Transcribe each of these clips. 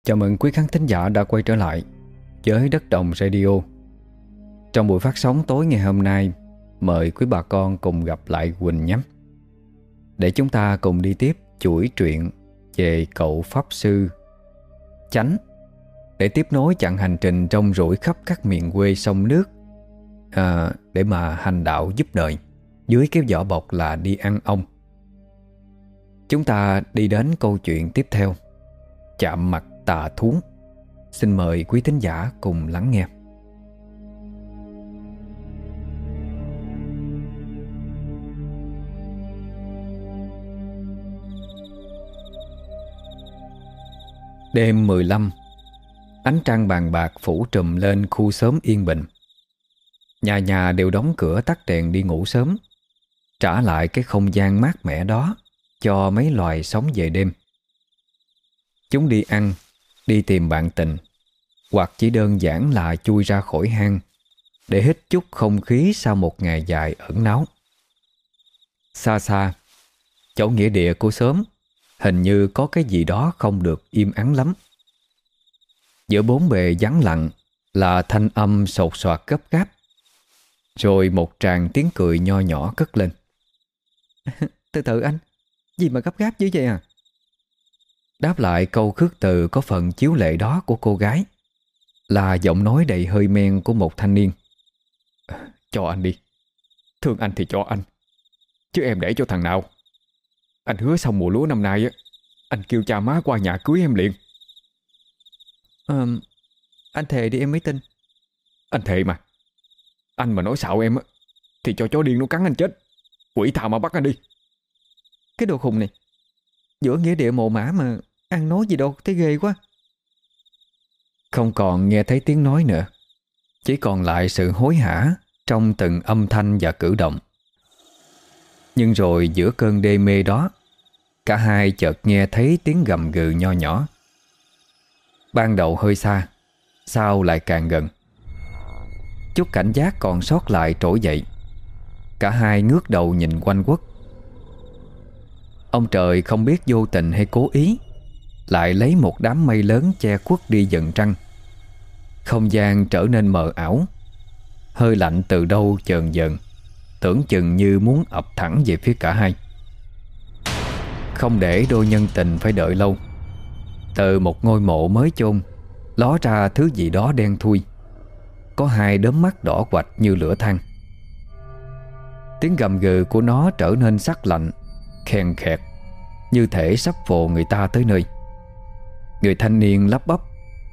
Chào mừng quý khán thính giả đã quay trở lại với Đất Đồng Radio. Trong buổi phát sóng tối ngày hôm nay, mời quý bà con cùng gặp lại Quỳnh nhé, để chúng ta cùng đi tiếp chuỗi truyện về cậu Pháp Sư Chánh, để tiếp nối chặng hành trình rong ruổi khắp các miền quê sông nước, để mà hành đạo giúp đời dưới cái vỏ bọc là đi ăn ong. Chúng ta đi đến câu chuyện tiếp theo, Chạm mặt tà thú. Xin mời quý thính giả cùng lắng nghe. Đêm 15, ánh trăng bàn bạc phủ trùm lên khu xóm yên bình. Nhà nhà đều đóng cửa tắt đèn đi ngủ sớm, trả lại cái không gian mát mẻ đó cho mấy loài sống về đêm. Chúng đi ăn, đi tìm bạn tình, hoặc chỉ đơn giản là chui ra khỏi hang để hít chút không khí sau một ngày dài ẩn náu. Xa xa, chỗ nghĩa địa của xóm hình như có cái gì đó không được im ắng lắm. Giữa bốn bề vắng lặng là thanh âm sột soạt gấp gáp, rồi một tràng tiếng cười nho nhỏ cất lên. Từ từ anh, gì mà gấp gáp dữ vậy à? Đáp lại câu khước từ có phần chiếu lệ đó của cô gái là giọng nói đầy hơi men của một thanh niên. Cho anh đi, thương anh thì cho anh, chứ em để cho thằng nào. Anh hứa xong mùa lúa năm nay á, anh kêu cha má qua nhà cưới em liền. Anh thề đi em mới tin. Anh thề mà. Anh mà nói xạo em á thì cho chó điên nó cắn anh chết. Quỷ thà mà bắt anh đi. Cái đồ khùng này, giữa nghĩa địa mồ mả mà ăn nói gì đâu, thấy ghê quá. Không còn nghe thấy tiếng nói nữa, chỉ còn lại sự hối hả trong từng âm thanh và cử động. Nhưng rồi giữa cơn đê mê đó, cả hai chợt nghe thấy tiếng gầm gừ nho nhỏ. Ban đầu hơi xa, sau lại càng gần. Chút cảnh giác còn sót lại trỗi dậy. Cả hai ngước đầu nhìn quanh quất. Ông trời không biết vô tình hay cố ý lại lấy một đám mây lớn che khuất đi dần trăng. Không gian trở nên mờ ảo. Hơi lạnh từ đâu chờn dần, tưởng chừng như muốn ập thẳng về phía cả hai. Không để đôi nhân tình phải đợi lâu, từ một ngôi mộ mới chôn ló ra thứ gì đó đen thui, có hai đốm mắt đỏ quạch như lửa than. Tiếng gầm gừ của nó trở nên sắc lạnh, khèn khẹt, như thể sắp vồ người ta tới nơi. Người thanh niên lắp bắp.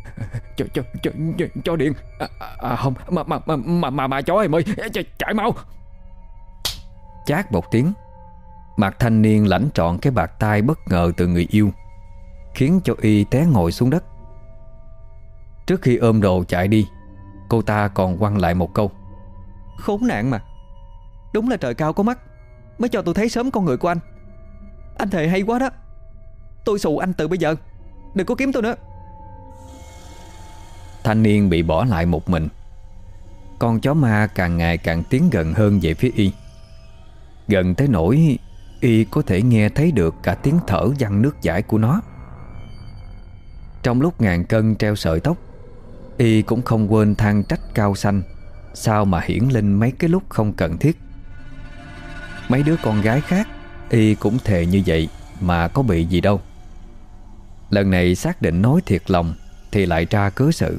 Chó điên. Không, mà chó em ơi, chạy mau. Chát một tiếng, mặt thanh niên lãnh trọn cái bạt tai bất ngờ từ người yêu, khiến cho y té ngồi xuống đất. Trước khi ôm đồ chạy đi, cô ta còn quăng lại một câu. Khốn nạn mà. Đúng là trời cao có mắt, mới cho tôi thấy sớm con người của anh. Anh thề hay quá đó. Tôi xù anh từ bây giờ, đừng có kiếm tôi nữa. Thanh niên bị bỏ lại một mình. Con chó ma càng ngày càng tiến gần hơn về phía y, gần tới nỗi y có thể nghe thấy được cả tiếng thở văng nước dãi của nó. Trong lúc ngàn cân treo sợi tóc, y cũng không quên than trách cao xanh sao mà hiển linh mấy cái lúc không cần thiết. Mấy đứa con gái khác y cũng thề như vậy mà có bị gì đâu. Lần này xác định nói thiệt lòng thì lại ra cớ sự.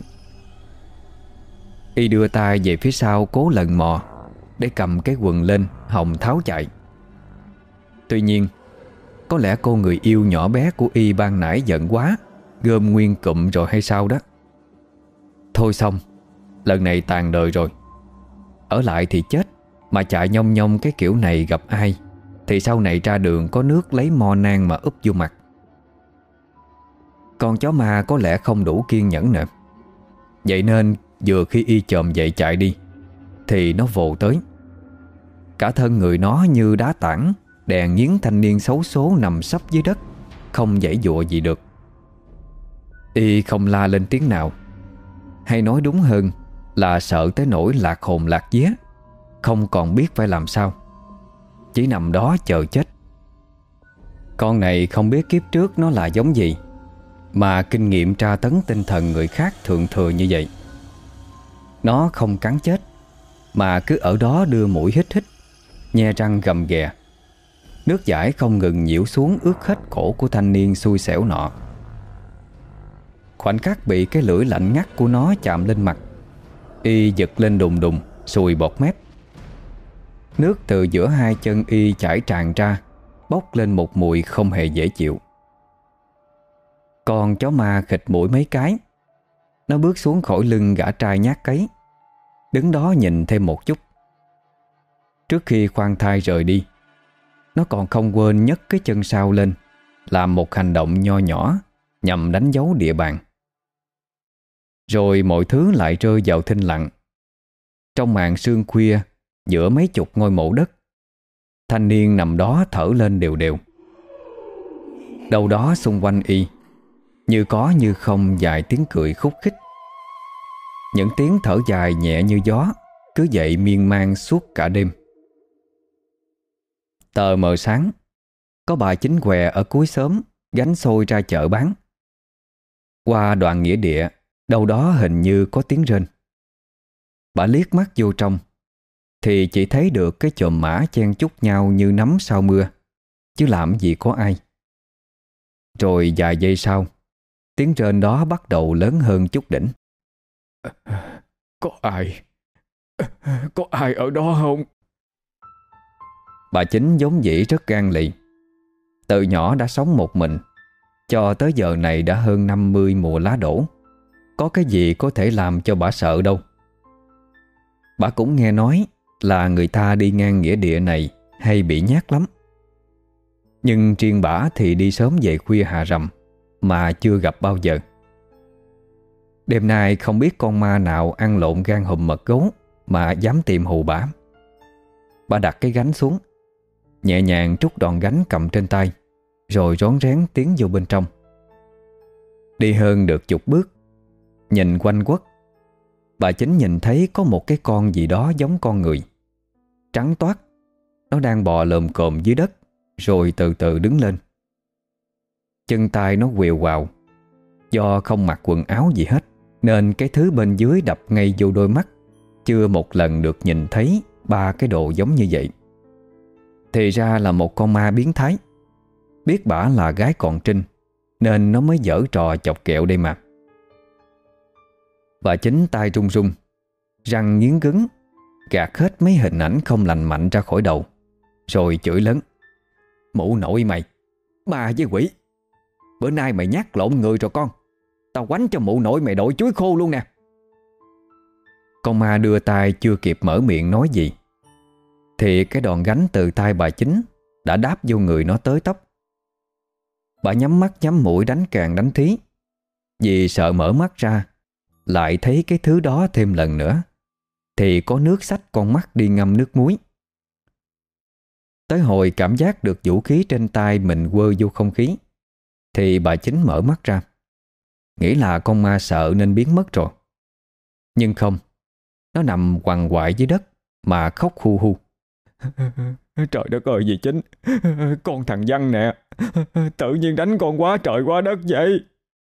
Y đưa tay về phía sau cố lần mò để cầm cái quần lên hòng tháo chạy. Tuy nhiên, có lẽ cô người yêu nhỏ bé của y ban nãy giận quá, gom nguyên cụm rồi hay sao đó. Thôi xong, lần này tàn đời rồi. Ở lại thì chết, mà chạy nhông nhông cái kiểu này gặp ai thì sau này ra đường có nước lấy mo nang mà úp vô mặt. Con chó ma có lẽ không đủ kiên nhẫn nữa. Vậy nên vừa khi y chồm dậy chạy đi thì nó vồ tới. Cả thân người nó như đá tảng đè nghiến thanh niên xấu số nằm sấp dưới đất, không giãy giụa gì được. Y không la lên tiếng nào, hay nói đúng hơn là sợ tới nỗi lạc hồn lạc vía, không còn biết phải làm sao, chỉ nằm đó chờ chết. Con này không biết kiếp trước nó là giống gì, mà kinh nghiệm tra tấn tinh thần người khác thượng thừa như vậy. Nó không cắn chết, mà cứ ở đó đưa mũi hít hít, nhe răng gầm ghè. Nước dãi không ngừng nhiễu xuống ướt hết cổ của thanh niên xui xẻo nọ. Khoảnh khắc bị cái lưỡi lạnh ngắt của nó chạm lên mặt, y giật lên đùng đùng, sùi bọt mép. Nước từ giữa hai chân y chảy tràn ra, bốc lên một mùi không hề dễ chịu. Con chó ma khịt mũi mấy cái. Nó bước xuống khỏi lưng gã trai nhát cấy, đứng đó nhìn thêm một chút. Trước khi khoan thai rời đi, nó còn không quên nhấc cái chân sau lên, làm một hành động nho nhỏ nhằm đánh dấu địa bàn. Rồi mọi thứ lại rơi vào thinh lặng. Trong màn sương khuya, giữa mấy chục ngôi mộ đất, thanh niên nằm đó thở lên đều đều. Đâu đó xung quanh y, như có như không vài tiếng cười khúc khích. Những tiếng thở dài nhẹ như gió cứ vậy miên man suốt cả đêm. Tờ mờ sáng, có bà Chính què ở cuối xóm gánh xôi ra chợ bán. Qua đoạn nghĩa địa, đâu đó hình như có tiếng rên. Bà liếc mắt vô trong thì chỉ thấy được cái chòm mã chen chúc nhau như nấm sau mưa, chứ làm gì có ai. Rồi vài giây sau, tiếng rên đó bắt đầu lớn hơn chút đỉnh. Có ai? Có ai ở đó không? Bà Chính vốn dĩ rất gan lì. Từ nhỏ đã sống một mình, cho tới giờ này đã hơn 50 mùa lá đổ. Có cái gì có thể làm cho bà sợ đâu. Bà cũng nghe nói là người ta đi ngang nghĩa địa này hay bị nhát lắm. Nhưng riêng bà thì đi sớm về khuya hạ rằm mà chưa gặp bao giờ. Đêm nay không biết con ma nào ăn lộn gan hùm mật gấu mà dám tìm hù bà. Bà đặt cái gánh xuống, nhẹ nhàng trút đòn gánh cầm trên tay, rồi rón rén tiến vô bên trong. Đi hơn được chục bước, nhìn quanh quất, bà Chính nhìn thấy có một cái con gì đó giống con người, trắng toát. Nó đang bò lồm cồm dưới đất, rồi từ từ đứng lên. Chân tay nó quèo quào. Do không mặc quần áo gì hết, nên cái thứ bên dưới đập ngay vô đôi mắt. Chưa một lần được nhìn thấy ba cái đồ giống như vậy. Thì ra là một con ma biến thái. Biết bả là gái còn trinh, nên nó mới giở trò chọc kẹo đây mà. Bà Chính tay run run, răng nghiến cứng, gạt hết mấy hình ảnh không lành mạnh ra khỏi đầu, rồi chửi lớn: Mụ nội mày, ma với quỷ, bữa nay mày nhát lộn người rồi con. Tao quánh cho mụ nội mày đội chuối khô luôn nè. Con ma đưa tay chưa kịp mở miệng nói gì, thì cái đòn gánh từ tay bà Chính đã đáp vô người nó tới tấp. Bà nhắm mắt nhắm mũi đánh càng đánh thí, vì sợ mở mắt ra lại thấy cái thứ đó thêm lần nữa thì có nước xách con mắt đi ngâm nước muối. Tới hồi cảm giác được vũ khí trên tay mình quơ vô không khí, thì bà Chính mở mắt ra, nghĩ là con ma sợ nên biến mất rồi. Nhưng không, nó nằm quằn quại dưới đất mà khóc hu hu. Trời đất ơi dì Chính, con thằng Văn nè, tự nhiên đánh con quá trời quá đất vậy.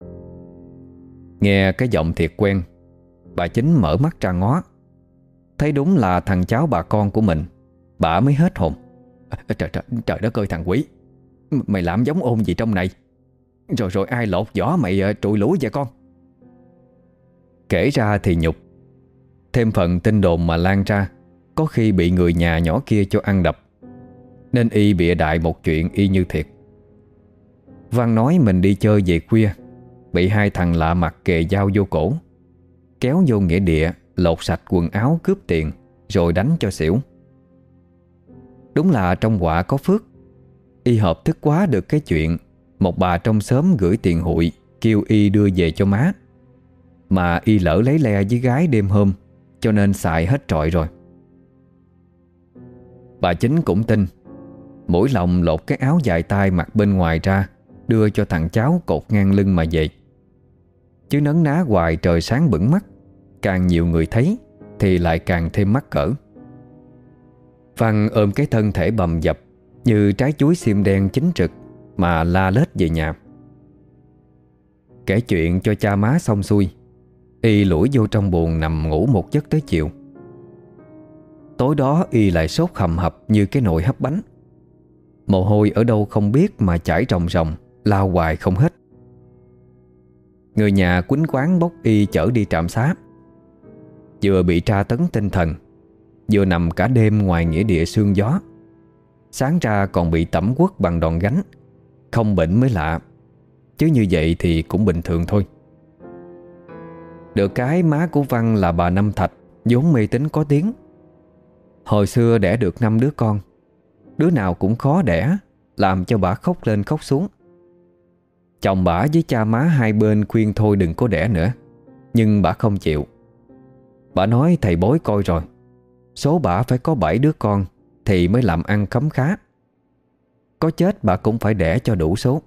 Nghe cái giọng thiệt quen, bà Chính mở mắt ra ngó, thấy đúng là thằng cháu bà con của mình. Bà mới hết hồn. Trời đất ơi thằng quỷ, mày làm giống ôn gì trong này? Rồi ai lột vỏ mày trụi lũi vậy con? Kể ra thì nhục, thêm phần tin đồn mà lan ra có khi bị người nhà nhỏ kia cho ăn đập, nên y bịa đại một chuyện y như thiệt. Văn nói mình đi chơi về khuya, bị hai thằng lạ mặt kề dao vô cổ, kéo vô nghĩa địa, lột sạch quần áo cướp tiền, rồi đánh cho xỉu. Đúng là trong họa có phước. Y hợp thức quá được cái chuyện một bà trong xóm gửi tiền hụi kêu y đưa về cho má, mà y lỡ lấy le với gái đêm hôm, cho nên xài hết trọi rồi. Bà Chính cũng tin, mỗi lòng lột cái áo dài tay mặc bên ngoài ra, đưa cho thằng cháu cột ngang lưng mà về. Chứ nấn ná hoài trời sáng bửng mắt, càng nhiều người thấy thì lại càng thêm mắc cỡ. Văn ôm cái thân thể bầm dập như trái chuối xiêm đen chín trực mà la lết về nhà. Kể chuyện cho cha má xong xuôi, y lủi vô trong buồng nằm ngủ một giấc tới chiều. Tối đó y lại sốt hầm hập như cái nồi hấp bánh. Mồ hôi ở đâu không biết mà chảy ròng ròng, lao hoài không hết. Người nhà quýnh quán bốc y chở đi trạm xá. Vừa bị tra tấn tinh thần, vừa nằm cả đêm ngoài nghĩa địa sương gió. Sáng ra còn bị tẩm quất bằng đòn gánh. Không bệnh mới lạ, chứ như vậy thì cũng bình thường thôi. Được cái má của Văn là bà Năm Thạch, vốn mê tín có tiếng. Hồi xưa đẻ được 5 đứa con, đứa nào cũng khó đẻ, làm cho bà khóc lên khóc xuống. Chồng bà với cha má hai bên khuyên thôi đừng có đẻ nữa, nhưng bà không chịu. Bà nói thầy bói coi rồi, số bà phải có 7 đứa con thì mới làm ăn khấm khá. Có chết bà cũng phải đẻ cho đủ số.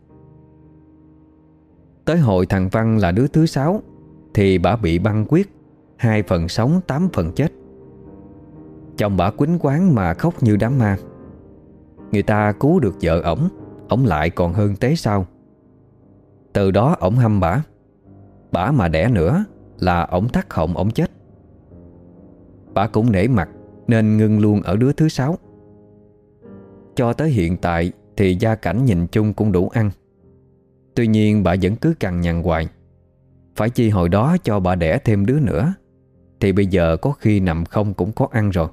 Tới hội thằng Văn là đứa thứ 6 thì bà bị băng huyết, 2 phần sống 8 phần chết. Chồng bà quýnh quán mà khóc như đám ma. Người ta cứu được vợ ổng lại còn hơn té sau. Từ đó ổng hăm bả mà đẻ nữa là ổng thắt họng ổng chết. Bà cũng nể mặt nên ngưng luôn ở đứa thứ 6. Cho tới hiện tại thì gia cảnh nhìn chung cũng đủ ăn. Tuy nhiên bà vẫn cứ cằn nhằn hoài. Phải chi hồi đó cho bà đẻ thêm đứa nữa thì bây giờ có khi nằm không cũng có ăn rồi.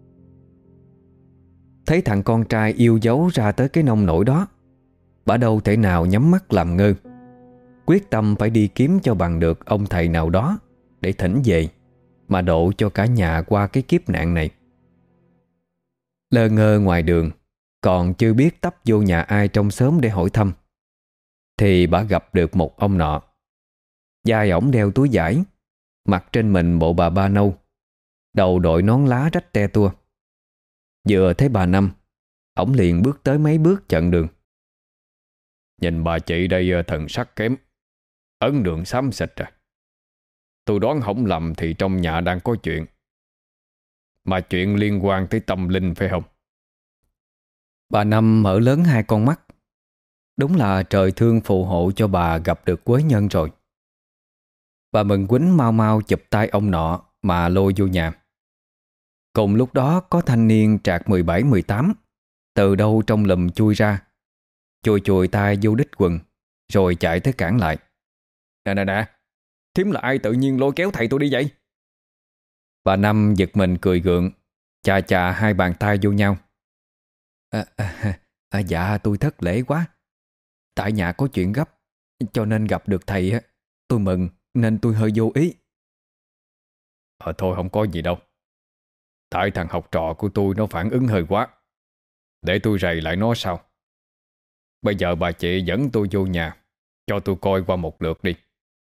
Thấy thằng con trai yêu dấu ra tới cái nông nỗi đó, bà đâu thể nào nhắm mắt làm ngơ. Quyết tâm phải đi kiếm cho bằng được ông thầy nào đó để thỉnh về, mà độ cho cả nhà qua cái kiếp nạn này. Lơ ngơ ngoài đường, còn chưa biết tấp vô nhà ai trong xóm để hỏi thăm, thì bà gặp được một ông nọ. Vai ổng đeo túi vải, mặc trên mình bộ bà ba nâu, đầu đội nón lá rách te tua. Vừa thấy bà Năm, ổng liền bước tới mấy bước chặn đường. Nhìn bà chị đây thần sắc kém, ấn đường xám xịt à. Tôi đoán không lầm thì trong nhà đang có chuyện. Mà chuyện liên quan tới tâm linh phải không? Bà Năm mở lớn hai con mắt. Đúng là trời thương phù hộ cho bà gặp được quế nhân rồi. Bà mừng quýnh mau mau chụp tay ông nọ mà lôi vô nhà. Cùng lúc đó có thanh niên trạc 17-18 từ đâu trong lùm chui ra, chùi chùi tay vô đít quần, rồi chạy tới cản lại. Nè, thím là ai tự nhiên lôi kéo thầy tôi đi vậy? Bà Năm giật mình cười gượng, chà chà hai bàn tay vô nhau. Dạ tôi thất lễ quá. Tại nhà có chuyện gấp, cho nên gặp được thầy á, tôi mừng nên tôi hơi vô ý. Thôi không có gì đâu. Tại thằng học trò của tôi nó phản ứng hơi quá, để tôi rầy lại nó sau. Bây giờ bà chị dẫn tôi vô nhà, cho tôi coi qua một lượt đi.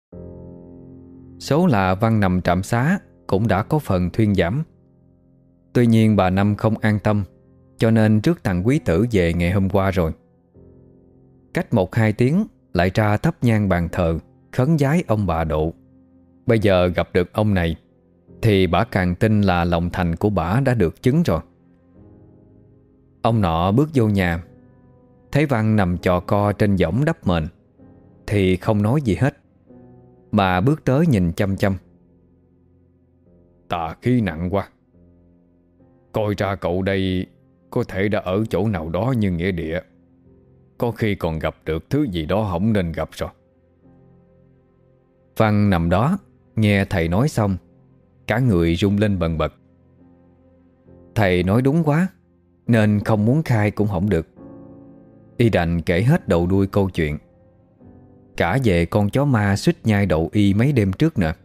Số là Văn nằm trạm xá cũng đã có phần thuyên giảm. Tuy nhiên bà Năm không an tâm, cho nên rước thằng quý tử về ngày hôm qua rồi. Cách 1-2 tiếng lại ra thắp nhang bàn thờ khấn vái ông bà độ. Bây giờ gặp được ông này thì bà càng tin là lòng thành của bà đã được chứng rồi. Ông nọ bước vô nhà, thấy Văn nằm chò co trên võng đắp mền thì không nói gì hết, mà bước tới nhìn chăm chăm. Tà khí nặng quá. Coi ra cậu đây có thể đã ở chỗ nào đó như nghĩa địa, có khi còn gặp được thứ gì đó không nên gặp rồi. Văn nằm đó nghe thầy nói xong, cả người rung lên bần bật. Thầy nói đúng quá, nên không muốn khai cũng không được. Y đành kể hết đầu đuôi câu chuyện, cả về con chó ma suýt nhai đậu y mấy đêm trước nữa.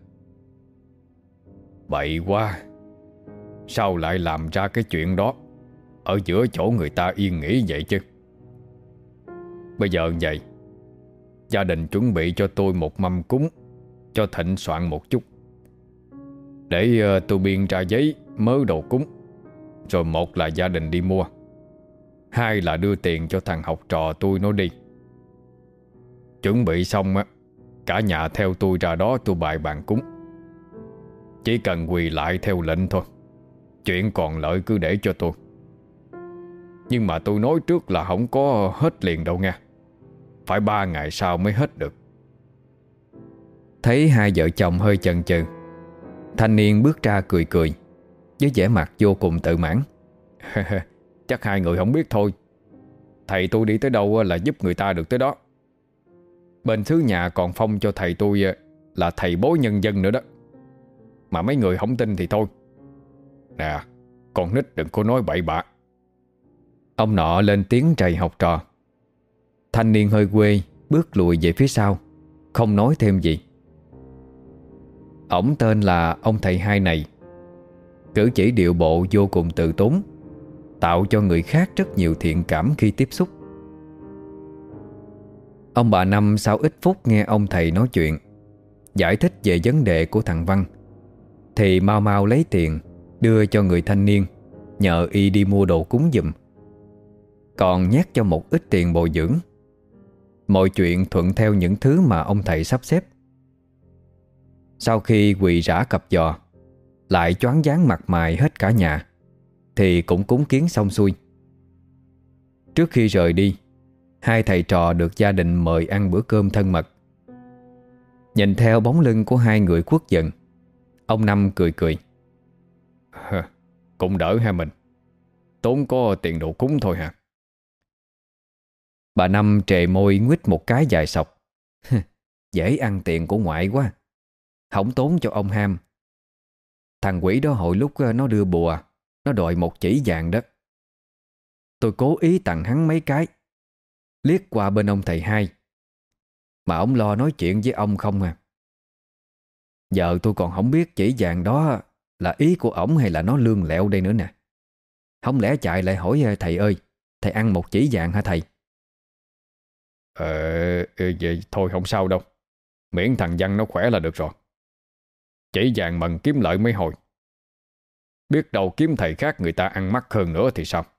Bậy quá, sao lại làm ra cái chuyện đó ở giữa chỗ người ta yên nghỉ vậy chứ? Bây giờ vậy, gia đình chuẩn bị cho tôi một mâm cúng cho thịnh soạn một chút, để tôi biên ra giấy mớ đồ cúng. Rồi một là gia đình đi mua, hai là đưa tiền cho thằng học trò tôi nó đi. Chuẩn bị xong á, cả nhà theo tôi ra đó tôi bày bàn cúng. Chỉ cần quỳ lại theo lệnh thôi, chuyện còn lại cứ để cho tôi. Nhưng mà tôi nói trước là không có hết liền đâu nha, phải 3 ngày sau mới hết được. Thấy hai vợ chồng hơi chần chừ, thanh niên bước ra cười cười với vẻ mặt vô cùng tự mãn. Chắc hai người không biết thôi. Thầy tôi đi tới đâu là giúp người ta được tới đó. Bên xứ nhà còn phong cho thầy tôi là thầy bói nhân dân nữa đó. Mà mấy người không tin thì thôi. Nè, con nít đừng có nói bậy bạ. Ông nọ lên tiếng trầy học trò. Thanh niên hơi quê bước lùi về phía sau, không nói thêm gì. Ổng tên là ông thầy hai này. Cử chỉ điệu bộ vô cùng từ tốn, tạo cho người khác rất nhiều thiện cảm khi tiếp xúc. Ông bà Năm sau ít phút nghe ông thầy nói chuyện, giải thích về vấn đề của thằng Văn, thì mau mau lấy tiền đưa cho người thanh niên, nhờ y đi mua đồ cúng giùm, còn nhét cho một ít tiền bồi dưỡng. Mọi chuyện thuận theo những thứ mà ông thầy sắp xếp. Sau khi quỳ rã cặp giò, lại choáng váng mặt mày hết cả nhà, thì cũng cúng kiến xong xuôi. Trước khi rời đi, hai thầy trò được gia đình mời ăn bữa cơm thân mật. Nhìn theo bóng lưng của hai người khuất dần, ông Năm cười cười. Cũng đỡ ha mình. Tốn có tiền đồ cúng thôi hả? Bà Năm trề môi nguýt một cái dài sọc. Dễ ăn tiền của ngoại quá, không tốn cho ông ham. Thằng quỷ đó hồi lúc nó đưa bùa, nó đòi một chỉ vàng đó. Tôi cố ý tặng hắn mấy cái, liếc qua bên ông thầy hai, mà ông lo nói chuyện với ông không à. Giờ tôi còn không biết chỉ vàng đó là ý của ổng hay là nó lương lẹo đây nữa nè. Không lẽ chạy lại hỏi thầy ơi, thầy ăn một chỉ vàng hả thầy? Vậy thôi không sao đâu. Miễn thằng Văn nó khỏe là được rồi. Chỉ vàng mần kiếm lợi mấy hồi. Biết đâu kiếm thầy khác người ta ăn mắc hơn nữa thì sao?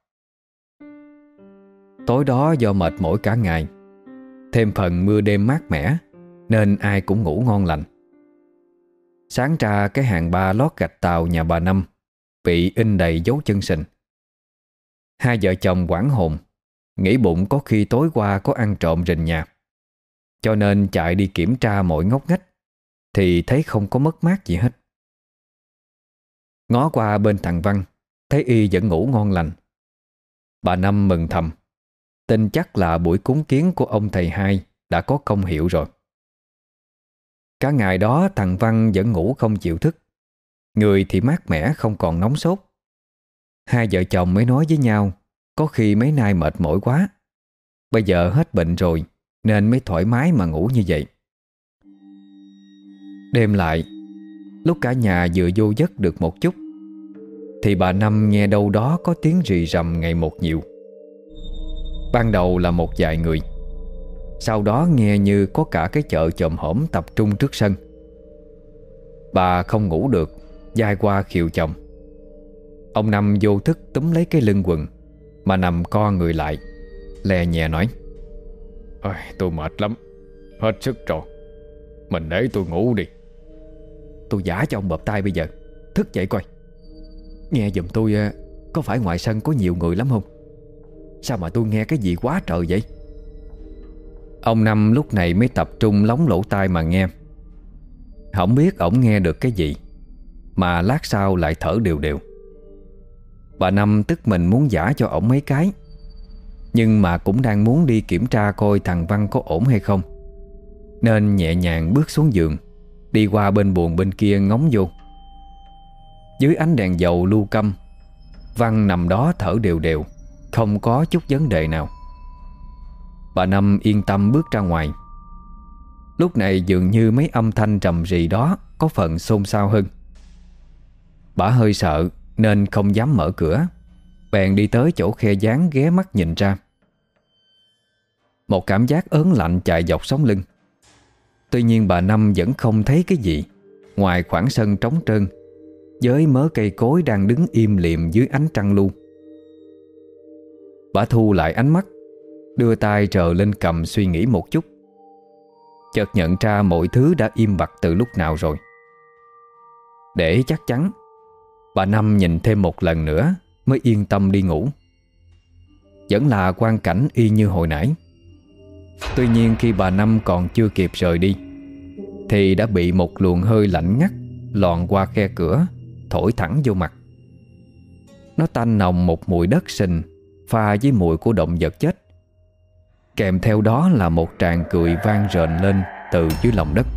Tối đó do mệt mỏi cả ngày, thêm phần mưa đêm mát mẻ, nên ai cũng ngủ ngon lành. Sáng ra cái hàng ba lót gạch tàu nhà bà Năm bị in đầy dấu chân sình. Hai vợ chồng hoảng hồn, nghĩ bụng có khi tối qua có ăn trộm rình nhà, cho nên chạy đi kiểm tra mọi ngóc ngách, thì thấy không có mất mát gì hết. Ngó qua bên thằng Văn, thấy y vẫn ngủ ngon lành. Bà Năm mừng thầm, tin chắc là buổi cúng kiến của ông thầy hai đã có công hiệu rồi. Cả ngày đó thằng Văn vẫn ngủ không chịu thức, người thì mát mẻ không còn nóng sốt. Hai vợ chồng mới nói với nhau, có khi mấy nay mệt mỏi quá, bây giờ hết bệnh rồi nên mới thoải mái mà ngủ như vậy. Đêm lại, lúc cả nhà vừa vô giấc được một chút, thì bà Năm nghe đâu đó có tiếng rì rầm ngày một nhiều. Ban đầu là một vài người, sau đó nghe như có cả cái chợ chồm hổm tập trung trước sân. Bà không ngủ được, vai qua khiều chồng. Ông Năm vô thức túm lấy cái lưng quần mà nằm co người lại, lè nhẹ nói: Ôi, tôi mệt lắm, hết sức rồi. Mình để tôi ngủ đi. Tôi giả cho ông bợp tai bây giờ. Thức dậy coi. Nghe giùm tôi, có phải ngoài sân có nhiều người lắm không? Sao mà tôi nghe cái gì quá trời vậy? Ông Năm lúc này mới tập trung lóng lỗ tai mà nghe. Không biết ổng nghe được cái gì mà lát sau lại thở đều đều. Bà Năm tức mình muốn giả cho ổng mấy cái, nhưng mà cũng đang muốn đi kiểm tra coi thằng Văn có ổn hay không, nên nhẹ nhàng bước xuống giường, đi qua bên buồng bên kia ngóng vô. Dưới ánh đèn dầu lu căm, Văn nằm đó thở đều đều, không có chút vấn đề nào. Bà Năm yên tâm bước ra ngoài. Lúc này dường như mấy âm thanh trầm rì đó có phần xôn xao hơn. Bà hơi sợ nên không dám mở cửa, bèn đi tới chỗ khe gián ghé mắt nhìn ra. Một cảm giác ớn lạnh chạy dọc sống lưng. Tuy nhiên bà Năm vẫn không thấy cái gì ngoài khoảng sân trống trơn với mớ cây cối đang đứng im lìm dưới ánh trăng lu. Bà thu lại ánh mắt, đưa tay trờ lên cầm suy nghĩ một chút. Chợt nhận ra mọi thứ đã im bặt từ lúc nào rồi. Để chắc chắn, bà Năm nhìn thêm một lần nữa mới yên tâm đi ngủ. Vẫn là quang cảnh y như hồi nãy. Tuy nhiên khi bà Năm còn chưa kịp rời đi, thì đã bị một luồng hơi lạnh ngắt lọt qua khe cửa, thổi thẳng vô mặt. Nó tanh nồng một mùi đất sình pha với mùi của động vật chết. Kèm theo đó là một tràng cười vang rền lên từ dưới lòng đất.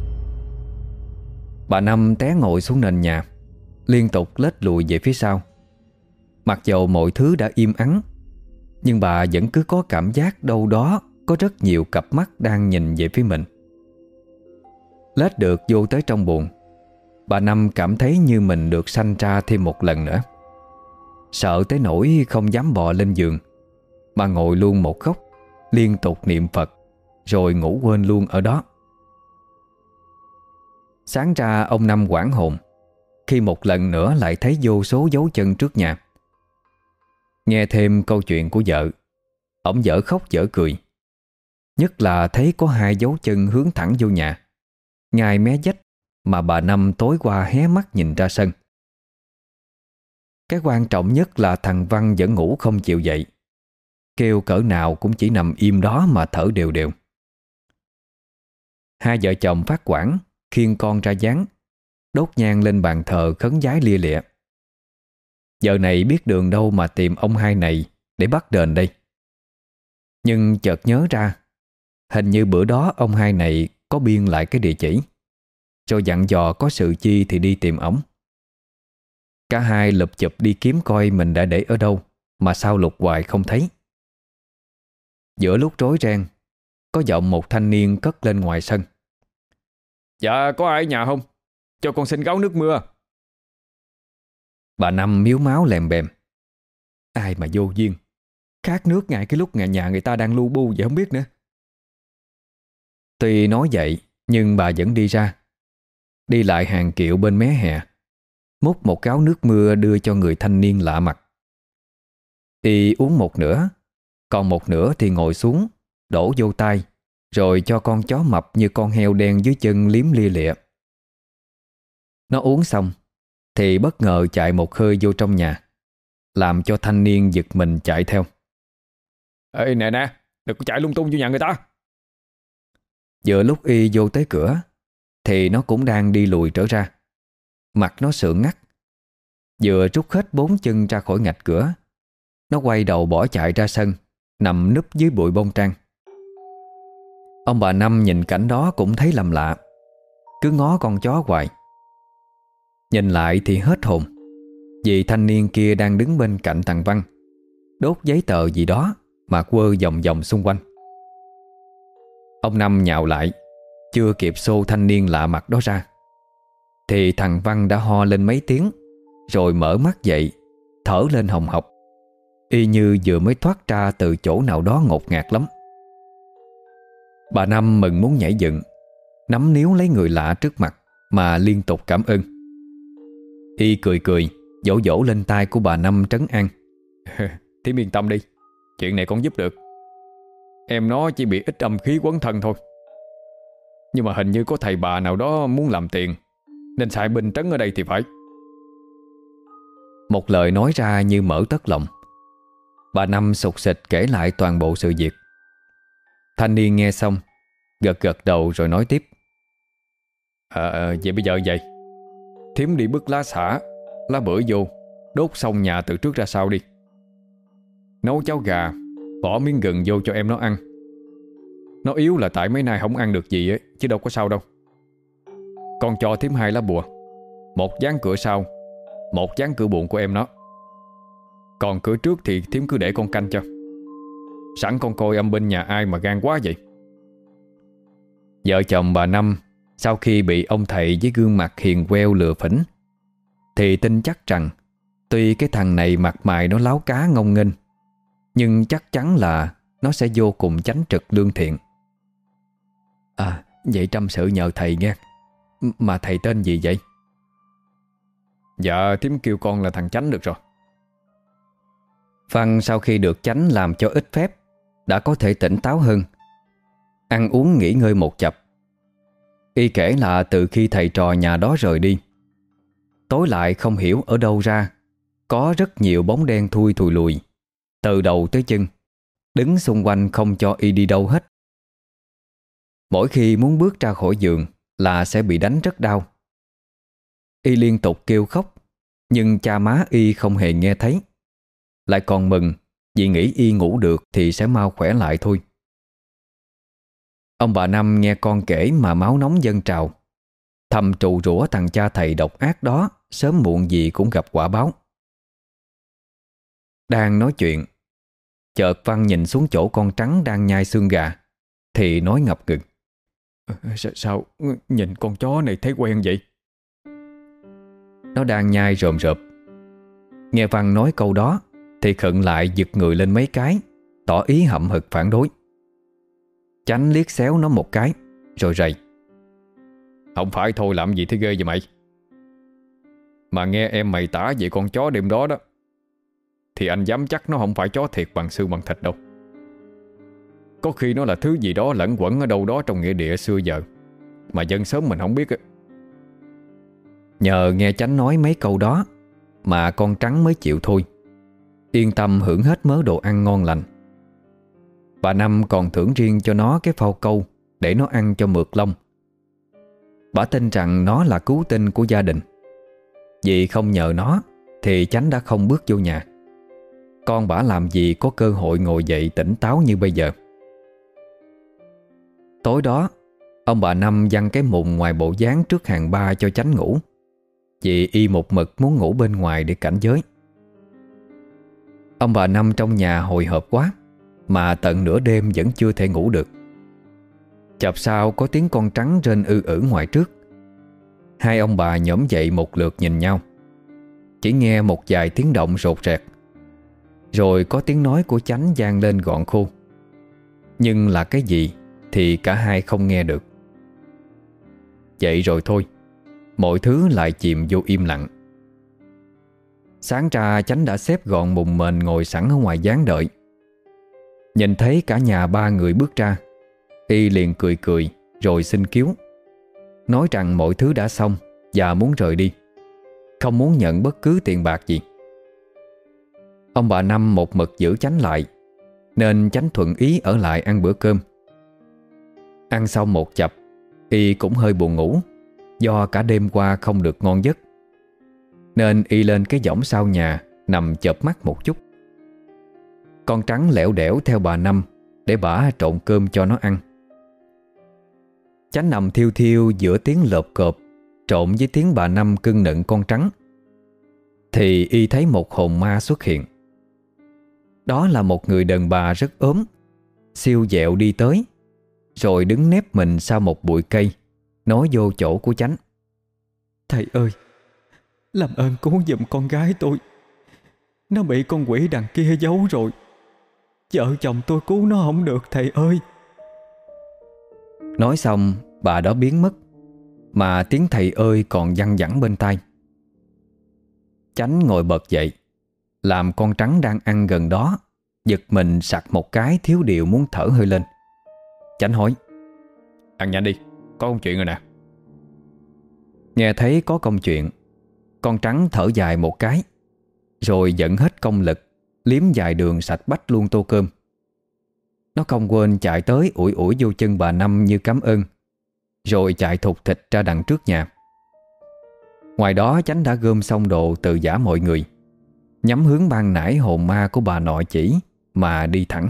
Bà Năm té ngồi xuống nền nhà, liên tục lết lùi về phía sau. Mặc dầu mọi thứ đã im ắng, nhưng bà vẫn cứ có cảm giác đâu đó có rất nhiều cặp mắt đang nhìn về phía mình. Lết được vô tới trong buồng, bà Năm cảm thấy như mình được sanh ra thêm một lần nữa. Sợ tới nỗi không dám bò lên giường, mà ngồi luôn một góc, liên tục niệm Phật, rồi ngủ quên luôn ở đó. Sáng ra ông Năm hoảng hồn khi một lần nữa lại thấy vô số dấu chân trước nhà. Nghe thêm câu chuyện của vợ, ổng dở khóc dở cười. Nhất là thấy có 2 dấu chân hướng thẳng vô nhà, ngay mé vách mà bà Năm tối qua hé mắt nhìn ra sân. Cái quan trọng nhất là thằng Văn vẫn ngủ không chịu dậy, kêu cỡ nào cũng chỉ nằm im đó mà thở đều đều. Hai vợ chồng phát quản khiêng con ra giáng, đốt nhang lên bàn thờ khấn vái lia lịa. Giờ này biết đường đâu mà tìm ông hai này để bắt đền đây. Nhưng chợt nhớ ra, hình như bữa đó ông hai này có biên lại cái địa chỉ, rồi dặn dò có sự chi thì đi tìm ổng. Cả hai lụp chụp đi kiếm coi mình đã để ở đâu, mà sao lục hoài không thấy. Giữa lúc rối ren, có giọng một thanh niên cất lên ngoài sân: Dạ, có ai ở nhà không? Cho con xin gáo nước mưa. Bà Năm miếu máu lèm bèm: Ai mà vô duyên, khát nước ngay cái lúc nhà người ta đang lu bu vậy không biết nữa. Tuy nói vậy, nhưng bà vẫn đi ra, đi lại hàng kiệu bên mé hè, múc một gáo nước mưa đưa cho người thanh niên lạ mặt. Y uống một nửa, còn một nửa thì ngồi xuống, đổ vô tay, rồi cho con chó mập như con heo đen dưới chân liếm lia lịa. Nó uống xong thì bất ngờ chạy một hơi vô trong nhà, làm cho thanh niên giật mình chạy theo. Ê nè nè, đừng có chạy lung tung vô nhà người ta. Vừa lúc Y vô tới cửa thì nó cũng đang đi lùi trở ra. Mặt nó sượng ngắt. Vừa rút hết 4 chân ra khỏi ngạch cửa, nó quay đầu bỏ chạy ra sân, nằm núp dưới bụi bông trang. Ông bà Năm nhìn cảnh đó cũng thấy lầm lạ, cứ ngó con chó hoài. Nhìn lại thì hết hồn, vì thanh niên kia đang đứng bên cạnh thằng Văn, đốt giấy tờ gì đó mà quơ vòng vòng xung quanh. Ông Năm nhào lại, chưa kịp xô thanh niên lạ mặt đó ra thì thằng Văn đã ho lên mấy tiếng, rồi mở mắt dậy, thở lên hồng hộc, y như vừa mới thoát ra từ chỗ nào đó ngột ngạt lắm. Bà Năm mừng muốn nhảy dựng, nắm níu lấy người lạ trước mặt mà liên tục cảm ơn. Y cười cười, vỗ vỗ lên tai của bà Năm trấn an: Thím yên tâm đi, chuyện này con giúp được. Em nó chỉ bị ít âm khí quấn thân thôi, nhưng mà hình như có thầy bà nào đó muốn làm tiền, nên xài binh trấn ở đây thì phải. Một lời nói ra như mở tất lòng. Bà Năm sục sịch kể lại toàn bộ sự việc. Thanh niên nghe xong, gật gật đầu rồi nói tiếp: Vậy bây giờ vậy, thím đi bứt lá xả, lá bưởi vô, đốt xong nhà từ trước ra sau đi. Nấu cháo gà, bỏ miếng gừng vô cho em nó ăn. Nó yếu là tại mấy nay không ăn được gì ấy, chứ đâu có sao đâu. Con cho thím 2 lá bùa, một dán cửa sau, một dán cửa buồng của em nó. Còn cửa trước thì thím cứ để con canh cho. Sẵn con coi âm binh nhà ai mà gan quá vậy. Vợ chồng bà Năm sau khi bị ông thầy với gương mặt hiền queo lừa phỉnh thì tin chắc rằng tuy cái thằng này mặt mày nó láo cá ngông nghênh, nhưng chắc chắn là nó sẽ vô cùng chánh trực lương thiện. Vậy Trâm sự nhờ thầy nghe. Mà thầy tên gì vậy? Dạ thím kêu con là thằng Chánh được rồi. Văn sau khi được Chánh làm cho ít phép đã có thể tỉnh táo hơn, ăn uống nghỉ ngơi một chập. Y kể là từ khi thầy trò nhà đó rời đi, tối lại không hiểu ở đâu ra có rất nhiều bóng đen thui thùi lùi từ đầu tới chân, đứng xung quanh không cho Y đi đâu hết. Mỗi khi muốn bước ra khỏi giường là sẽ bị đánh rất đau. Y liên tục kêu khóc, nhưng cha má Y không hề nghe thấy, lại còn mừng vì nghĩ Y ngủ được thì sẽ mau khỏe lại thôi. Ông bà Năm nghe con kể mà máu nóng dâng trào, thầm trù rủa thằng cha thầy độc ác đó sớm muộn gì cũng gặp quả báo. Đang nói chuyện, chợt Văn nhìn xuống chỗ con Trắng đang nhai xương gà thì nói ngập ngừng: Sao nhìn con chó này thấy quen vậy? Nó đang nhai rộm rộp. Nghe Văn nói câu đó thì khựng lại, giật người lên mấy cái, tỏ ý hậm hực phản đối. Chánh liếc xéo nó một cái rồi rầy: Không phải thôi làm gì thế ghê vậy mày? Mà nghe em mày tả về con chó đêm đó đó, thì anh dám chắc nó không phải chó thiệt bằng xương bằng thịt đâu. Có khi nó là thứ gì đó lẫn quẩn ở đâu đó trong nghĩa địa xưa giờ mà dân sớm mình không biết á. Nhờ nghe Chánh nói mấy câu đó mà con Trắng mới chịu thôi, yên tâm hưởng hết mớ đồ ăn ngon lành. Bà Năm còn thưởng riêng cho nó cái phao câu để nó ăn cho mượt lông. Bà tin rằng nó là cứu tinh của gia đình, vì không nhờ nó thì Chánh đã không bước vô nhà. Con bà làm gì có cơ hội ngồi dậy tỉnh táo như bây giờ. Tối đó, ông bà Năm giăng cái mùng ngoài bộ dáng trước hàng ba cho Chánh ngủ, vì Y một mực muốn ngủ bên ngoài để cảnh giới. Ông bà Năm trong nhà hồi hộp quá, mà tận nửa đêm vẫn chưa thể ngủ được. Chập sau có tiếng con Trắng rên ngoài trước. Hai ông bà nhổm dậy một lượt nhìn nhau. Chỉ nghe một vài tiếng động rột rẹt, rồi có tiếng nói của Chánh vang lên gọn khô. Nhưng là cái gì thì cả hai không nghe được. Vậy rồi thôi, mọi thứ lại chìm vô im lặng. Sáng ra Chánh đã xếp gọn mùng mền ngồi sẵn ở ngoài gián đợi. Nhìn thấy cả nhà ba người bước ra, Y liền cười cười rồi xin cứu, nói rằng mọi thứ đã xong và muốn rời đi, không muốn nhận bất cứ tiền bạc gì. Ông bà Năm một mực giữ Chánh lại, nên Chánh thuận ý ở lại ăn bữa cơm. Ăn xong một chập, Y cũng hơi buồn ngủ, do cả đêm qua không được ngon giấc, nên Y lên cái võng sau nhà nằm chợp mắt một chút. Con Trắng lẻo đẻo theo bà Năm để bả trộn cơm cho nó ăn. Chánh nằm thiêu thiêu giữa tiếng lộp cộp trộn với tiếng bà Năm cưng nựng con Trắng, thì Y thấy một hồn ma xuất hiện. Đó là một người đàn bà rất ốm, siêu dẹo đi tới, rồi đứng nép mình sau một bụi cây, nói vô chỗ của Chánh: Thầy ơi, làm ơn cứu giùm con gái tôi. Nó bị con quỷ đằng kia giấu rồi. Vợ chồng tôi cứu nó không được thầy ơi. Nói xong bà đó biến mất, mà tiếng thầy ơi còn văng vẳng bên tai. Chánh ngồi bật dậy, làm con Trắng đang ăn gần đó giật mình sặc một cái thiếu điều muốn thở hơi lên. Chánh hỏi: Ăn nhanh đi, có công chuyện rồi nè. Nghe thấy có công chuyện, con Trắng thở dài một cái, rồi dẫn hết công lực liếm vài đường sạch bách luôn tô cơm. Nó không quên chạy tới ủi ủi vô chân bà Năm như cảm ơn, rồi chạy thục thịch ra đằng trước nhà. Ngoài đó Chánh đã gom xong đồ từ giả mọi người, nhắm hướng ban nãy hồn ma của bà nội chỉ mà đi thẳng.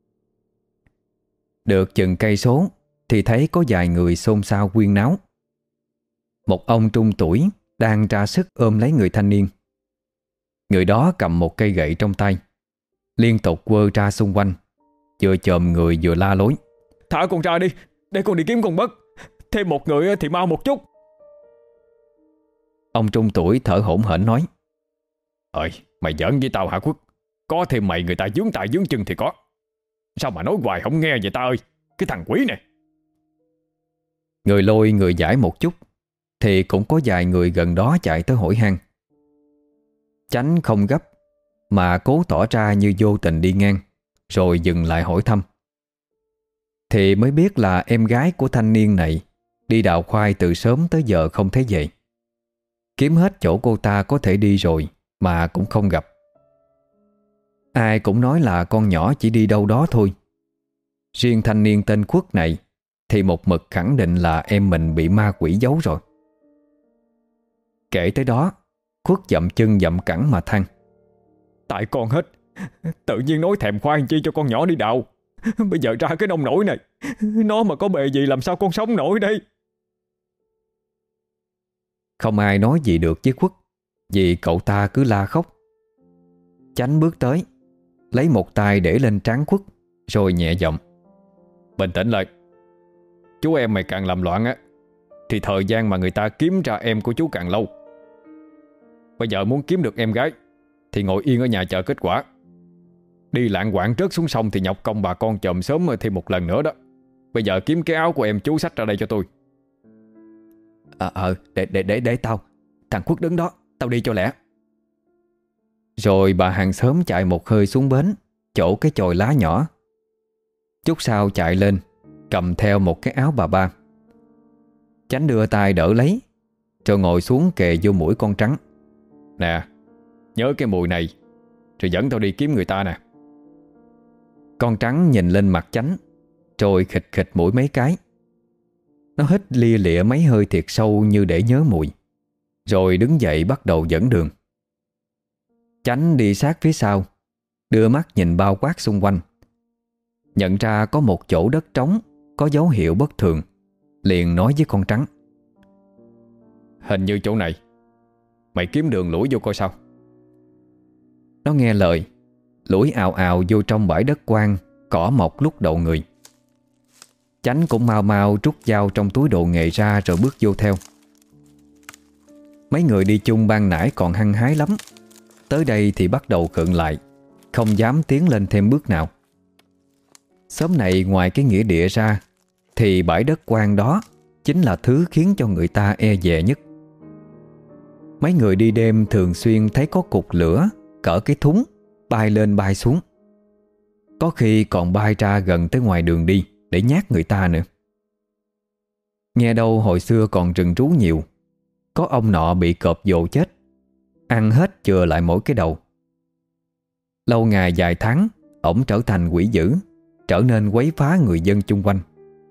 Được chừng cây số thì thấy có vài người xôn xao quyên náo. Một ông trung tuổi đang ra sức ôm lấy người thanh niên. Người đó cầm một cây gậy trong tay, liên tục quơ ra xung quanh, vừa chồm người vừa la lối: Thả con ra đi, để con đi kiếm con Bất. Thêm một người thì mau một chút. Ông trung tuổi thở hổn hển nói: Ơi, mày giỡn với tao hả Quốc? Có thêm mày người ta vướng tay vướng chân thì có. Sao mà nói hoài không nghe vậy ta ơi? Cái thằng quỷ này. Người lôi người giải một chút thì cũng có vài người gần đó chạy tới hỏi han. Chánh không gấp, mà cố tỏ ra như vô tình đi ngang, rồi dừng lại hỏi thăm. Thì mới biết là em gái của thanh niên này đi đào khoai từ sớm tới giờ không thấy về. Kiếm hết chỗ cô ta có thể đi rồi mà cũng không gặp. Ai cũng nói là con nhỏ chỉ đi đâu đó thôi. Riêng thanh niên tên Quốc này thì một mực khẳng định là em mình bị ma quỷ giấu rồi. Kể tới đó, Khuất dậm chân dậm cẳng mà than: Tại con hết. Tự nhiên nói thèm khoai chi cho con nhỏ đi đào. Bây giờ ra cái nông nổi này. Nó mà có bề gì làm sao con sống nổi đây. Không ai nói gì được với Khuất, vì cậu ta cứ la khóc. Chánh bước tới, lấy một tay để lên trán Khuất, rồi nhẹ giọng: Bình tĩnh lại. Chú em mày càng làm loạn á, thì thời gian mà người ta kiếm ra em của chú càng lâu. Bây giờ muốn kiếm được em gái thì ngồi yên ở nhà chờ kết quả. Đi lạng quạng rớt xuống sông thì nhọc công bà con chòm sớm thêm một lần nữa đó. Bây giờ kiếm cái áo của em chú xách ra đây cho tôi. Để tao. Thằng Khuất đứng đó, tao đi cho lẹ. Rồi bà hàng xóm chạy một hơi xuống bến, chỗ cái chòi lá nhỏ. Chút sau chạy lên, cầm theo một cái áo bà ba. Chánh đưa tay đỡ lấy, rồi ngồi xuống kề vô mũi con Trắng. Nè, nhớ cái mùi này, rồi dẫn tao đi kiếm người ta nè. Con Trắng nhìn lên mặt Chánh, rồi khịt khịt mũi mấy cái. Nó hít lia lịa mấy hơi thiệt sâu như để nhớ mùi, rồi đứng dậy bắt đầu dẫn đường. Chánh đi sát phía sau, đưa mắt nhìn bao quát xung quanh. Nhận ra có một chỗ đất trống có dấu hiệu bất thường, liền nói với con Trắng: Hình như chỗ này. Mày kiếm đường lủi vô coi sao. Nó nghe lời, lủi ào ào vô trong bãi đất quang, cỏ mọc lúc đầu người. Chánh cũng mau mau rút dao trong túi đồ nghề ra rồi bước vô theo. Mấy người đi chung ban nãy còn hăng hái lắm, tới đây thì bắt đầu khựng lại, không dám tiến lên thêm bước nào. Xóm này ngoài cái nghĩa địa ra, thì bãi đất quang đó chính là thứ khiến cho người ta e dè nhất. Mấy người đi đêm thường xuyên thấy có cục lửa cỡ cái thúng bay lên bay xuống, có khi còn bay ra gần tới ngoài đường đi để nhát người ta nữa. Nghe đâu hồi xưa còn rừng rú nhiều, có ông nọ bị cọp dồ chết, ăn hết chừa lại mỗi cái đầu. Lâu ngày vài tháng, ổng trở thành quỷ dữ, trở nên quấy phá người dân chung quanh.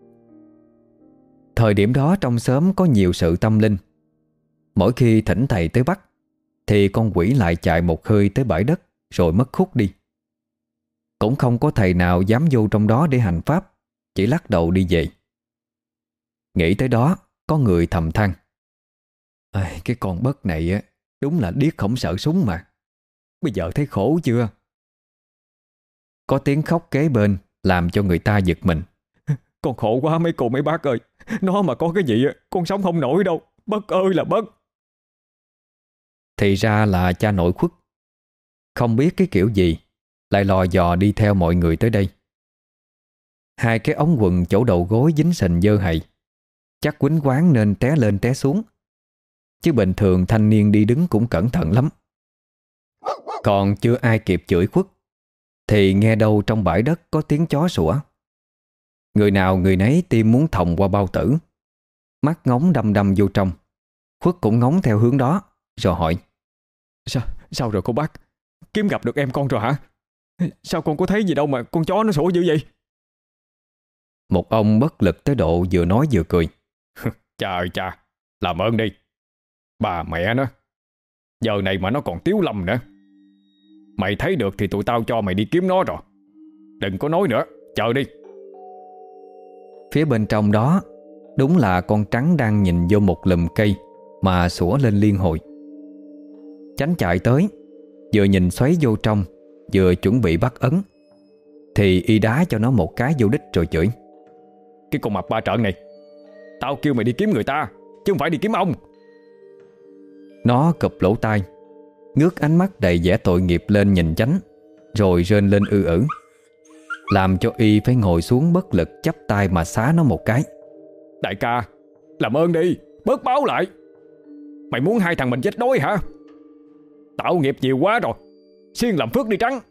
Thời điểm đó trong xóm có nhiều sự tâm linh. Mỗi khi thỉnh thầy tới bắt, thì con quỷ lại chạy một hơi tới bãi đất rồi mất hút đi. Cũng không có thầy nào dám vô trong đó để hành pháp, chỉ lắc đầu đi về. Nghĩ tới đó, có người thầm than: Cái con bất này á, đúng là điếc không sợ súng mà. Bây giờ thấy khổ chưa? Có tiếng khóc kế bên làm cho người ta giật mình. Con khổ quá mấy cô mấy bác ơi. Nó mà có cái gì con sống không nổi đâu. Bất ơi là bất. Thì ra là cha nội Khuất. Không biết cái kiểu gì lại lò dò đi theo mọi người tới đây. Hai cái ống quần chỗ đầu gối dính sình dơ hầy, chắc quýnh quáng nên té lên té xuống, chứ bình thường thanh niên đi đứng cũng cẩn thận lắm. Còn chưa ai kịp chửi Khuất, thì nghe đâu trong bãi đất có tiếng chó sủa. Người nào người nấy tim muốn thòng qua bao tử, mắt ngóng đăm đăm vô trong. Khuất cũng ngóng theo hướng đó, rồi hỏi: Sao rồi cô bác? Kiếm gặp được em con rồi hả? Sao con có thấy gì đâu mà con chó nó sủa dữ vậy? Một ông bất lực tới độ vừa nói vừa cười. Cha ơi cha, làm ơn đi. Bà mẹ nó, giờ này mà nó còn tiếu lâm nữa. Mày thấy được thì tụi tao cho mày đi kiếm nó rồi. Đừng có nói nữa, chờ đi. Phía bên trong đó đúng là con Trắng đang nhìn vô một lùm cây mà sủa lên liên hồi. Chánh chạy tới, vừa nhìn xoáy vô trong, vừa chuẩn bị bắt ấn, thì y đá cho nó một cái vô đích rồi chửi: Cái con mập ba trợn này, tao kêu mày đi kiếm người ta, chứ không phải đi kiếm ông. Nó cụp lỗ tai, ngước ánh mắt đầy vẻ tội nghiệp lên nhìn Chánh, rồi rên lên ư ử, làm cho y phải ngồi xuống bất lực chắp tay mà xá nó một cái. Đại ca, làm ơn đi, bớt báo lại. Mày muốn hai thằng mình chết đói hả? Tạo nghiệp nhiều quá rồi, siêng làm phước đi Trắng.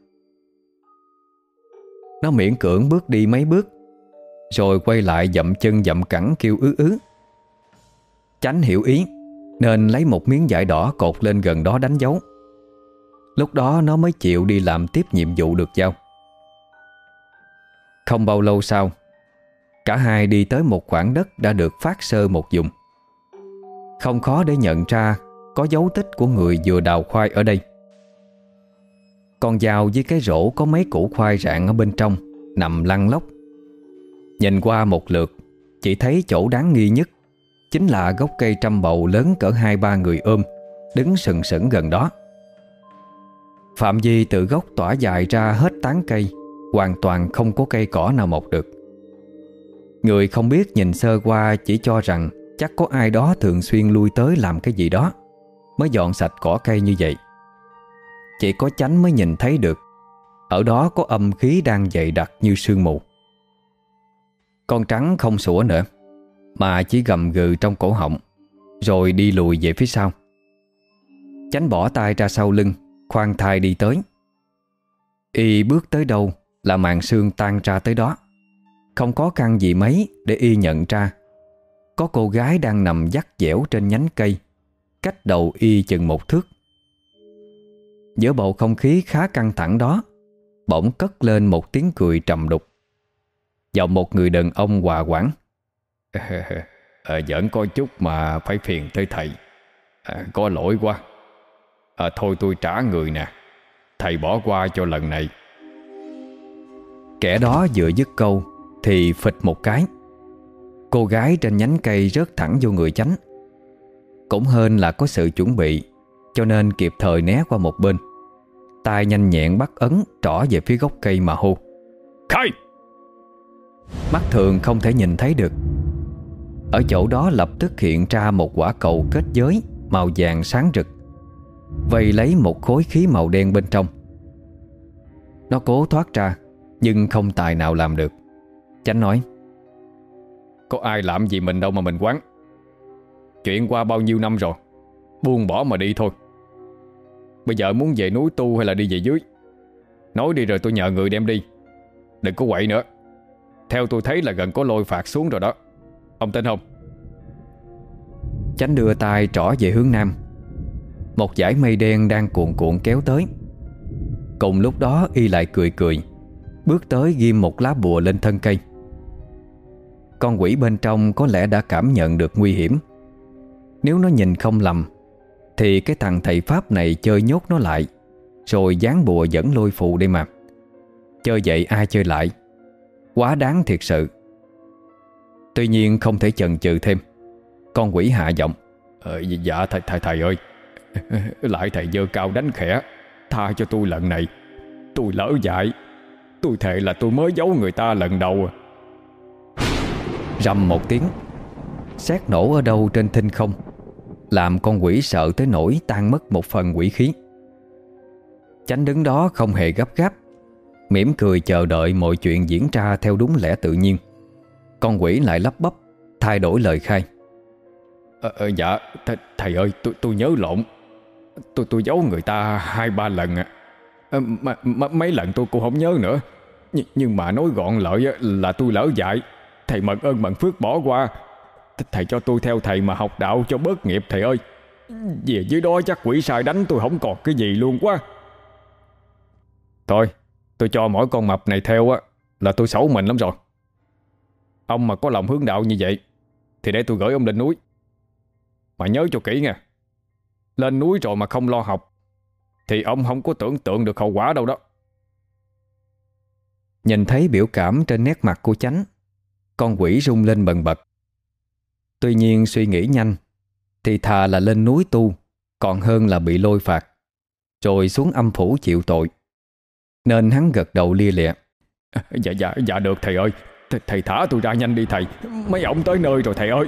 Nó miễn cưỡng bước đi mấy bước, rồi quay lại dậm chân dậm cẳng kêu ứ ứ. Chánh hiểu ý, nên lấy một miếng vải đỏ cột lên gần đó đánh dấu. Lúc đó nó mới chịu đi làm tiếp nhiệm vụ được giao. Không bao lâu sau, Cả hai đi tới một khoảng đất đã được phát sơ một vùng. Không khó để nhận ra có dấu tích của người vừa đào khoai ở đây. Con dao với cái rổ có mấy củ khoai rạn ở bên trong nằm lăn lóc. Nhìn qua một lượt, chỉ thấy chỗ đáng nghi nhất chính là gốc cây trăm bầu lớn cỡ 2-3 người ôm, đứng sừng sững gần đó. Phạm vi từ gốc tỏa dài ra hết tán cây, hoàn toàn không có cây cỏ nào mọc được. Người không biết nhìn sơ qua chỉ cho rằng chắc có ai đó thường xuyên lui tới làm cái gì đó mới dọn sạch cỏ cây như vậy. Chỉ có chánh mới nhìn thấy được ở đó có âm khí đang dày đặc như sương mù. Con trắng không sủa nữa, mà chỉ gầm gừ trong cổ họng, rồi đi lùi về phía sau. Chánh bỏ tay ra sau lưng, khoan thai đi tới. Y bước tới đâu là màn sương tan ra tới đó. Không có căn gì mấy để Y nhận ra có cô gái đang nằm vắt dẻo trên nhánh cây, cách đầu Y chừng 1 thước. Giữa bầu không khí khá căng thẳng đó, bỗng cất lên một tiếng cười trầm đục. Giọng một người đàn ông hòa quảng. Giỡn có chút mà phải phiền tới thầy. Có lỗi quá. Thôi tôi trả người nè, thầy bỏ qua cho lần này. Kẻ đó vừa dứt câu thì phịch một cái, cô gái trên nhánh cây rớt thẳng vô người Chánh. Cũng hên là có sự chuẩn bị, cho nên kịp thời né qua một bên. Tay nhanh nhẹn bắt ấn trỏ về phía gốc cây mà hô: Khai! Mắt thường không thể nhìn thấy được. Ở chỗ đó lập tức hiện ra một quả cầu kết giới màu vàng sáng rực, vây lấy một khối khí màu đen bên trong. Nó cố thoát ra nhưng không tài nào làm được. Chánh nói: Có ai làm gì mình đâu mà mình quán. Chuyện qua bao nhiêu năm rồi, buông bỏ mà đi thôi. Bây giờ muốn về núi tu hay là đi về dưới? Nói đi rồi tôi nhờ người đem đi. Đừng có quậy nữa. Theo tôi thấy là gần có lôi phạt xuống rồi đó. Ông tin không? Chánh đưa tay trỏ về hướng nam. Một dải mây đen đang cuồn cuộn kéo tới. Cùng lúc đó Y lại cười cười, bước tới ghim một lá bùa lên thân cây. Con quỷ bên trong có lẽ đã cảm nhận được nguy hiểm. Nếu nó nhìn không lầm thì cái thằng thầy Pháp này chơi nhốt nó lại, rồi dán bùa dẫn lôi phù đây mà. Chơi vậy ai chơi lại, quá đáng thiệt sự. Tuy nhiên không thể chần chừ thêm, con quỷ hạ giọng: Dạ thầy ơi, lại thầy giơ cao đánh khẽ, tha cho tôi lần này. Tôi lỡ dại. Tôi thề là tôi mới giấu người ta lần đầu. Rầm một tiếng, sét nổ ở đâu trên thinh không, làm con quỷ sợ tới nỗi tan mất một phần quỷ khí. Chánh đứng đó không hề gấp gáp, mỉm cười chờ đợi mọi chuyện diễn ra theo đúng lẽ tự nhiên. Con quỷ lại lắp bắp thay đổi lời khai: Dạ thầy ơi, tôi nhớ lộn. Tôi giấu người ta 2-3 lần. Mấy lần tôi cũng không nhớ nữa. Nhưng mà nói gọn lại là tôi lỡ dại. Thầy mận ơn mận phước bỏ qua. Thầy cho tôi theo thầy mà học đạo cho bớt nghiệp thầy ơi. Về dưới đó chắc quỷ sai đánh tôi không còn cái gì luôn quá. Thôi, tôi cho mỗi con mập này theo á là tôi xấu mình lắm rồi. Ông mà có lòng hướng đạo như vậy thì để tôi gửi ông lên núi. Mà nhớ cho kỹ nha, lên núi rồi mà không lo học thì ông không có tưởng tượng được hậu quả đâu đó. Nhìn thấy biểu cảm trên nét mặt của Chánh, con quỷ rung lên bần bật. Tuy nhiên suy nghĩ nhanh thì thà là lên núi tu còn hơn là bị lôi phạt, rồi xuống âm phủ chịu tội. Nên hắn gật đầu lia lịa: Dạ được thầy ơi. Thầy thả tôi ra nhanh đi thầy. Mấy ổng tới nơi rồi thầy ơi.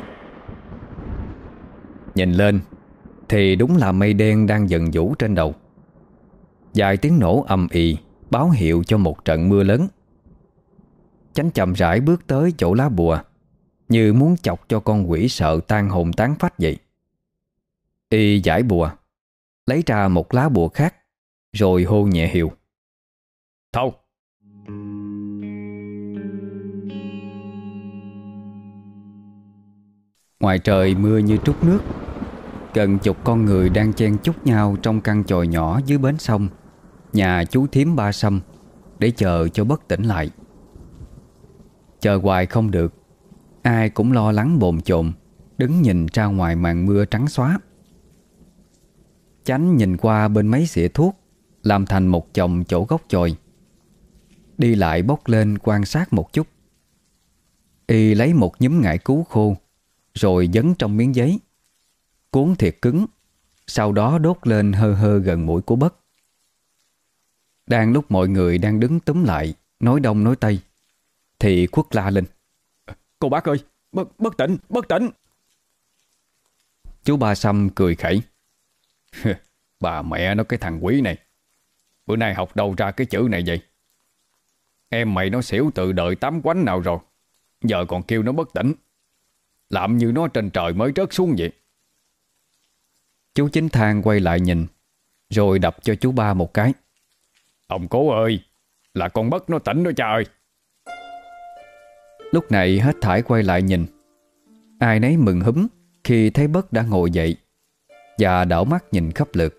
Nhìn lên thì đúng là mây đen đang dần vũ trên đầu. Vài tiếng nổ ầm ì báo hiệu cho một trận mưa lớn. Chánh chậm rãi bước tới chỗ lá bùa, như muốn chọc cho con quỷ sợ tan hồn tán phách vậy. Y giải bùa, lấy ra một lá bùa khác, rồi hô nhẹ hiệu: Thâu. Ngoài trời mưa như trút nước. Gần chục con người đang chen chúc nhau trong căn chòi nhỏ dưới bến sông nhà chú thím Ba Sâm, để chờ cho bất tỉnh lại. Chờ hoài không được Ai cũng lo lắng bồn chồn, đứng nhìn ra ngoài màn mưa trắng xóa. Chánh nhìn qua bên mấy xịa thuốc làm thành một chồng chỗ gốc chòi, đi lại bốc lên quan sát một chút. Y lấy một nhúm ngải cứu khô rồi dấn trong miếng giấy, cuốn thiệt cứng, sau đó đốt lên hơ hơ gần mũi của Bất. Đang lúc mọi người đang đứng túm lại nói đông nói tây thì Khuất la lên: Cô bác ơi, bất tỉnh, bất tỉnh. Chú Ba Sâm cười khẩy: Bà mẹ nó, cái thằng quỷ này, bữa nay học đâu ra cái chữ này vậy? Em mày nó xỉu từ đời tám quánh nào rồi, giờ còn kêu nó bất tỉnh, làm như nó trên trời mới rớt xuống vậy. Chú Chín Thang quay lại nhìn, rồi đập cho chú Ba một cái: Ông cố ơi, là con Bất nó tỉnh đó cha ơi. Lúc này hết thảy quay lại nhìn, ai nấy mừng húm khi thấy Bất đã ngồi dậy và đảo mắt nhìn khắp lượt.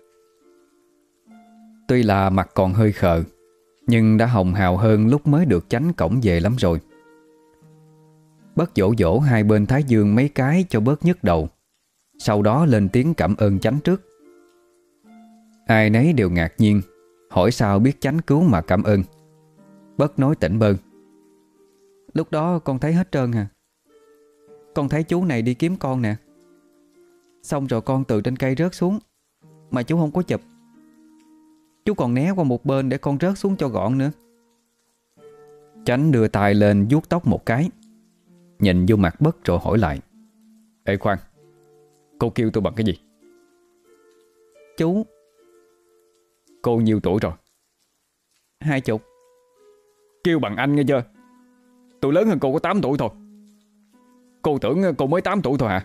Tuy là mặt còn hơi khờ, nhưng đã hồng hào hơn lúc mới được Chánh cõng về lắm rồi. Bất dỗ dỗ hai bên thái dương mấy cái cho bớt nhức đầu, sau đó lên tiếng cảm ơn Chánh trước. Ai nấy đều ngạc nhiên, hỏi sao biết Chánh cứu mà cảm ơn. Bất nói tỉnh bơ: Lúc đó con thấy hết trơn à. Con thấy chú này đi kiếm con nè, xong rồi con từ trên cây rớt xuống, mà chú không có chụp. Chú còn né qua một bên để con rớt xuống cho gọn nữa. Chánh đưa tay lên vuốt tóc một cái, nhìn vô mặt Bất rồi hỏi lại: Ê khoan, cô kêu tôi bằng cái gì? Chú. Cô nhiêu tuổi rồi? 20. Kêu bằng anh nghe chưa? Tôi lớn hơn cô có 8 tuổi thôi. Cô tưởng cô mới 8 tuổi thôi hả?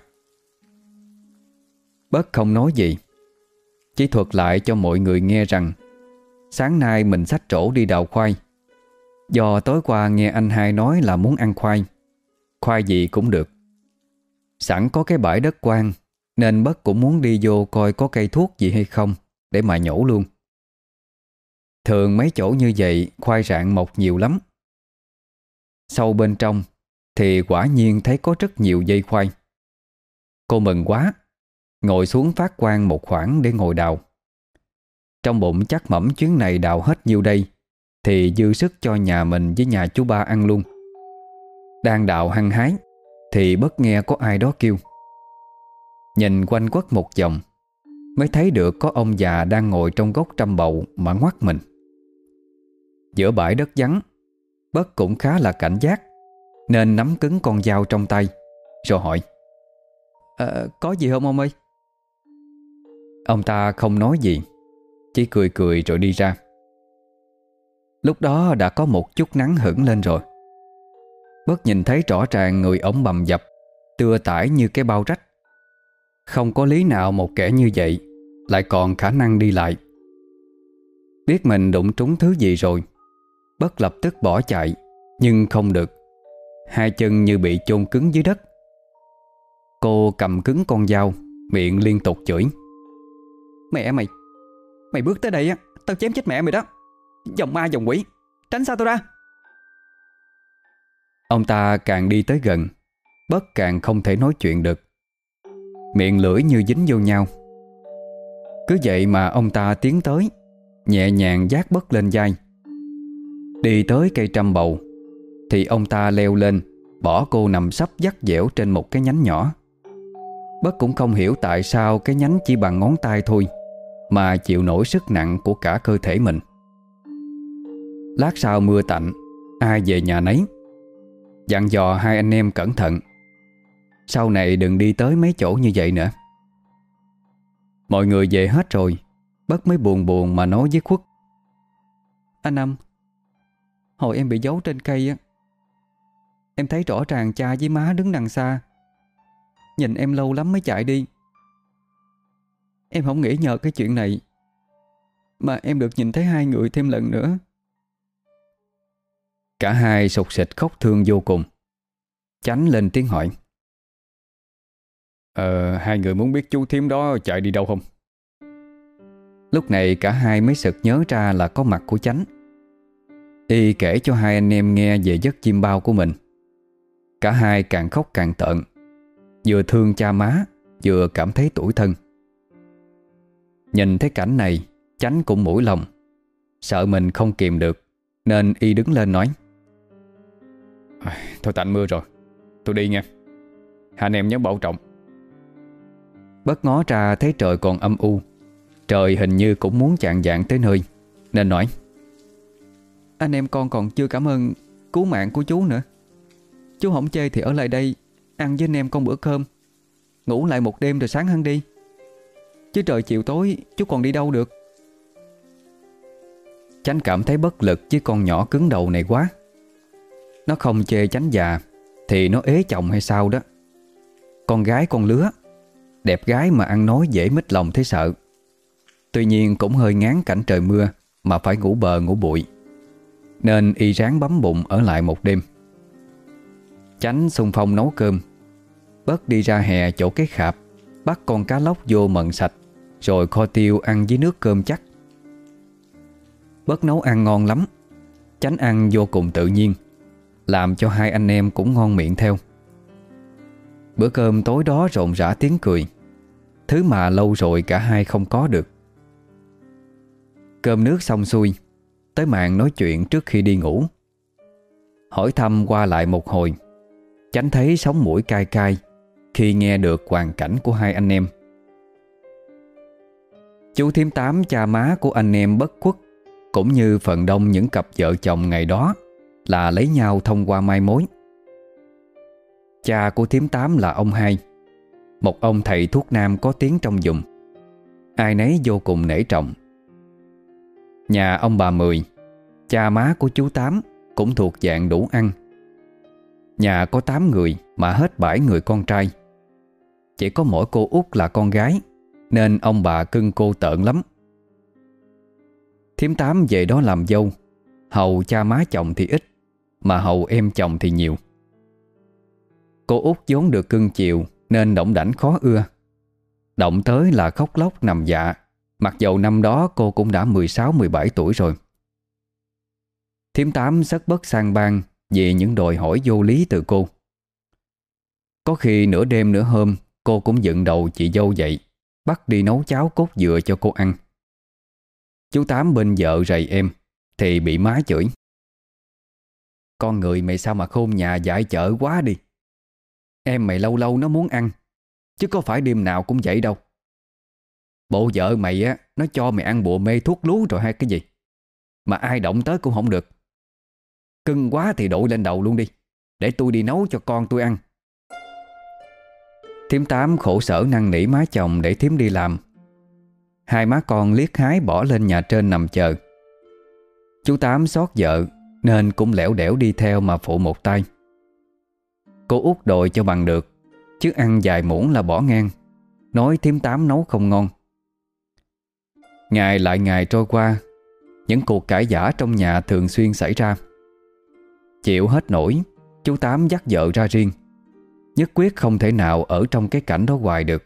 Bất không nói gì, chỉ thuật lại cho mọi người nghe rằng sáng nay mình xách trổ đi đào khoai, do tối qua nghe anh hai nói là muốn ăn khoai, khoai gì cũng được. Sẵn có cái bãi đất quang nên Bất cũng muốn đi vô coi có cây thuốc gì hay không để mà nhổ luôn. Thường mấy chỗ như vậy khoai rạng mọc nhiều lắm. Sâu bên trong thì quả nhiên thấy có rất nhiều dây khoai. Cô mừng quá, ngồi xuống phát quang một khoảng để ngồi đào. Trong bụng chắc mẩm chuyến này đào hết nhiêu đây thì dư sức cho nhà mình với nhà chú Ba ăn luôn. Đang đào hăng hái thì bất nghe có ai đó kêu. Nhìn quanh quất một vòng mới thấy được có ông già đang ngồi trong gốc trăm bầu mà ngoắt mình. Giữa bãi đất vắng, Bất cũng khá là cảnh giác nên nắm cứng con dao trong tay rồi hỏi: Có gì không ông ơi? Ông ta không nói gì, chỉ cười cười rồi đi ra. Lúc đó đã có một chút nắng hửng lên rồi. Bất nhìn thấy rõ ràng người ổng bầm dập, tưa tải như cái bao rách. Không có lý nào một kẻ như vậy lại còn khả năng đi lại. Biết mình đụng trúng thứ gì rồi, Bất lập tức bỏ chạy, nhưng không được. Hai chân như bị chôn cứng dưới đất. Cô cầm cứng con dao, miệng liên tục chửi: Mẹ mày, mày bước tới đây á, tao chém chết mẹ mày đó. Dòng ma dòng quỷ, tránh xa tao ra. Ông ta càng đi tới gần, Bất càng không thể nói chuyện được. Miệng lưỡi như dính vô nhau. Cứ vậy mà ông ta tiến tới, nhẹ nhàng vác Bất lên vai. Đi tới cây trăm bầu thì ông ta leo lên, bỏ cô nằm sấp vắt dẻo trên một cái nhánh nhỏ. Bất cũng không hiểu tại sao cái nhánh chỉ bằng ngón tay thôi mà chịu nổi sức nặng của cả cơ thể mình. Lát sau mưa tạnh, ai về nhà nấy, dặn dò hai anh em cẩn thận, sau này đừng đi tới mấy chỗ như vậy nữa. Mọi người về hết rồi, Bất mới buồn buồn mà nói với Khuất: Anh Năm, hồi em bị giấu trên cây á, em thấy rõ ràng cha với má đứng đằng xa, nhìn em lâu lắm mới chạy đi. Em không nghĩ nhờ cái chuyện này mà em được nhìn thấy hai người thêm lần nữa. Cả hai sụt sịt khóc thương vô cùng. Chánh lên tiếng hỏi: Hai người muốn biết chú thím đó chạy đi đâu không? Lúc này cả hai mới sực nhớ ra là có mặt của Chánh. Y kể cho hai anh em nghe về giấc chim bao của mình. Cả hai càng khóc càng tợn, vừa thương cha má, vừa cảm thấy tủi thân. Nhìn thấy cảnh này, Chánh cũng mũi lòng, sợ mình không kìm được, nên y đứng lên nói: Thôi tạnh mưa rồi, tôi đi nha. Hai anh em nhớ bảo trọng. Bất ngó ra thấy trời còn âm u, trời hình như cũng muốn chạng vạng tới nơi, nên nói: Anh em con còn chưa cảm ơn cứu mạng của chú nữa. Chú không chê thì ở lại đây ăn với anh em con bữa cơm, ngủ lại một đêm rồi sáng hẳn đi. Chứ trời chiều tối chú còn đi đâu được. Chánh cảm thấy bất lực với con nhỏ cứng đầu này quá. Nó không chê Chánh già thì nó ế chồng hay sao đó. Con gái con lứa, đẹp gái mà ăn nói dễ mít lòng thấy sợ. Tuy nhiên cũng hơi ngán cảnh trời mưa mà phải ngủ bờ ngủ bụi, nên y ráng bấm bụng ở lại một đêm. Chánh xung phong nấu cơm, Bớt đi ra hè chỗ cái khạp, bắt con cá lóc vô mần sạch, rồi kho tiêu ăn với nước cơm chắc. Bớt nấu ăn ngon lắm, Chánh ăn vô cùng tự nhiên, làm cho hai anh em cũng ngon miệng theo. Bữa cơm tối đó rộn rã tiếng cười, thứ mà lâu rồi cả hai không có được. Cơm nước xong xuôi, tới màn nói chuyện trước khi đi ngủ. Hỏi thăm qua lại một hồi, Chánh thấy sống mũi cay cay khi nghe được hoàn cảnh của hai anh em. Chú Thím Tám, cha má của anh em Bất Khuất, cũng như phần đông những cặp vợ chồng ngày đó, là lấy nhau thông qua mai mối. Cha của Thím Tám là ông Hai, một ông thầy thuốc nam có tiếng trong vùng, ai nấy vô cùng nể trọng. Nhà ông bà Mười, cha má của chú Tám, cũng thuộc dạng đủ ăn. Nhà có 8 người mà hết 7 người con trai. Chỉ có mỗi cô út là con gái, nên ông bà cưng cô tợn lắm. Thím Tám về đó làm dâu, hầu cha má chồng thì ít, mà hầu em chồng thì nhiều. Cô út vốn được cưng chiều nên đỏng đảnh khó ưa. Động tới là khóc lóc nằm dạ, mặc dầu năm đó cô cũng đã 16-17 tuổi rồi. Thím Tám rất bất sang bang vì những đòi hỏi vô lý từ cô. Có khi nửa đêm nửa hôm cô cũng dựng đầu chị dâu dậy, bắt đi nấu cháo cốt dừa cho cô ăn. Chú Tám bên vợ rầy em thì bị má chửi: "Con người mày sao mà khôn nhà dại chợ quá đi. Em mày lâu lâu nó muốn ăn, chứ có phải đêm nào cũng vậy đâu. Bộ vợ mày á, nó cho mày ăn bùa mê thuốc lú rồi hay cái gì, mà ai động tới cũng không được. Cưng quá thì đội lên đầu luôn đi, để tôi đi nấu cho con tôi ăn." Thím Tám khổ sở năn nỉ má chồng để thím đi làm. Hai má con liếc hái bỏ lên nhà trên nằm chờ. Chú Tám xót vợ nên cũng lẻo đẻo đi theo mà phụ một tay. Cô út đòi cho bằng được, chứ ăn vài muỗng là bỏ ngang, nói thím Tám nấu không ngon. Ngày lại ngày trôi qua, những cuộc cãi vã trong nhà thường xuyên xảy ra. Chịu hết nổi, chú Tám dắt vợ ra riêng, nhất quyết không thể nào ở trong cái cảnh đó hoài được.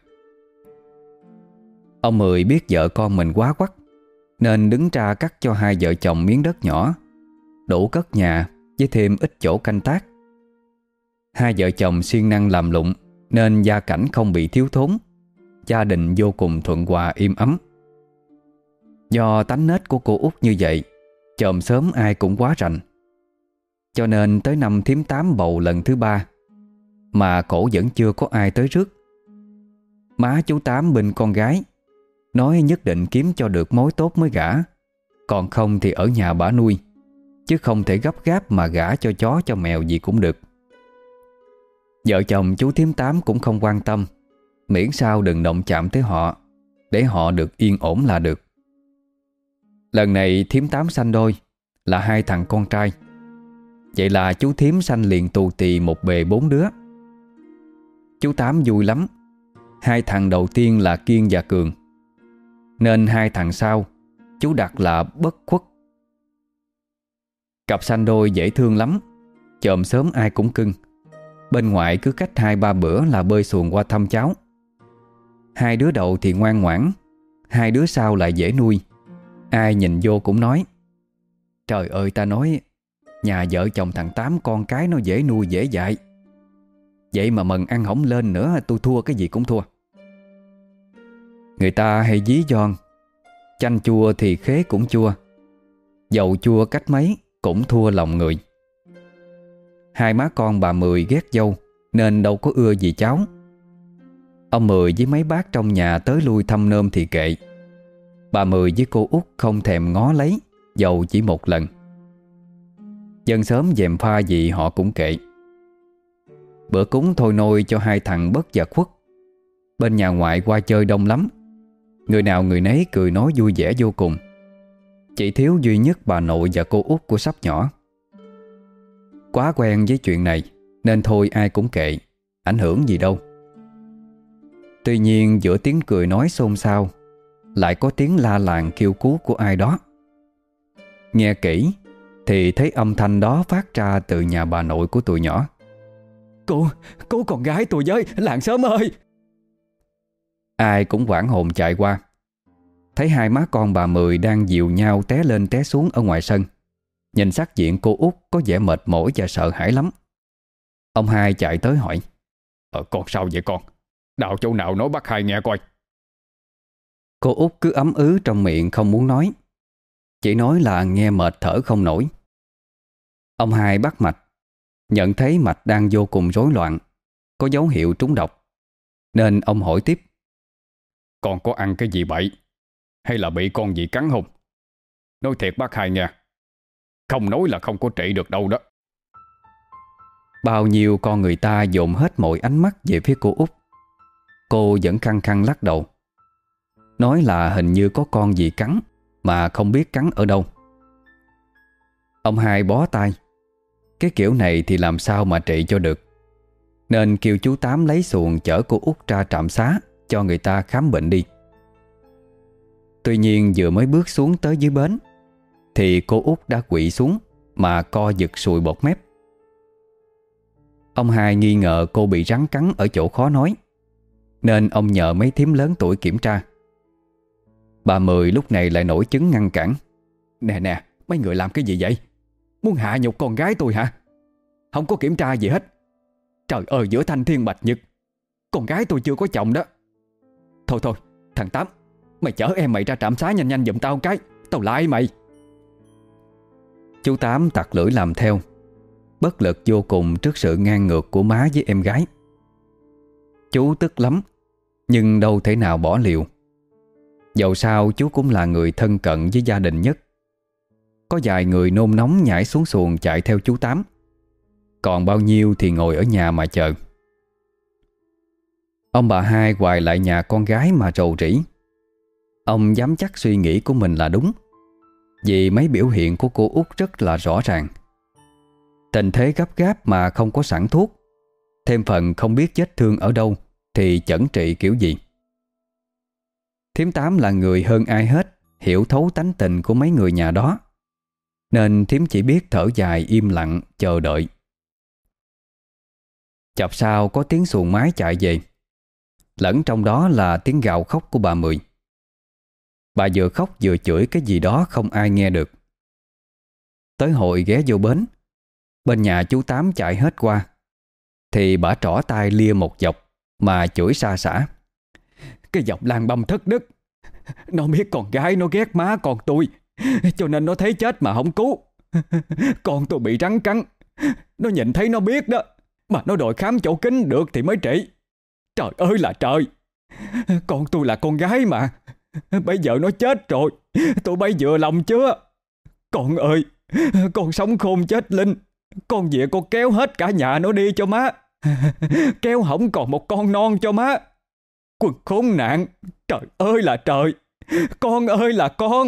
Ông Mười biết vợ con mình quá quắt, nên đứng ra cắt cho hai vợ chồng miếng đất nhỏ, đủ cất nhà với thêm ít chỗ canh tác. Hai vợ chồng siêng năng làm lụng nên gia cảnh không bị thiếu thốn, gia đình vô cùng thuận hòa im ấm. Do tánh nết của cô út như vậy, chòm sớm ai cũng quá rành. Cho nên tới năm thím Tám bầu lần thứ 3 mà cổ vẫn chưa có ai tới rước. Má chú Tám bên con gái nói nhất định kiếm cho được mối tốt mới gả, còn không thì ở nhà bả nuôi, chứ không thể gấp gáp mà gả cho chó cho mèo gì cũng được. Vợ chồng chú thím Tám cũng không quan tâm, miễn sao đừng động chạm tới họ, để họ được yên ổn là được. Lần này thím Tám sanh đôi, là 2 thằng con trai. Vậy là chú thím sanh liền tù tì một bề 4 đứa. Chú Tám vui lắm. 2 thằng đầu tiên là Kiên và Cường, nên 2 thằng sau chú đặt là Bất Khuất. Cặp sanh đôi dễ thương lắm, chòm sớm ai cũng cưng. Bên ngoại cứ cách 2-3 bữa là bơi xuồng qua thăm cháu. 2 đứa đầu thì ngoan ngoãn, 2 đứa sau lại dễ nuôi. Ai nhìn vô cũng nói: "Trời ơi, ta nói nhà vợ chồng thằng Tám con cái nó dễ nuôi dễ dạy, Vậy mà mần ăn hổng lên nữa, tôi thua cái gì cũng thua. Người ta hay dí giòn, chanh chua thì khế cũng chua, dầu chua cách mấy cũng thua lòng người. Hai má con bà Mười ghét dâu nên đâu có ưa gì cháu. Ông Mười với mấy bác trong nhà tới lui thăm nôm thì kệ. Bà Mười với cô út không thèm ngó lấy, dầu chỉ một lần. Dân xóm dèm pha gì họ cũng kệ. Bữa cúng thôi nôi cho hai thằng bất và khuất. Bên nhà ngoại qua chơi đông lắm. Người nào người nấy cười nói vui vẻ vô cùng. Chỉ thiếu duy nhất bà nội và cô út của sắp nhỏ. Quá quen với chuyện này nên thôi ai cũng kệ, ảnh hưởng gì đâu. Tuy nhiên giữa tiếng cười nói xôn xao lại có tiếng la làng kêu cứu của ai đó. Nghe kỹ thì thấy âm thanh đó phát ra từ nhà bà nội của tụi nhỏ. Cứu con gái tôi với, làng xóm ơi! Ai cũng hoảng hồn chạy qua. Thấy hai má con bà Mười đang dìu nhau té lên té xuống ở ngoài sân. Nhìn sắc diện cô út có vẻ mệt mỏi và sợ hãi lắm. Ông hai chạy tới hỏi: Con sao vậy con? Đau chỗ nào nói bác hai nghe coi. Cô út cứ ấm ứ trong miệng không muốn nói, chỉ nói là nghe mệt thở không nổi. Ông hai bắt mạch, nhận thấy mạch đang vô cùng rối loạn, có dấu hiệu trúng độc, nên ông hỏi tiếp: Con có ăn cái gì bậy, hay là bị con gì cắn không? Nói thiệt bác hai nghe, không nói là không có trị được đâu đó. Bao nhiêu con người ta dồn hết mọi ánh mắt về phía cô út. Cô vẫn khăng khăng lắc đầu, nói là hình như có con gì cắn mà không biết cắn ở đâu. Ông hai bó tay. Cái kiểu này thì làm sao mà trị cho được, nên kêu chú Tám lấy xuồng chở cô út ra trạm xá cho người ta khám bệnh đi. Tuy nhiên vừa mới bước xuống tới dưới bến thì cô út đã quỵ xuống mà co giật sùi bọt mép. Ông hai nghi ngờ cô bị rắn cắn ở chỗ khó nói, nên ông nhờ mấy thím lớn tuổi kiểm tra. Bà Mười lúc này lại nổi chứng ngăn cản: Nè, mấy người làm cái gì vậy? Muốn hạ nhục con gái tôi hả? Không có kiểm tra gì hết. Trời ơi, giữa thanh thiên bạch nhật, con gái tôi chưa có chồng đó. Thôi, thằng Tám, mày chở em mày ra trạm xá nhanh nhanh giùm tao cái. Tao lại mày. Chú Tám tặc lưỡi làm theo, bất lực vô cùng trước sự ngang ngược của má với em gái. Chú tức lắm, nhưng đâu thể nào bỏ liều. Dẫu sao chú cũng là người thân cận với gia đình nhất. Có vài người nôn nóng nhảy xuống xuồng chạy theo chú Tám, còn bao nhiêu thì ngồi ở nhà mà chờ. Ông bà hai hoài lại nhà con gái mà rầu rĩ. Ông dám chắc suy nghĩ của mình là đúng, vì mấy biểu hiện của cô út rất là rõ ràng. Tình thế gấp gáp mà không có sẵn thuốc, thêm phần không biết vết thương ở đâu thì chẩn trị kiểu gì. Thím Tám là người hơn ai hết hiểu thấu tánh tình của mấy người nhà đó, nên thím chỉ biết thở dài im lặng chờ đợi. Chập sau có tiếng xuồng máy chạy về, lẫn trong đó là tiếng gào khóc của bà Mười. Bà vừa khóc vừa chửi cái gì đó không ai nghe được. Tới hồi ghé vô bến, bên nhà chú Tám chạy hết qua, thì bà trỏ tay lia một dọc mà chửi xa xả: Cái dòng lang băm thất đức, nó biết con gái nó ghét má con tôi, cho nên nó thấy chết mà không cứu. Con tôi bị rắn cắn, nó nhìn thấy nó biết đó, mà nó đòi khám chỗ kính được thì mới trị. Trời ơi là trời, con tôi là con gái mà. Bây giờ nó chết rồi, tụi bay vừa lòng chưa? Con ơi, con sống khôn chết linh, con về con kéo hết cả nhà nó đi cho má. Kéo hỏng còn một con non cho má. Quần khốn nạn, trời ơi là trời, con ơi là con.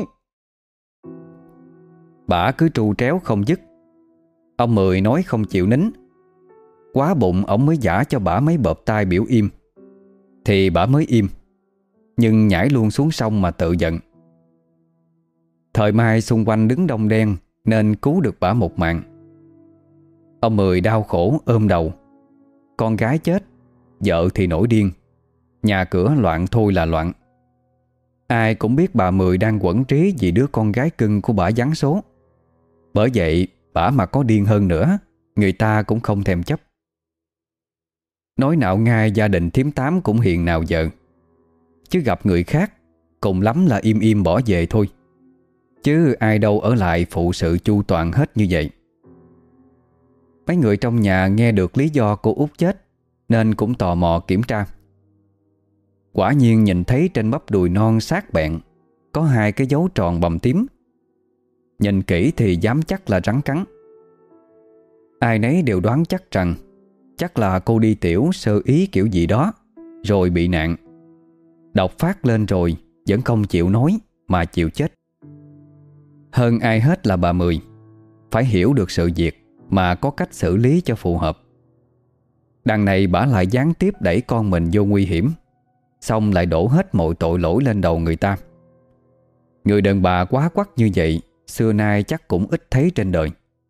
Bà cứ tru tréo không dứt. Ông Mười nói không chịu nín. Quá bụng ông mới giả cho bà mấy bợp tai biểu im, thì bà mới im, nhưng nhảy luôn xuống sông mà tự giận. Thời mai xung quanh đứng đông đen nên cứu được bà một mạng. Ông Mười đau khổ ôm đầu. Con gái chết, vợ thì nổi điên, nhà cửa loạn thôi là loạn. Ai cũng biết bà Mười đang quẫn trí vì đứa con gái cưng của bà giáng số. Bởi vậy bà mà có điên hơn nữa, người ta cũng không thèm chấp. Nói nạo ngay gia đình thím Tám cũng hiền nào vợ, chứ gặp người khác cùng lắm là im im bỏ về thôi, chứ ai đâu ở lại phụ sự chu toàn hết như vậy. Mấy người trong nhà nghe được lý do cô út chết nên cũng tò mò kiểm tra. Quả nhiên nhìn thấy trên bắp đùi non sát bẹn có 2 cái dấu tròn bầm tím. Nhìn kỹ thì dám chắc là rắn cắn. Ai nấy đều đoán chắc rằng chắc là cô đi tiểu sơ ý kiểu gì đó rồi bị nạn. Độc phát lên rồi vẫn không chịu nói mà chịu chết. Hơn ai hết là bà Mười phải hiểu được sự việc mà có cách xử lý cho phù hợp. Đằng này bả lại gián tiếp đẩy con mình vô nguy hiểm, xong lại đổ hết mọi tội lỗi lên đầu người ta. Người đàn bà quá quắt như vậy xưa nay chắc cũng ít thấy trên đời.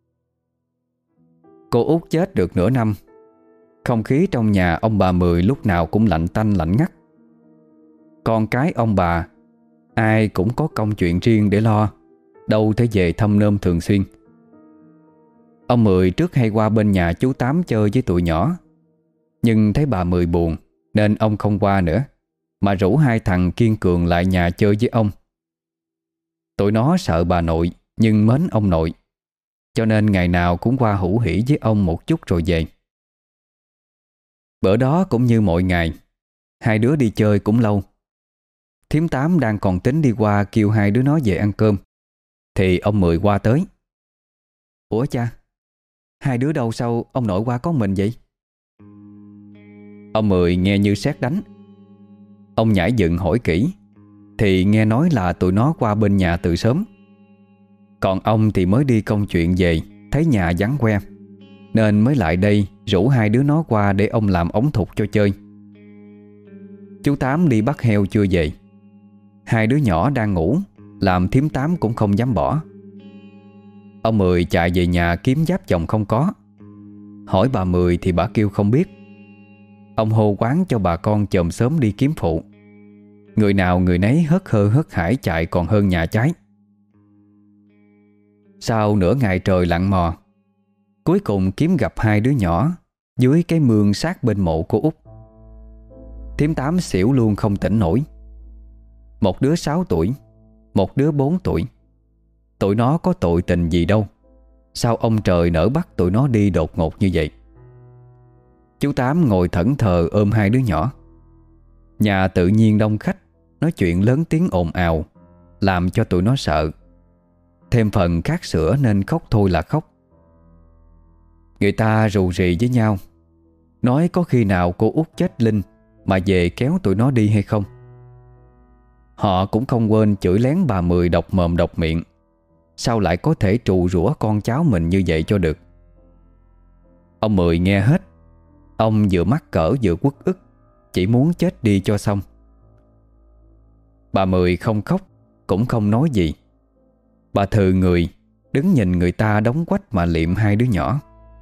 Cô út chết được nửa năm, không khí trong nhà ông bà Mười lúc nào cũng lạnh tanh lạnh ngắt. Con cái ông bà ai cũng có công chuyện riêng để lo, đâu thể về thăm nôm thường xuyên. Ông Mười trước hay qua bên nhà chú Tám chơi với tụi nhỏ, nhưng thấy bà Mười buồn nên ông không qua nữa, mà rủ 2 thằng kiên cường lại nhà chơi với ông. Tụi nó sợ bà nội nhưng mến ông nội, cho nên ngày nào cũng qua hữu hỉ với ông một chút rồi về. Bữa đó cũng như mọi ngày, 2 đứa đi chơi cũng lâu. Thím Tám đang còn tính đi qua kêu 2 đứa nó về ăn cơm thì ông Mười qua tới. Ủa cha, 2 đứa đâu sao ông nội qua có mình vậy? Ông Mười nghe như sét đánh. Ông nhảy dựng hỏi kỹ thì nghe nói là tụi nó qua bên nhà từ sớm. Còn ông thì mới đi công chuyện về, thấy nhà vắng que nên mới lại đây rủ 2 đứa nó qua để ông làm ống thục cho chơi. Chú Tám đi bắt heo chưa về. 2 đứa nhỏ đang ngủ, làm thím Tám cũng không dám bỏ. Ông Mười chạy về nhà kiếm giáp chồng không có. Hỏi bà Mười thì bà kêu không biết. Ông hô quán cho bà con chòm sớm đi kiếm phụ. Người nào người nấy hớt hơ hớt hải chạy còn hơn nhà trái. Sau nửa ngày trời lặn mò, cuối cùng kiếm gặp 2 đứa nhỏ dưới cái mương sát bên mộ cô út. Thím Tám xỉu luôn không tỉnh nổi. Một đứa 6 tuổi, một đứa 4 tuổi. Tụi nó có tội tình gì đâu, sao ông trời nỡ bắt tụi nó đi đột ngột như vậy? Chú Tám ngồi thẫn thờ ôm 2 đứa nhỏ. Nhà tự nhiên đông khách, nói chuyện lớn tiếng ồn ào, làm cho tụi nó sợ. Thêm phần khát sữa nên khóc thôi là khóc. Người ta rù rì với nhau, nói có khi nào cô út chết linh mà về kéo tụi nó đi hay không. Họ cũng không quên chửi lén bà Mười độc mồm độc miệng. Sao lại có thể trù rủa con cháu mình như vậy cho được? Ông Mười nghe hết. Ông vừa mắc cỡ vừa uất ức, chỉ muốn chết đi cho xong. Bà Mười không khóc cũng không nói gì. Bà thừ người, đứng nhìn người ta đóng quách mà liệm 2 đứa nhỏ.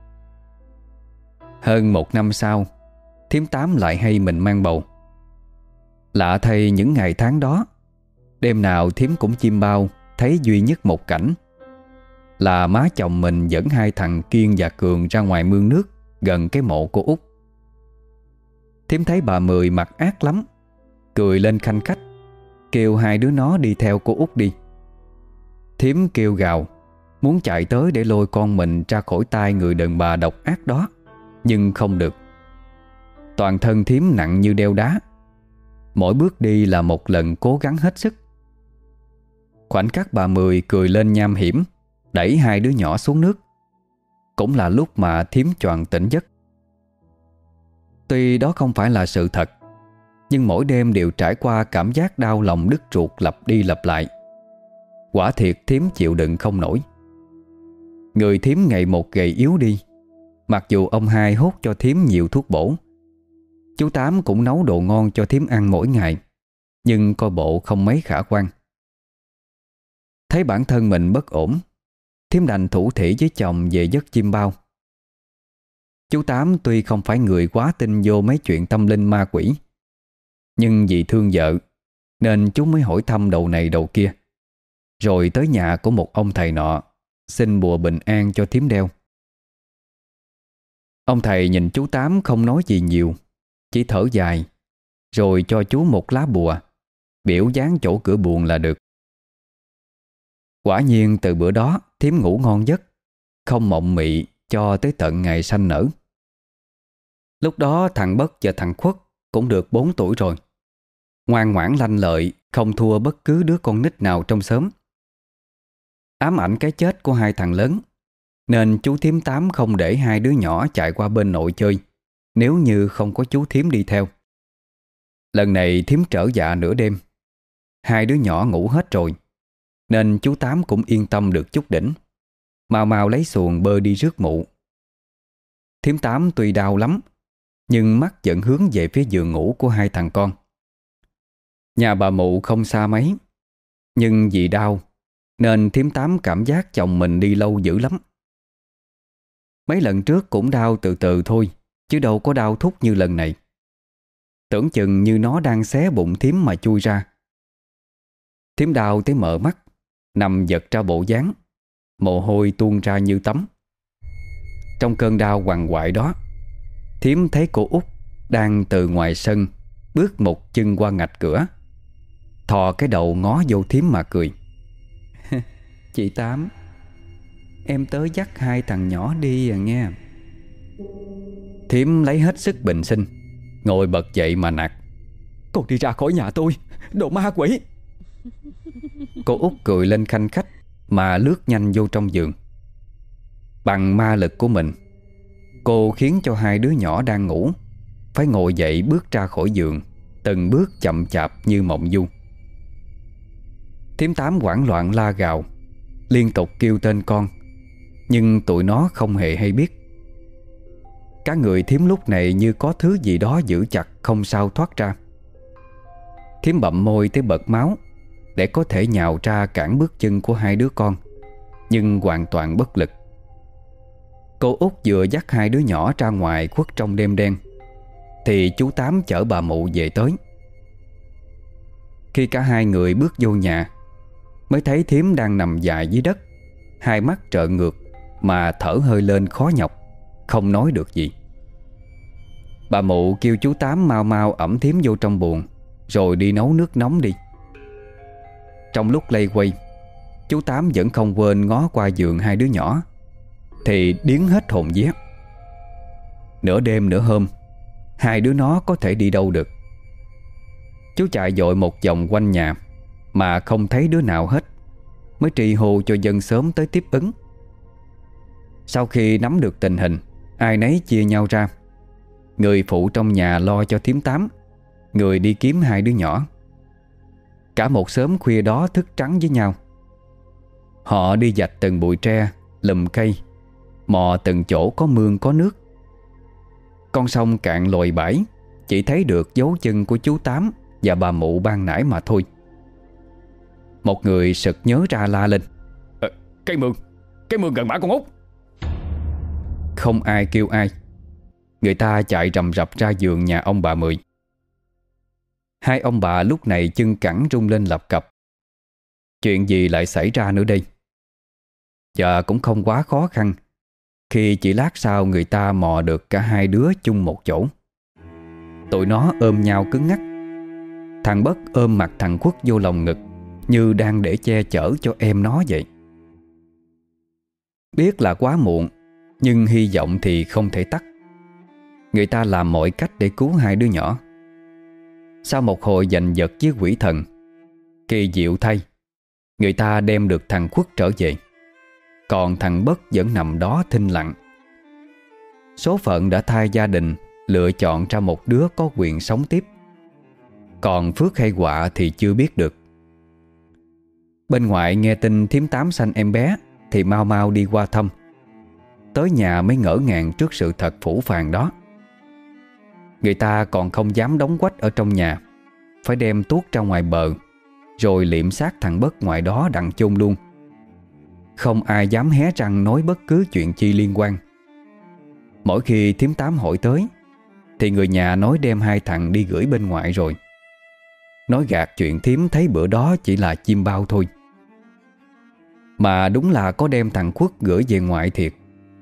Hơn 1 năm sau, thím Tám lại hay mình mang bầu. Lạ thay những ngày tháng đó, đêm nào thím cũng chim bao thấy duy nhất một cảnh là má chồng mình dẫn 2 thằng Kiên và Cường ra ngoài mương nước gần cái mộ cô út. Thím thấy bà Mười mặt ác lắm, cười lên khanh khách, kêu 2 đứa nó đi theo cô út đi. Thím kêu gào, muốn chạy tới để lôi con mình ra khỏi tay người đàn bà độc ác đó, nhưng không được. Toàn thân thím nặng như đeo đá, mỗi bước đi là một lần cố gắng hết sức. Khoảnh khắc bà Mười cười lên nham hiểm, đẩy 2 đứa nhỏ xuống nước, cũng là lúc mà thím choàng tỉnh giấc. Tuy đó không phải là sự thật, nhưng mỗi đêm đều trải qua cảm giác đau lòng đứt ruột lặp đi lặp lại. Quả thiệt thím chịu đựng không nổi. Người thím ngày một gầy yếu đi, mặc dù ông Hai hốt cho thím nhiều thuốc bổ. Chú Tám cũng nấu đồ ngon cho thím ăn mỗi ngày, nhưng coi bộ không mấy khả quan. Thấy bản thân mình bất ổn, thím đành thủ thỉ với chồng về giấc chim bao. Chú Tám tuy không phải người quá tin vô mấy chuyện tâm linh ma quỷ, nhưng vì thương vợ nên chú mới hỏi thăm đầu này đầu kia, rồi tới nhà của một ông thầy nọ xin bùa bình an cho thím đeo. Ông thầy nhìn chú Tám không nói gì nhiều, chỉ thở dài, rồi cho chú một lá bùa, biểu dán chỗ cửa buồng là được. Quả nhiên từ bữa đó thím ngủ ngon giấc, không mộng mị cho tới tận ngày sanh nở. Lúc đó thằng Bất và thằng Khuất cũng được 4 tuổi rồi, ngoan ngoãn lanh lợi, không thua bất cứ đứa con nít nào trong xóm. Ám ảnh cái chết của hai thằng lớn, nên chú thím Tám không để hai đứa nhỏ chạy qua bên nội chơi nếu như không có chú thím đi theo. Lần này thím trở dạ nửa đêm, hai đứa nhỏ ngủ hết rồi, nên chú Tám cũng yên tâm được chút đỉnh, mau mau lấy xuồng bơi đi rước mụ. Thím Tám tuy đau lắm, nhưng mắt vẫn hướng về phía giường ngủ của hai thằng con. Nhà bà mụ không xa mấy, nhưng vì đau nên thím Tám cảm giác chồng mình đi lâu dữ lắm. Mấy lần trước cũng đau từ từ thôi, chứ đâu có đau thúc như lần này. Tưởng chừng như nó đang xé bụng thím mà chui ra. Thím đau tới mở mắt, nằm giật ra bộ dáng, mồ hôi tuôn ra như tắm. Trong cơn đau quằn quại đó, thím thấy cô Út đang từ ngoài sân bước một chân qua ngạch cửa, thò cái đầu ngó vô thím mà cười. Chị Tám, em tới dắt hai thằng nhỏ đi à nghe. Thím lấy hết sức bình sinh, ngồi bật dậy mà nạt. Con đi ra khỏi nhà tôi, đồ ma quỷ. Cô Út cười lên khanh khách mà lướt nhanh vô trong giường. Bằng ma lực của mình, cô khiến cho hai đứa nhỏ đang ngủ phải ngồi dậy bước ra khỏi giường, từng bước chậm chạp như mộng du. Thím Tám hoảng loạn la gào, liên tục kêu tên con, nhưng tụi nó không hề hay biết. Cả người thím lúc này như có thứ gì đó giữ chặt, không sao thoát ra. Thím bậm môi tới bật máu để có thể nhào ra cản bước chân của hai đứa con, nhưng hoàn toàn bất lực. Cô Út vừa dắt hai đứa nhỏ ra ngoài khuất trong đêm đen, thì chú Tám chở bà mụ về tới. Khi cả hai người bước vô nhà, mới thấy thím đang nằm dài dưới đất, hai mắt trợn ngược mà thở hơi lên khó nhọc, không nói được gì. Bà mụ kêu chú Tám mau mau ẵm thím vô trong buồng, rồi đi nấu nước nóng đi. Trong lúc lây quay, chú Tám vẫn không quên ngó qua giường hai đứa nhỏ, thì điếng hết hồn vía. Nửa đêm nửa hôm, hai đứa nó có thể đi đâu được. Chú chạy dội một vòng quanh nhà mà không thấy đứa nào hết, mới trì hô cho dân xóm tới tiếp ứng. Sau khi nắm được tình hình, ai nấy chia nhau ra. Người phụ trong nhà lo cho thím Tám, người đi kiếm hai đứa nhỏ. Cả một xóm khuya đó thức trắng với nhau. Họ đi vạch từng bụi tre, lùm cây, mò từng chỗ có mương có nước. Con sông cạn lội bãi, chỉ thấy được dấu chân của chú Tám và bà mụ ban nãy mà thôi. Một người sực nhớ ra la lên: Cái mương gần bả con Út. Không ai kêu ai. Người ta chạy rầm rập ra giường nhà ông bà Mười. Hai ông bà lúc này chân cẳng rung lên lập cập. Chuyện gì lại xảy ra nữa đây? Và cũng không quá khó khăn, khi chỉ lát sau người ta mò được cả hai đứa chung một chỗ. Tụi nó ôm nhau cứng ngắc. Thằng Bất ôm mặt thằng Khuất vô lòng ngực, như đang để che chở cho em nó vậy. Biết là quá muộn, nhưng hy vọng thì không thể tắt. Người ta làm mọi cách để cứu hai đứa nhỏ. Sau một hồi giành giật với quỷ thần, kỳ diệu thay, người ta đem được thằng Khuất trở về. Còn thằng Bất vẫn nằm đó thinh lặng. Số phận đã thay gia đình lựa chọn ra một đứa có quyền sống tiếp. Còn phước hay họa thì chưa biết được. Bên ngoại nghe tin thím Tám sanh em bé thì mau mau đi qua thăm. Tới nhà mới ngỡ ngàng trước sự thật phũ phàng đó. Người ta còn không dám đóng quách ở trong nhà, phải đem tuốt ra ngoài bờ, rồi liệm xác thằng Bất ngoài đó đặng chôn luôn. Không ai dám hé răng nói bất cứ chuyện chi liên quan. Mỗi khi thím Tám hỏi tới, thì người nhà nói đem hai thằng đi gửi bên ngoại rồi. Nói gạt chuyện thím thấy bữa đó chỉ là chim bao thôi. Mà đúng là có đem thằng Khuất gửi về ngoại thiệt.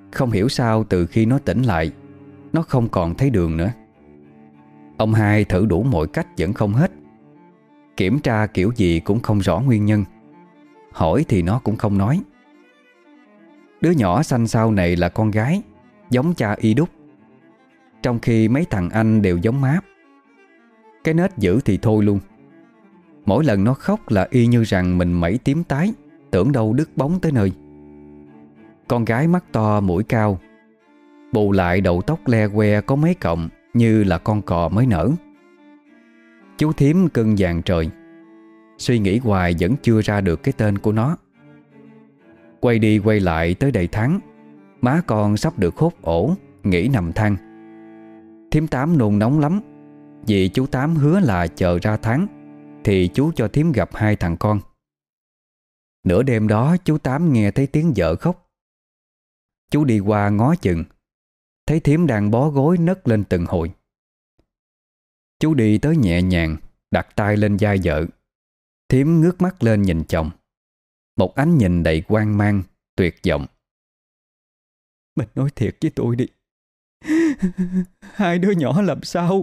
Không hiểu sao từ khi nó tỉnh lại, nó không còn thấy đường nữa. Ông hai thử đủ mọi cách vẫn không hết. Kiểm tra kiểu gì cũng không rõ nguyên nhân. Hỏi thì nó cũng không nói. Đứa nhỏ xanh xao này là con gái, giống cha y đúc, trong khi mấy thằng anh đều giống má. Cái nết dữ thì thôi luôn. Mỗi lần nó khóc là y như rằng mình mẩy tím tái, tưởng đâu đứt bóng tới nơi. Con gái mắt to mũi cao, bù lại đầu tóc le que có mấy cọng như là con cò mới nở. Chú Thím cưng vàng trời, suy nghĩ hoài vẫn chưa ra được cái tên của nó. Quay đi quay lại tới đầy tháng, má con sắp được hốt ổ, nghỉ nằm than. Thím Tám nôn nóng lắm, vì chú Tám hứa là chờ ra tháng thì chú cho thím gặp hai thằng con. Nửa đêm đó chú Tám nghe thấy tiếng vợ khóc. Chú đi qua ngó chừng, thấy thím đang bó gối nấc lên từng hồi. Chú đi tới nhẹ nhàng, đặt tay lên vai vợ. Thím ngước mắt lên nhìn chồng, một ánh nhìn đầy hoang mang, tuyệt vọng. Mình nói thiệt với tôi đi. Hai đứa nhỏ làm sao?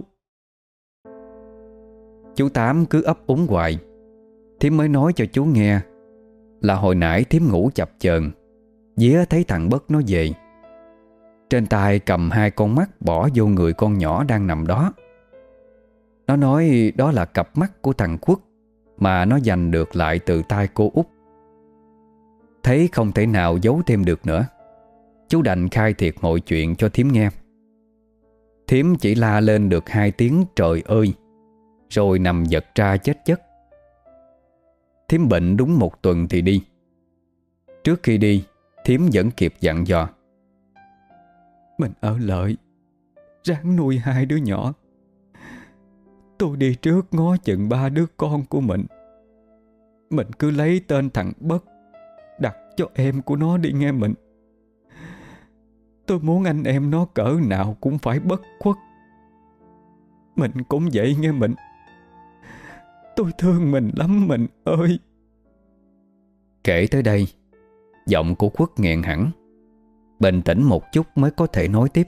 Chú Tám cứ ấp úng hoài. Thím mới nói cho chú nghe là hồi nãy thím ngủ chập chờn, vía thấy thằng Bất nó về. Trên tay cầm hai con mắt bỏ vô người con nhỏ đang nằm đó. Nó nói đó là cặp mắt của thằng Quất mà nó giành được lại từ tay cô út. Thấy không thể nào giấu thêm được nữa, chú đành khai thiệt mọi chuyện cho thím nghe. Thím chỉ la lên được 2 tiếng trời ơi, rồi nằm giật ra chết giấc. Thím bệnh đúng 1 tuần thì đi. Trước khi đi, thím vẫn kịp dặn dò: Mình ở lại, ráng nuôi hai đứa nhỏ. Tôi đi trước ngó chừng 3 đứa con của mình. Mình cứ lấy tên thằng Bất đặt cho em của nó đi nghe mình. Tôi muốn anh em nó cỡ nào cũng phải bất khuất. Mình cũng vậy nghe mình. Tôi thương mình lắm mình ơi. Kể tới đây, giọng của Quất nghẹn hẳn. Bình tĩnh một chút mới có thể nói tiếp: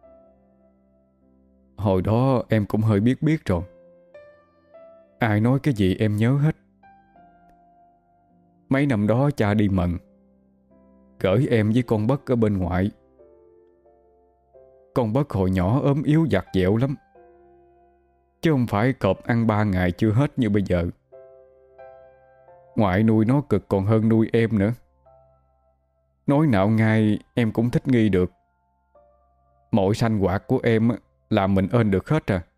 Hồi đó em cũng hơi biết rồi. Ai nói cái gì em nhớ hết. Mấy năm đó cha đi mần, gửi em với con Bất ở bên ngoại. Con Bất hồi nhỏ ốm yếu vặt vẹo lắm, chứ không phải cọp ăn 3 ngày chưa hết như bây giờ. Ngoại nuôi nó cực còn hơn nuôi em nữa. Nói nào ngay em cũng thích nghi được. Mọi sanh hoạt của em làm mình ơn được hết à.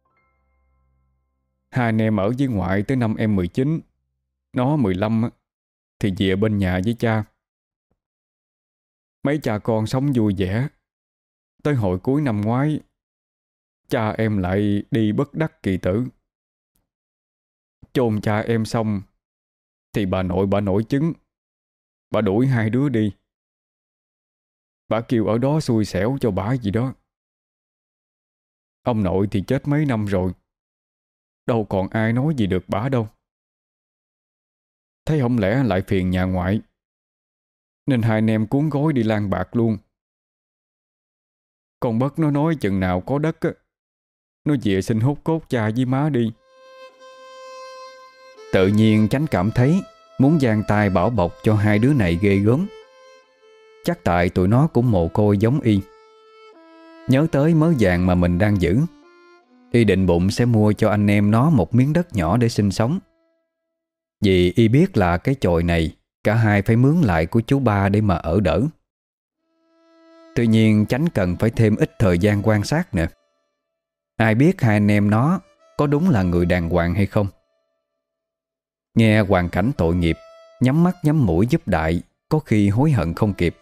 Hai anh em ở với ngoại tới năm em 19, nó 15 thì về bên nhà với cha. Mấy cha con sống vui vẻ. Tới hồi cuối năm ngoái, cha em lại đi bất đắc kỳ tử. Chôn cha em xong thì bà nội bà nổi chứng. Bà đuổi hai đứa đi. Bà kêu ở đó xui xẻo cho bà gì đó. Ông nội thì chết mấy năm rồi, đâu còn ai nói gì được bà đâu. Thấy không lẽ lại phiền nhà ngoại, nên hai anh em cuốn gói đi lang bạc luôn. Con Bất nó nói chừng nào có đất á, nó về xin hút cốt cha với má đi. Tự nhiên Chánh cảm thấy muốn giang tay bảo bọc cho hai đứa này ghê gớm. Chắc tại tụi nó cũng mồ côi giống y. Nhớ tới mớ vàng mà mình đang giữ, y định bụng sẽ mua cho anh em nó một miếng đất nhỏ để sinh sống. Vì y biết là cái chòi này cả hai phải mướn lại của chú ba để mà ở đỡ. Tuy nhiên Chánh cần phải thêm ít thời gian quan sát nữa. Ai biết hai anh em nó có đúng là người đàng hoàng hay không. Nghe hoàn cảnh tội nghiệp, nhắm mắt nhắm mũi giúp đại, có khi hối hận không kịp.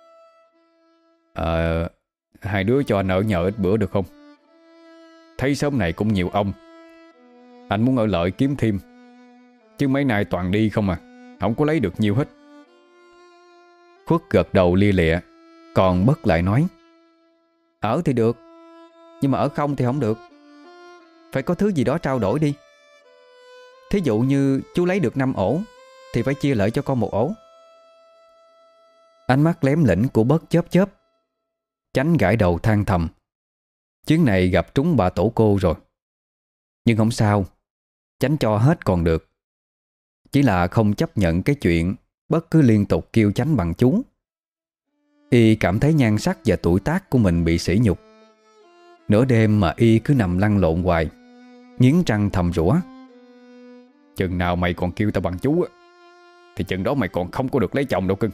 Hai đứa cho anh ở nhờ ít bữa được không? Thấy xóm này cũng nhiều ông, anh muốn ở lại kiếm thêm, chứ mấy nay toàn đi không à, không có lấy được nhiều hết. Khuất gật đầu lia lịa. Còn Bất lại nói: Ở thì được, nhưng mà ở không thì không được. Phải có thứ gì đó trao đổi đi. Thí dụ như chú lấy được 5 ổ thì phải chia lợi cho con 1 ổ. Ánh mắt lém lỉnh của Bất chớp chớp, Chánh gãi đầu than thầm. Chuyến này gặp trúng bà tổ cô rồi. Nhưng không sao, Chánh cho hết còn được. Chỉ là không chấp nhận cái chuyện Bất cứ liên tục kêu Chánh bằng chú. Y cảm thấy nhan sắc và tuổi tác của mình bị sỉ nhục. Nửa đêm mà Y cứ nằm lăn lộn hoài, nghiến răng thầm rủa. Chừng nào mày còn kêu tao bằng chú á, thì chừng đó mày còn không có được lấy chồng đâu cưng.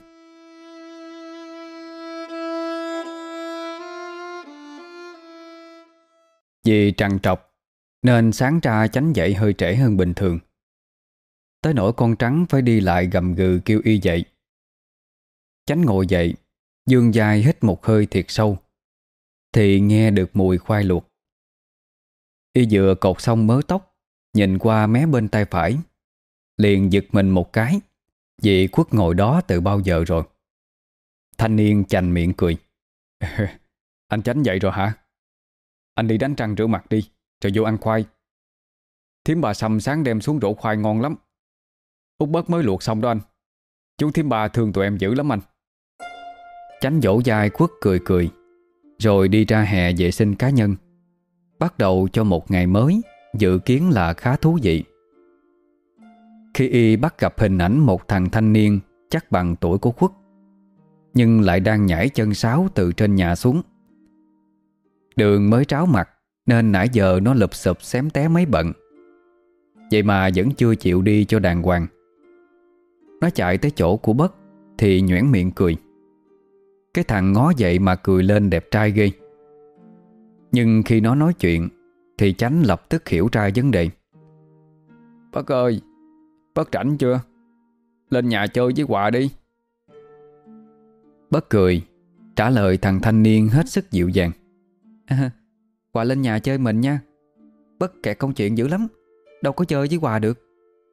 Vì trằn trọc nên sáng ra Chánh dậy hơi trễ hơn bình thường, tới nỗi con Trắng phải đi lại gầm gừ kêu Y dậy. Chánh ngồi dậy, vươn vai hít một hơi thiệt sâu, thì nghe được mùi khoai luộc. Y vừa cột xong mớ tóc, nhìn qua mé bên tay phải, liền giật mình một cái, vì Khuất ngồi đó từ bao giờ rồi. Thanh niên chành miệng cười. Anh Chánh dậy rồi hả? Anh đi đánh răng rửa mặt đi, rồi vô ăn khoai. Thím bà Sâm sáng đem xuống rổ khoai ngon lắm. Út Bớt mới luộc xong đó anh. Chú thím bà thương tụi em dữ lắm anh. Chánh vỗ vai Khuất cười cười, rồi đi ra hè vệ sinh cá nhân, bắt đầu cho một ngày mới dự kiến là khá thú vị. Khi Y bắt gặp hình ảnh một thằng thanh niên chắc bằng tuổi của Khuất, nhưng lại đang nhảy chân sáo từ trên nhà xuống. Đường mới tráo mặt nên nãy giờ nó lụp xụp xém té mấy bận, vậy mà vẫn chưa chịu đi cho đàng hoàng. Nó chạy tới chỗ của Bất thì nhoẻn miệng cười. Cái thằng ngó dậy mà cười lên đẹp trai ghê. Nhưng khi nó nói chuyện thì Chánh lập tức hiểu ra vấn đề. Bất ơi, Bất rảnh chưa? Lên nhà chơi với Hòa đi. Bất cười trả lời thằng thanh niên hết sức dịu dàng. Hòa lên nhà chơi mình nha. Bất kẹt công chuyện dữ lắm, đâu có chơi với Hòa được.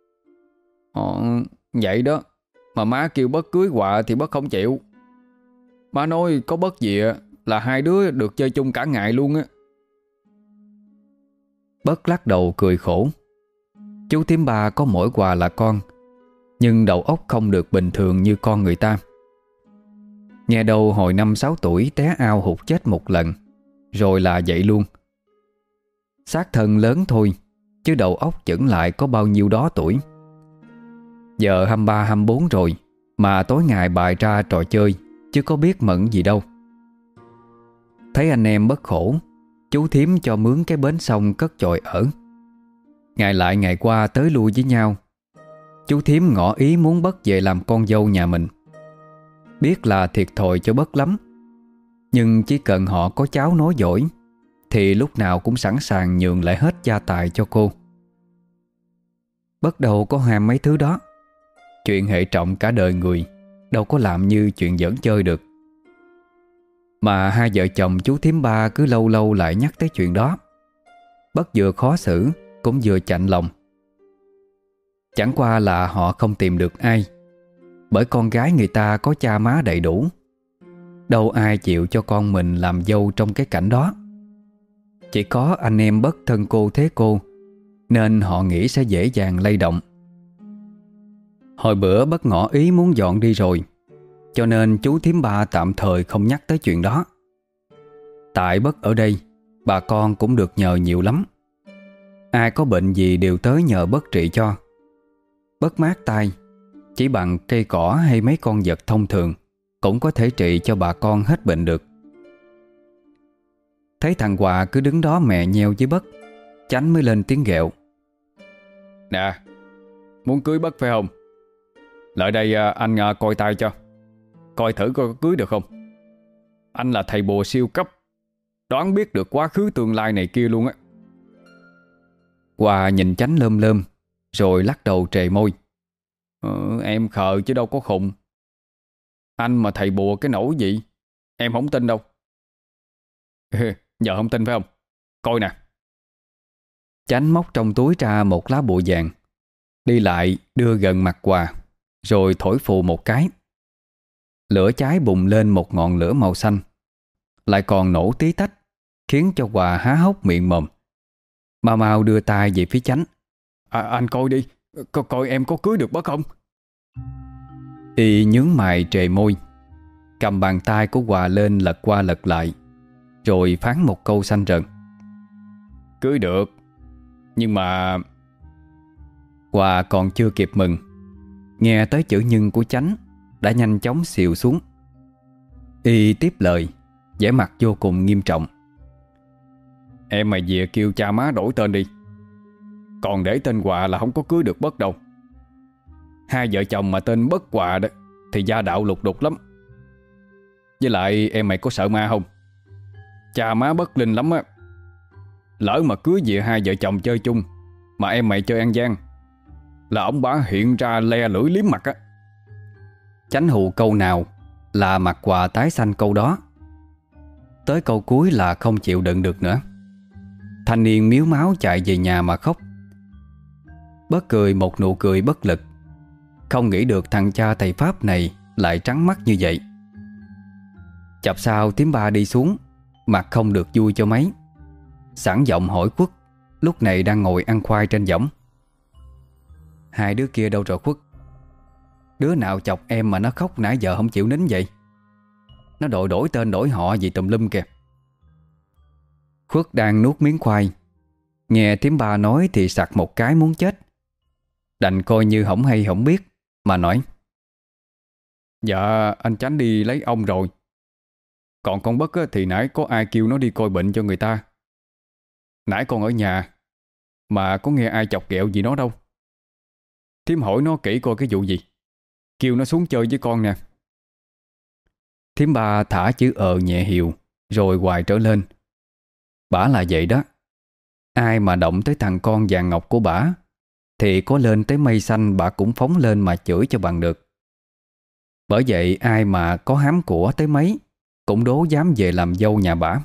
Vậy đó, mà má kêu Bất cưới Hòa thì Bất không chịu. Má nói có Bất gì là hai đứa được chơi chung cả ngày luôn á. Bất lắc đầu cười khổ. Chú thím ba có mỗi Hòa là con, nhưng đầu óc không được bình thường như con người ta. Nghe đâu hồi 5-6 tuổi té ao hụt chết một lần, rồi là vậy luôn. Xác thân lớn thôi, chứ đầu óc chững lại có bao nhiêu đó tuổi. Giờ 23-24 rồi mà tối ngày bày ra trò chơi, chứ có biết mẫn gì đâu. Thấy anh em Bất khổ, chú thím cho mướn cái bến sông cất chòi ở. Ngày lại ngày qua tới lui với nhau. Chú thím ngỏ ý muốn Bất về làm con dâu nhà mình. Biết là thiệt thòi cho Bất lắm, nhưng chỉ cần họ có cháu nói giỏi thì lúc nào cũng sẵn sàng nhường lại hết gia tài cho cô. Bất đâu có ham mấy thứ đó. Chuyện hệ trọng cả đời người đâu có làm như chuyện giỡn chơi được. Mà hai vợ chồng chú thím ba cứ lâu lâu lại nhắc tới chuyện đó. Bất vừa khó xử cũng vừa chạnh lòng. Chẳng qua là họ không tìm được ai, bởi con gái người ta có cha má đầy đủ. Đâu ai chịu cho con mình làm dâu trong cái cảnh đó. Chỉ có anh em Bất thân cô thế cô, nên họ nghĩ sẽ dễ dàng lay động. Hồi bữa Bất ngỏ ý muốn dọn đi rồi, cho nên chú thím ba tạm thời không nhắc tới chuyện đó. Tại Bất ở đây, bà con cũng được nhờ nhiều lắm. Ai có bệnh gì đều tới nhờ Bất trị cho. Bất mát tai, chỉ bằng cây cỏ hay mấy con vật thông thường cũng có thể trị cho bà con hết bệnh được. Thấy thằng Hòa cứ đứng đó mè nheo với Bất, Chánh mới lên tiếng ghẹo. Nè, muốn cưới Bất phải không? Lại đây anh coi tay cho. Coi thử coi có cưới được không. Anh là thầy bùa siêu cấp, đoán biết được quá khứ tương lai này kia luôn á. Hòa nhìn Chánh lơm lơm, rồi lắc đầu trề môi. Em khờ chứ đâu có khùng. Anh mà thầy bùa cái nỗi gì, em không tin đâu. Giờ không tin phải không? Coi nè. Chánh móc trong túi ra một lá bùa vàng, đi lại đưa gần mặt Hòa, rồi thổi phù một cái. Lửa cháy bùng lên một ngọn lửa màu xanh, lại còn nổ tí tách, khiến cho Hòa há hốc miệng mồm. Mau mau đưa tay về phía Chánh. Anh coi đi, coi em có cưới được Bất không? Y nhướng mày trề môi, cầm bàn tay của Hòa lên lật qua lật lại, rồi phán một câu xanh rần: Cưới được, nhưng mà... Hòa còn chưa kịp mừng, nghe tới chữ nhưng của Chánh đã nhanh chóng xìu xuống. Y tiếp lời, vẻ mặt vô cùng nghiêm trọng: Em mày về kêu cha má đổi tên đi. Còn để tên Hòa là không có cưới được Bất đâu. Hai vợ chồng mà tên Bất Hòa đó thì gia đạo lục đục lắm. Với lại em mày có sợ ma không? Cha má bất linh lắm á. Lỡ mà cưới về hai vợ chồng chơi chung mà em mày chơi ăn gian là ông bả hiện ra le lưỡi liếm mặt á. Chánh hụ câu nào là mặt Hòa tái xanh câu đó. Tới câu cuối là không chịu đựng được nữa. Thanh niên miếu máu chạy về nhà mà khóc. Bất cười một nụ cười bất lực, không nghĩ được thằng cha thầy Pháp này lại trắng mắt như vậy. Chập sau Thím Ba đi xuống, mặt không được vui cho mấy, sẵn giọng hỏi Khuất lúc này đang ngồi ăn khoai trên võng: Hai đứa kia đâu rồi Khuất? Đứa nào chọc em mà nó khóc nãy giờ không chịu nín vậy? Nó đổi tên đổi họ gì tùm lum kìa. Khuất đang nuốt miếng khoai, nghe Thím Ba nói thì sặc một cái muốn chết. Đành coi như hổng hay hổng biết mà nói: Dạ anh Chánh đi lấy ông rồi. Còn con Bất á, thì nãy có ai kêu nó đi coi bệnh cho người ta. Nãy con ở nhà mà có nghe ai chọc ghẹo gì nó đâu. Thím hỏi nó kỹ coi cái vụ gì, kêu nó xuống chơi với con nè. Thím Ba thả chữ nhẹ hiệu rồi hoài trở lên: Bả là vậy đó. Ai mà động tới thằng con vàng ngọc của bả thì có lên tới mây xanh bả cũng phóng lên mà chửi cho bằng được. Bởi vậy ai mà có hám của tới mấy cũng đố dám về làm dâu nhà bả.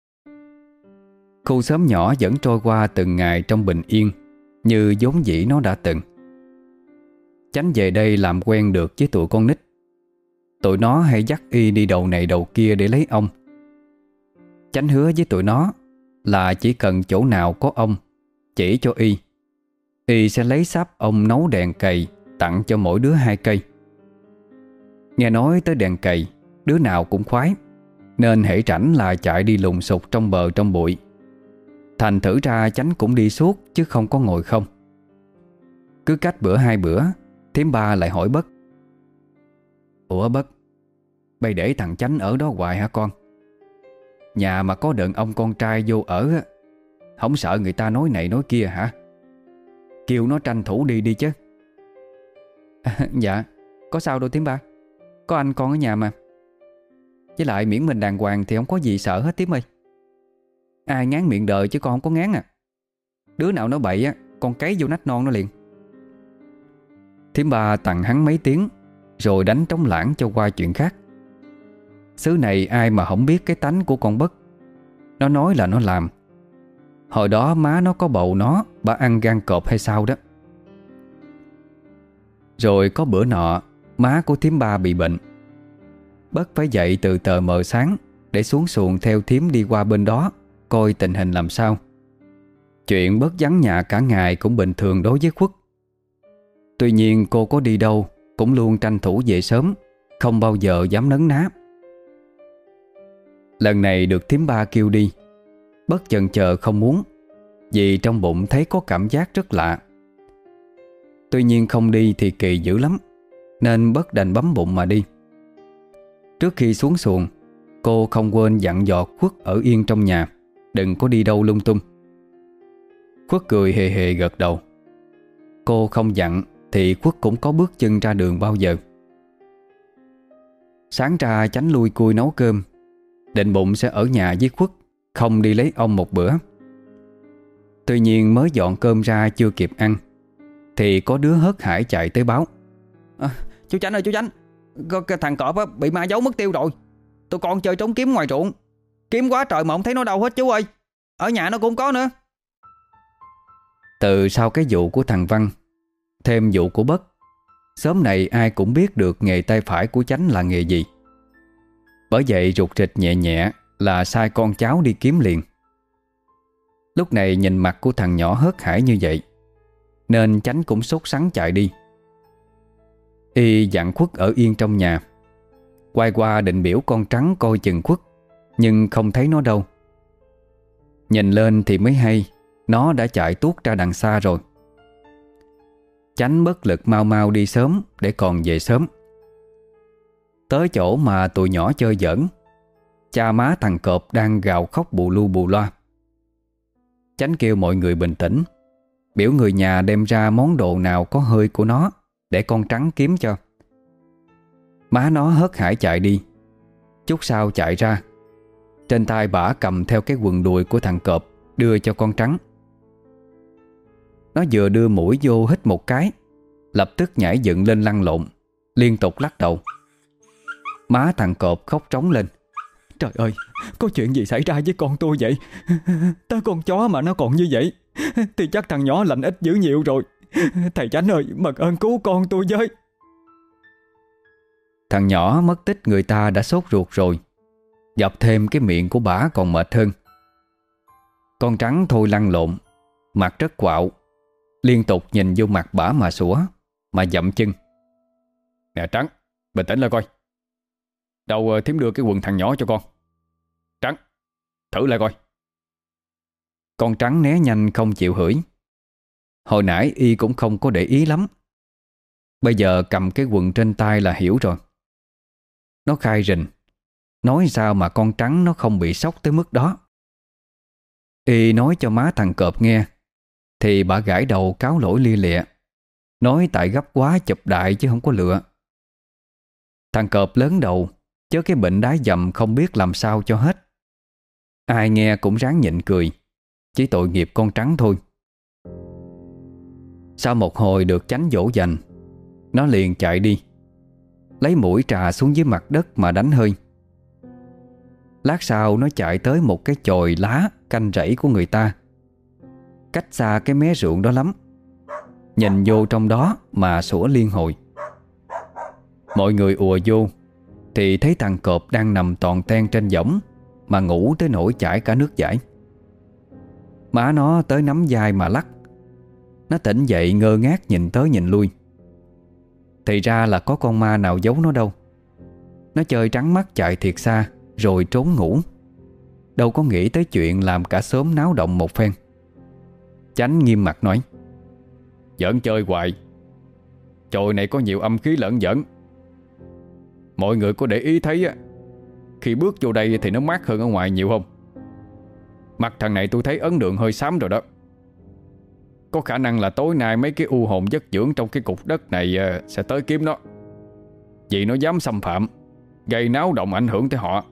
Khu xóm nhỏ vẫn trôi qua từng ngày trong bình yên như vốn dĩ nó đã từng. Chánh về đây làm quen được với tụi con nít. Tụi nó hay dắt Y đi đầu này đầu kia để lấy ông. Chánh hứa với tụi nó là chỉ cần chỗ nào có ông chỉ cho Y sẽ lấy sáp ông nấu đèn cầy tặng cho mỗi đứa 2 cây. Nghe nói tới đèn cầy đứa nào cũng khoái, nên hễ rảnh là chạy đi lùng sục trong bờ trong bụi. Thành thử ra Chánh cũng đi suốt chứ không có ngồi không. Cứ cách bữa 2 bữa Thím Ba lại hỏi Bất: Ủa Bất, bây để thằng Chánh ở đó hoài hả con? Nhà mà có đợn ông con trai vô ở á, không sợ người ta nói này nói kia hả? Kêu nó tranh thủ đi đi chứ. Dạ, có sao đâu Thím Ba. Có anh con ở nhà mà. Với lại miễn mình đàng hoàng thì không có gì sợ hết Thím ơi. Ai ngán miệng đời chứ con không có ngán à. Đứa nào nó bậy á, con cấy vô nách non nó liền. Thím Ba tặng hắn mấy tiếng rồi đánh trống lãng cho qua chuyện khác. Xứ này ai mà không biết cái tánh của con Bất. Nó nói là nó làm. Hồi đó má nó có bầu nó, bà ăn gan cọp hay sao đó. Rồi có bữa nọ má của Thím Ba bị bệnh. Bất phải dậy từ tờ mờ sáng để xuống xuồng theo thím đi qua bên đó coi tình hình làm sao. Chuyện Bất vắng nhà cả ngày cũng bình thường đối với Khuất. Tuy nhiên cô có đi đâu cũng luôn tranh thủ về sớm, không bao giờ dám nấn ná. Lần này được Thím Ba kêu đi, Bất chần chờ không muốn, vì trong bụng thấy có cảm giác rất lạ. Tuy nhiên không đi thì kỳ dữ lắm, nên Bất đành bấm bụng mà đi. Trước khi xuống xuồng, cô không quên dặn dò Khuất ở yên trong nhà, đừng có đi đâu lung tung. Khuất cười hề hề gật đầu. Cô không dặn thì Khuất cũng có bước chân ra đường bao giờ. Sáng ra Chánh lui cui nấu cơm, định bụng sẽ ở nhà với Khuất, không đi lấy ông một bữa. Tuy nhiên mới dọn cơm ra chưa kịp ăn thì có đứa hớt hải chạy tới báo: Chú Chánh ơi chú Chánh, cái thằng cọp bị ma giấu mất tiêu rồi. Tụi con chơi trốn kiếm ngoài ruộng, kiếm quá trời mà không thấy nó đâu hết chú ơi. Ở nhà nó cũng có nữa. Từ sau cái vụ của thằng Văn, thêm vụ của Bất, xóm này ai cũng biết được nghề tay phải của Chánh là nghề gì. Bởi vậy rụt rịch nhẹ nhẹ là sai con cháu đi kiếm liền. Lúc này nhìn mặt của thằng nhỏ hớt hải như vậy, nên Chánh cũng sốt sắng chạy đi. Y dặn Khuất ở yên trong nhà, quay qua định biểu con Trắng coi chừng Khuất, nhưng không thấy nó đâu. Nhìn lên thì mới hay nó đã chạy tuốt ra đằng xa rồi. Chánh bất lực mau mau đi sớm để còn về sớm. Tới chỗ mà tụi nhỏ chơi giỡn, cha má thằng cọp đang gào khóc bù lu bù loa. Chánh kêu mọi người bình tĩnh, biểu người nhà đem ra món đồ nào có hơi của nó để con Trắng kiếm cho. Má nó hớt hải chạy đi. Chút sau chạy ra, trên tay bả cầm theo cái quần đùi của thằng cọp đưa cho con Trắng. Nó vừa đưa mũi vô hít một cái, lập tức nhảy dựng lên lăn lộn, liên tục lắc đầu. Má thằng cọp khóc trống lên. Trời ơi, có chuyện gì xảy ra với con tôi vậy? Tới con chó mà nó còn như vậy thì chắc thằng nhỏ lành ít dữ nhiều rồi. Thầy Chánh ơi, mật ơn cứu con tôi với. Thằng nhỏ mất tích người ta đã sốt ruột rồi, dập thêm cái miệng của bả còn mệt hơn. Con Trắng thôi lăn lộn, mặt rất quạo, liên tục nhìn vô mặt bả mà sủa, mà dậm chân. Nè Trắng, bình tĩnh lại coi. Đâu thím đưa cái quần thằng nhỏ cho con. Trắng, thử lại coi. Con Trắng né nhanh không chịu hửi. Hồi nãy y cũng không có để ý lắm, bây giờ cầm cái quần trên tay là hiểu rồi. Nó khai rình, nói sao mà con Trắng nó không bị sốc tới mức đó. Y nói cho má thằng cọp nghe thì bà gãi đầu cáo lỗi lia lịa, nói tại gấp quá chụp đại chứ không có lựa. Thằng cọp lớn đầu, chớ cái bệnh đái dầm không biết làm sao cho hết. Ai nghe cũng ráng nhịn cười, chỉ tội nghiệp con Trắng thôi. Sau một hồi được Chánh dỗ dành, nó liền chạy đi, lấy mũi trà xuống dưới mặt đất mà đánh hơi. Lát sau nó chạy tới một cái chòi lá canh rẫy của người ta, cách xa cái mé ruộng đó lắm. Nhìn vô trong đó mà sủa liên hồi. Mọi người ùa vô thì thấy thằng cọp đang nằm toàn ten trên võng mà ngủ tới nỗi chảy cả nước dãi. Má nó tới nắm vai mà lắc. Nó tỉnh dậy ngơ ngác nhìn tới nhìn lui. Thì ra là có con ma nào giấu nó đâu. Nó chơi trắng mắt chạy thiệt xa rồi trốn ngủ, đâu có nghĩ tới chuyện làm cả xóm náo động một phen. Chánh nghiêm mặt nói: Giỡn chơi hoài, chòi này có nhiều âm khí lẫn giỡn. Mọi người có để ý thấy á, khi bước vô đây thì nó mát hơn ở ngoài nhiều không? Mặt thằng này tôi thấy ấn đường hơi xám rồi đó. Có khả năng là tối nay mấy cái u hồn giấc dưỡng trong cái cục đất này sẽ tới kiếm nó, vì nó dám xâm phạm, gây náo động ảnh hưởng tới họ.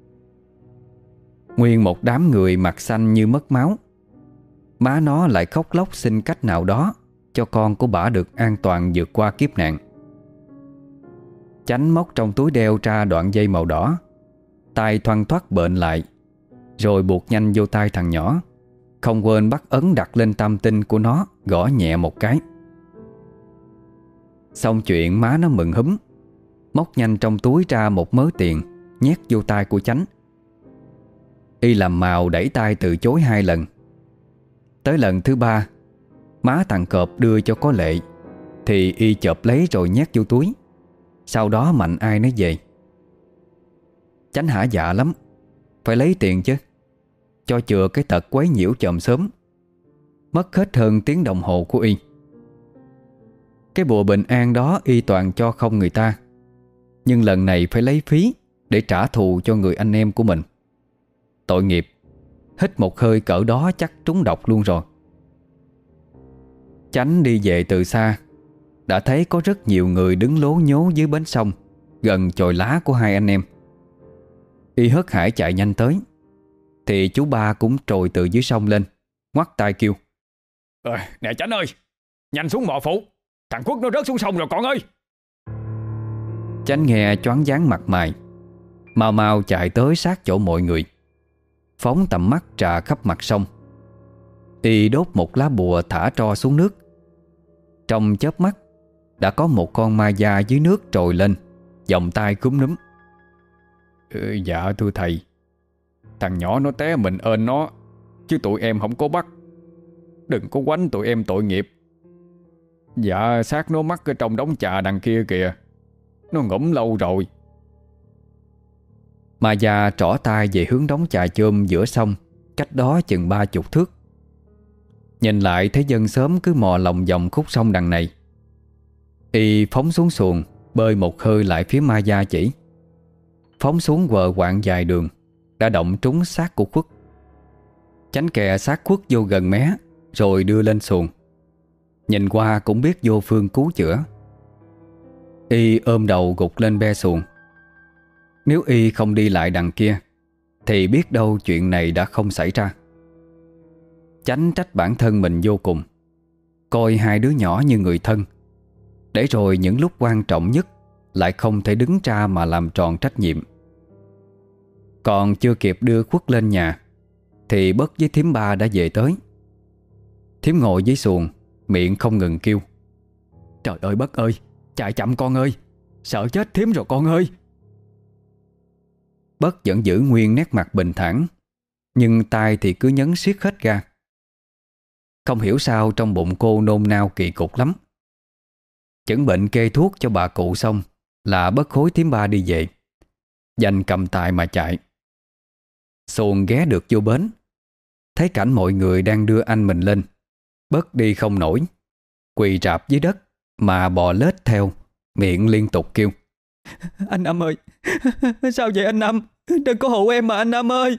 Nguyên một đám người mặt xanh như mất máu. Má nó lại khóc lóc xin cách nào đó cho con của bả được an toàn vượt qua kiếp nạn. Chánh móc trong túi đeo ra đoạn dây màu đỏ, tay thoăn thoắt bệnh lại, rồi buộc nhanh vô tay thằng nhỏ, không quên bắt ấn đặt lên tam tinh của nó, gõ nhẹ một cái. Xong chuyện, má nó mừng húm, móc nhanh trong túi ra một mớ tiền, nhét vô tay của Chánh. Y làm màu đẩy tay từ chối 2 lần. Tới lần thứ 3, má thằng cọp đưa cho có lệ thì y chộp lấy rồi nhét vô túi, sau đó mạnh ai nấy về. Chánh hả dạ lắm, phải lấy tiền chứ, cho chừa cái tật quấy nhiễu chòm sớm. Mất hết hơn tiếng đồng hồ của y. Cái bùa bình an đó y toàn cho không người ta, nhưng lần này phải lấy phí để trả thù cho người anh em của mình. Tội nghiệp, hít một hơi cỡ đó chắc trúng độc luôn rồi. Chánh đi về từ xa, đã thấy có rất nhiều người đứng lố nhố dưới bến sông gần chòi lá của hai anh em. Y hớt hải chạy nhanh tới thì chú ba cũng trồi từ dưới sông lên, ngoắt tay kêu: Nè Chánh ơi, nhanh xuống mò phụ, thằng Khuất nó rớt xuống sông rồi con ơi. Chánh nghe choáng váng mặt mày, mau mau chạy tới sát chỗ mọi người, phóng tầm mắt trà khắp mặt sông. Y đốt một lá bùa thả tro xuống nước. Trong chớp mắt đã có một con ma da dưới nước trồi lên, vòng tay cúm núm: Dạ thưa thầy, thằng nhỏ nó té mình ơn nó, chứ tụi em không có bắt. Đừng có quánh tụi em tội nghiệp. Dạ xác nó mắc ở trong đống trà đằng kia kìa, nó ngủm lâu rồi. Mà già trỏ tay về hướng đống chài chôm giữa sông, cách đó chừng 30 thước. Nhìn lại thấy dân xóm cứ mò lòng vòng khúc sông đằng này. Y phóng xuống xuồng, bơi một hơi lại phía ma gia chỉ. Phóng xuống quờ quạng dài đường, đã động trúng xác của Khuất. Chánh kè xác Khuất vô gần mé, rồi đưa lên xuồng. Nhìn qua cũng biết vô phương cứu chữa. Y ôm đầu gục lên be xuồng. Nếu Y không đi lại đằng kia thì biết đâu chuyện này đã không xảy ra. Chánh trách bản thân mình vô cùng, coi hai đứa nhỏ như người thân, để rồi những lúc quan trọng nhất lại không thể đứng ra mà làm tròn trách nhiệm. Còn chưa kịp đưa Khuất lên nhà thì Bất với thím Ba đã về tới. Thím ngồi dưới xuồng, miệng không ngừng kêu: "Trời ơi Bất ơi, chạy chậm con ơi, sợ chết thím rồi con ơi." Bất vẫn giữ nguyên nét mặt bình thản, nhưng tay thì cứ nhấn siết hết ga. Không hiểu sao trong bụng cô nôn nao kỳ cục lắm. Chẩn bệnh kê thuốc cho bà cụ xong là Bất hối thím Ba đi về, dành cầm tài mà chạy. Xuồng ghé được vô bến, thấy cảnh mọi người đang đưa anh mình lên. Bất đi không nổi, quỳ rạp dưới đất mà bò lết theo, miệng liên tục kêu: "Anh Năm ơi, sao vậy anh Năm? Đừng có hụ em mà anh Năm ơi."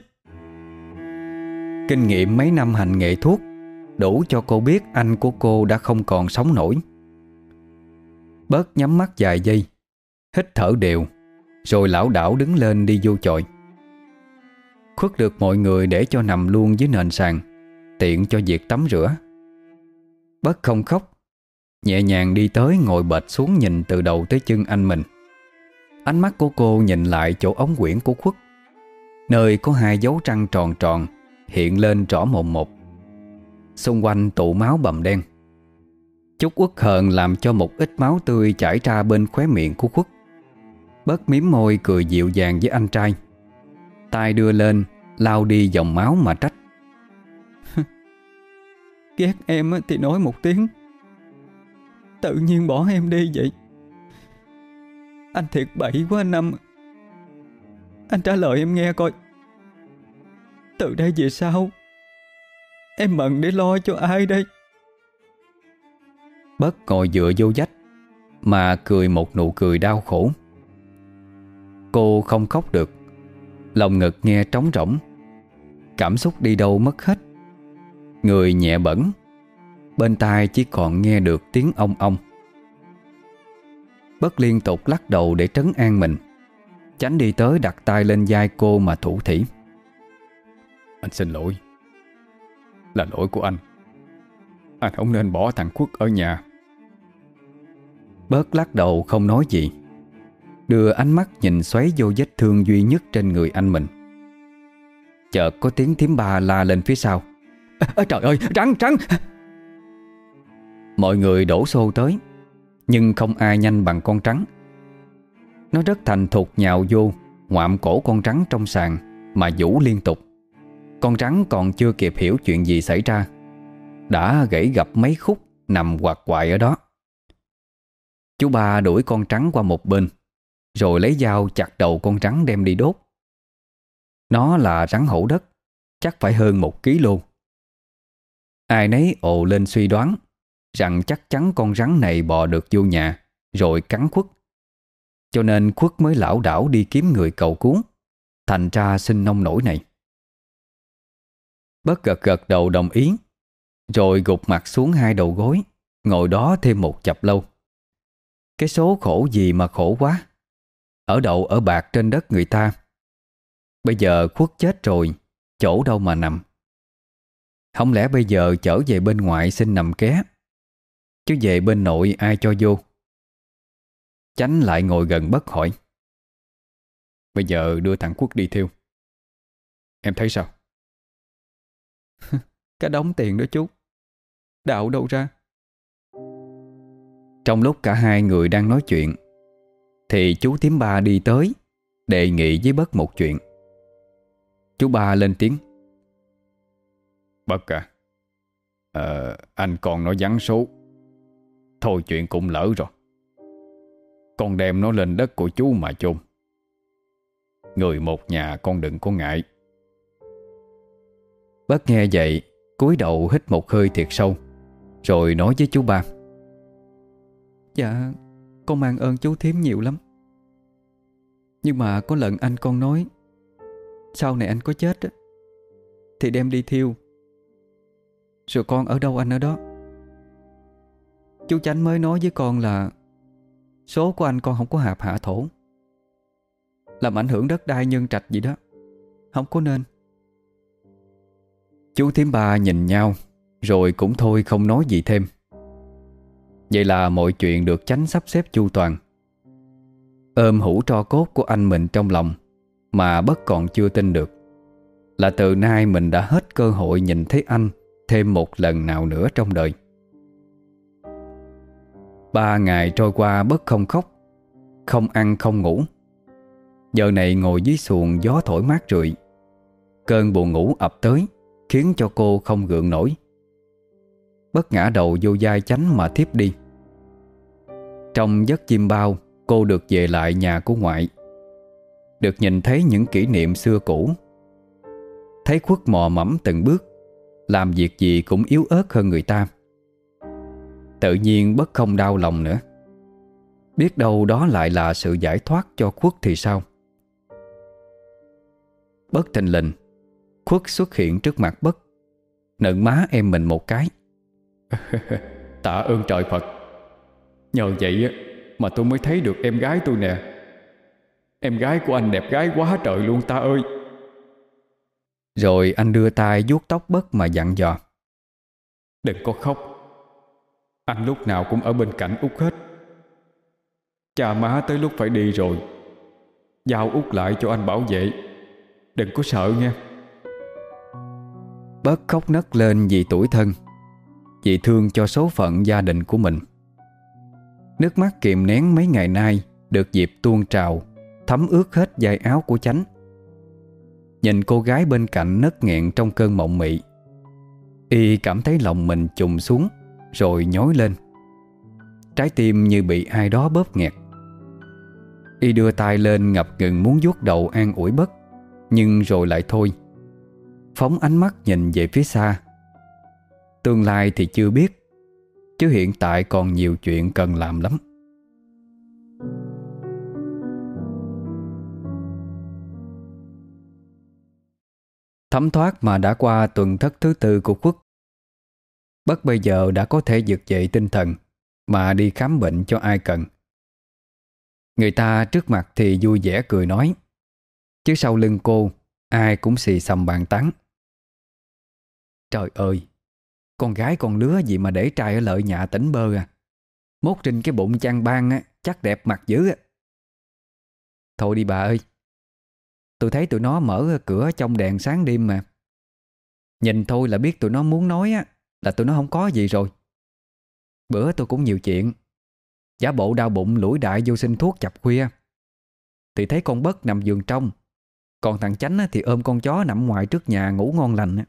Kinh nghiệm mấy năm hành nghề thuốc đủ cho cô biết anh của cô đã không còn sống nổi. Bớt nhắm mắt vài giây, hít thở đều, rồi lảo đảo đứng lên đi vô chòi. Khuất được mọi người để cho nằm luôn dưới nền sàn, tiện cho việc tắm rửa. Bớt không khóc, nhẹ nhàng đi tới ngồi bệt xuống nhìn từ đầu tới chân anh mình. Ánh mắt của cô nhìn lại chỗ ống quyển của Khuất, nơi có hai dấu răng tròn tròn hiện lên rõ mồn một. Xung quanh tụ máu bầm đen. Chút uất hờn làm cho một ít máu tươi chảy ra bên khóe miệng của Khuất. Bớt mím môi cười dịu dàng với anh trai, tay đưa lên lau đi dòng máu mà trách: "Ghét em thì nói một tiếng, tự nhiên bỏ em đi vậy. Anh thiệt bậy quá anh Năm. Anh trả lời em nghe coi. Từ đây về sau em bận để lo cho ai đây?" Bớt ngồi dựa vô vách mà cười một nụ cười đau khổ. Cô không khóc được, lòng ngực nghe trống rỗng, cảm xúc đi đâu mất hết. Người nhẹ bẫng, bên tai chỉ còn nghe được tiếng ong ong. Bất liên tục lắc đầu để trấn an mình. Chánh đi tới đặt tay lên vai cô mà thủ thỉ: "Anh xin lỗi. Là lỗi của anh. Anh không nên bỏ thằng Khuất ở nhà." Bớt lắc đầu không nói gì, đưa ánh mắt nhìn xoáy vô vết thương duy nhất trên người anh mình. Chợt có tiếng thím Ba la lên phía sau: "Trời ơi, Trắng, Trắng!" Mọi người đổ xô tới, nhưng không ai nhanh bằng con Trắng. Nó rất thành thục nhào vô, ngoạm cổ con Trắng trong sàn mà vũ liên tục. Con Trắng còn chưa kịp hiểu chuyện gì xảy ra, đã gãy gập mấy khúc nằm quằn quại ở đó. Chú Ba đuổi con Trắng qua một bên, rồi lấy dao chặt đầu con Trắng đem đi đốt. Nó là rắn hổ đất, chắc phải hơn 1 kg. Ai nấy ồ lên suy đoán rằng chắc chắn con rắn này bò được vô nhà rồi cắn Khuất, cho nên Khuất mới lảo đảo đi kiếm người cầu cứu, thành ra sinh nông nổi này. Bất gật gật đầu đồng ý, rồi gục mặt xuống hai đầu gối, ngồi đó thêm một chập lâu. Cái số khổ gì mà khổ quá, ở đậu ở bạc trên đất người ta. Bây giờ Khuất chết rồi, chỗ đâu mà nằm. Không lẽ bây giờ trở về bên ngoại xin nằm ké, chứ về bên nội ai cho vô? Chánh lại ngồi gần Bất hỏi: "Bây giờ đưa thằng Khuất đi thiêu, em thấy sao?" "Cả đống tiền đó chú, đạo đâu ra?" Trong lúc cả hai người đang nói chuyện thì chú thím Ba đi tới, đề nghị với Bất một chuyện. Chú Ba lên tiếng: "Bất à, anh con nó vắng số. Thôi chuyện cũng lỡ rồi. Con đem nó lên đất của chú mà chôn. Người một nhà con đừng có ngại. Bớt nghe vậy, cúi đầu hít một hơi thiệt sâu, rồi nói với chú ba: Dạ, con mang ơn chú thím nhiều lắm. Nhưng mà có lần anh con nói sau này anh có chết á, thì đem đi thiêu, rồi con ở đâu anh ở đó. Chú Chánh mới nói với con là số của anh con không có hạp hạ thổ, làm ảnh hưởng đất đai nhân trạch gì đó, không có nên. Chú thím ba nhìn nhau, rồi cũng thôi không nói gì thêm. Vậy là mọi chuyện được Chánh sắp xếp chu toàn. Ôm hũ tro cốt của anh mình trong lòng, mà Bất còn chưa tin được là từ nay mình đã hết cơ hội nhìn thấy anh thêm một lần nào nữa trong đời. 3 ngày trôi qua Bất không khóc, không ăn không ngủ. Giờ này ngồi dưới xuồng gió thổi mát rượi, cơn buồn ngủ ập tới khiến cho cô không gượng nổi. Bất ngã đầu vô vai Chánh mà thiếp đi. Trong giấc chim bao, cô được về lại nhà của ngoại, được nhìn thấy những kỷ niệm xưa cũ. Thấy Khuất mò mẫm từng bước, làm việc gì cũng yếu ớt hơn người ta. Tự nhiên Bất không đau lòng nữa. Biết đâu đó lại là sự giải thoát cho Khuất thì sao. Bất thình lình, Khuất xuất hiện trước mặt Bất, nựng má em mình một cái. Tạ ơn trời Phật. Nhờ vậy mà tôi mới thấy được em gái tôi nè. Em gái của anh đẹp gái quá trời luôn ta ơi. Rồi anh đưa tay vuốt tóc Bất mà dặn dò: Đừng có khóc. Anh lúc nào cũng ở bên cạnh Út hết. Cha má tới lúc phải đi rồi, giao Út lại cho anh bảo vệ. Đừng có sợ nha. Bất khóc nấc lên vì tủi thân, vì thương cho số phận gia đình của mình. Nước mắt kìm nén mấy ngày nay được dịp tuôn trào, thấm ướt hết vai áo của Chánh. Nhìn cô gái bên cạnh nấc nghẹn trong cơn mộng mị, y cảm thấy lòng mình trùng xuống rồi nhói lên. Trái tim như bị ai đó bóp nghẹt. Y đưa tay lên ngập ngừng muốn vuốt đầu an ủi Bất, nhưng rồi lại thôi, phóng ánh mắt nhìn về phía xa. Tương lai thì chưa biết, chứ hiện tại còn nhiều chuyện cần làm lắm. Thấm thoát mà đã qua tuần thất thứ 4 của Khuất. Bất bây giờ đã có thể vực dậy tinh thần mà đi khám bệnh cho ai cần. Người ta trước mặt thì vui vẻ cười nói, chứ sau lưng cô ai cũng xì xầm bàn tán. Trời ơi, con gái con lứa gì mà để trai ở lợi nhà tỉnh bơ à. Mốt trên cái bụng chăn ban á, chắc đẹp mặt dữ á. Thôi đi bà ơi, tôi thấy tụi nó mở cửa trong đèn sáng đêm mà. Nhìn thôi là biết tụi nó muốn nói á là tụi nó không có gì rồi. Bữa tôi cũng nhiều chuyện, giả bộ đau bụng lủi đại vô xin thuốc chập khuya, thì thấy con Bất nằm giường trong, còn thằng Chánh thì ôm con chó nằm ngoài trước nhà ngủ ngon lành.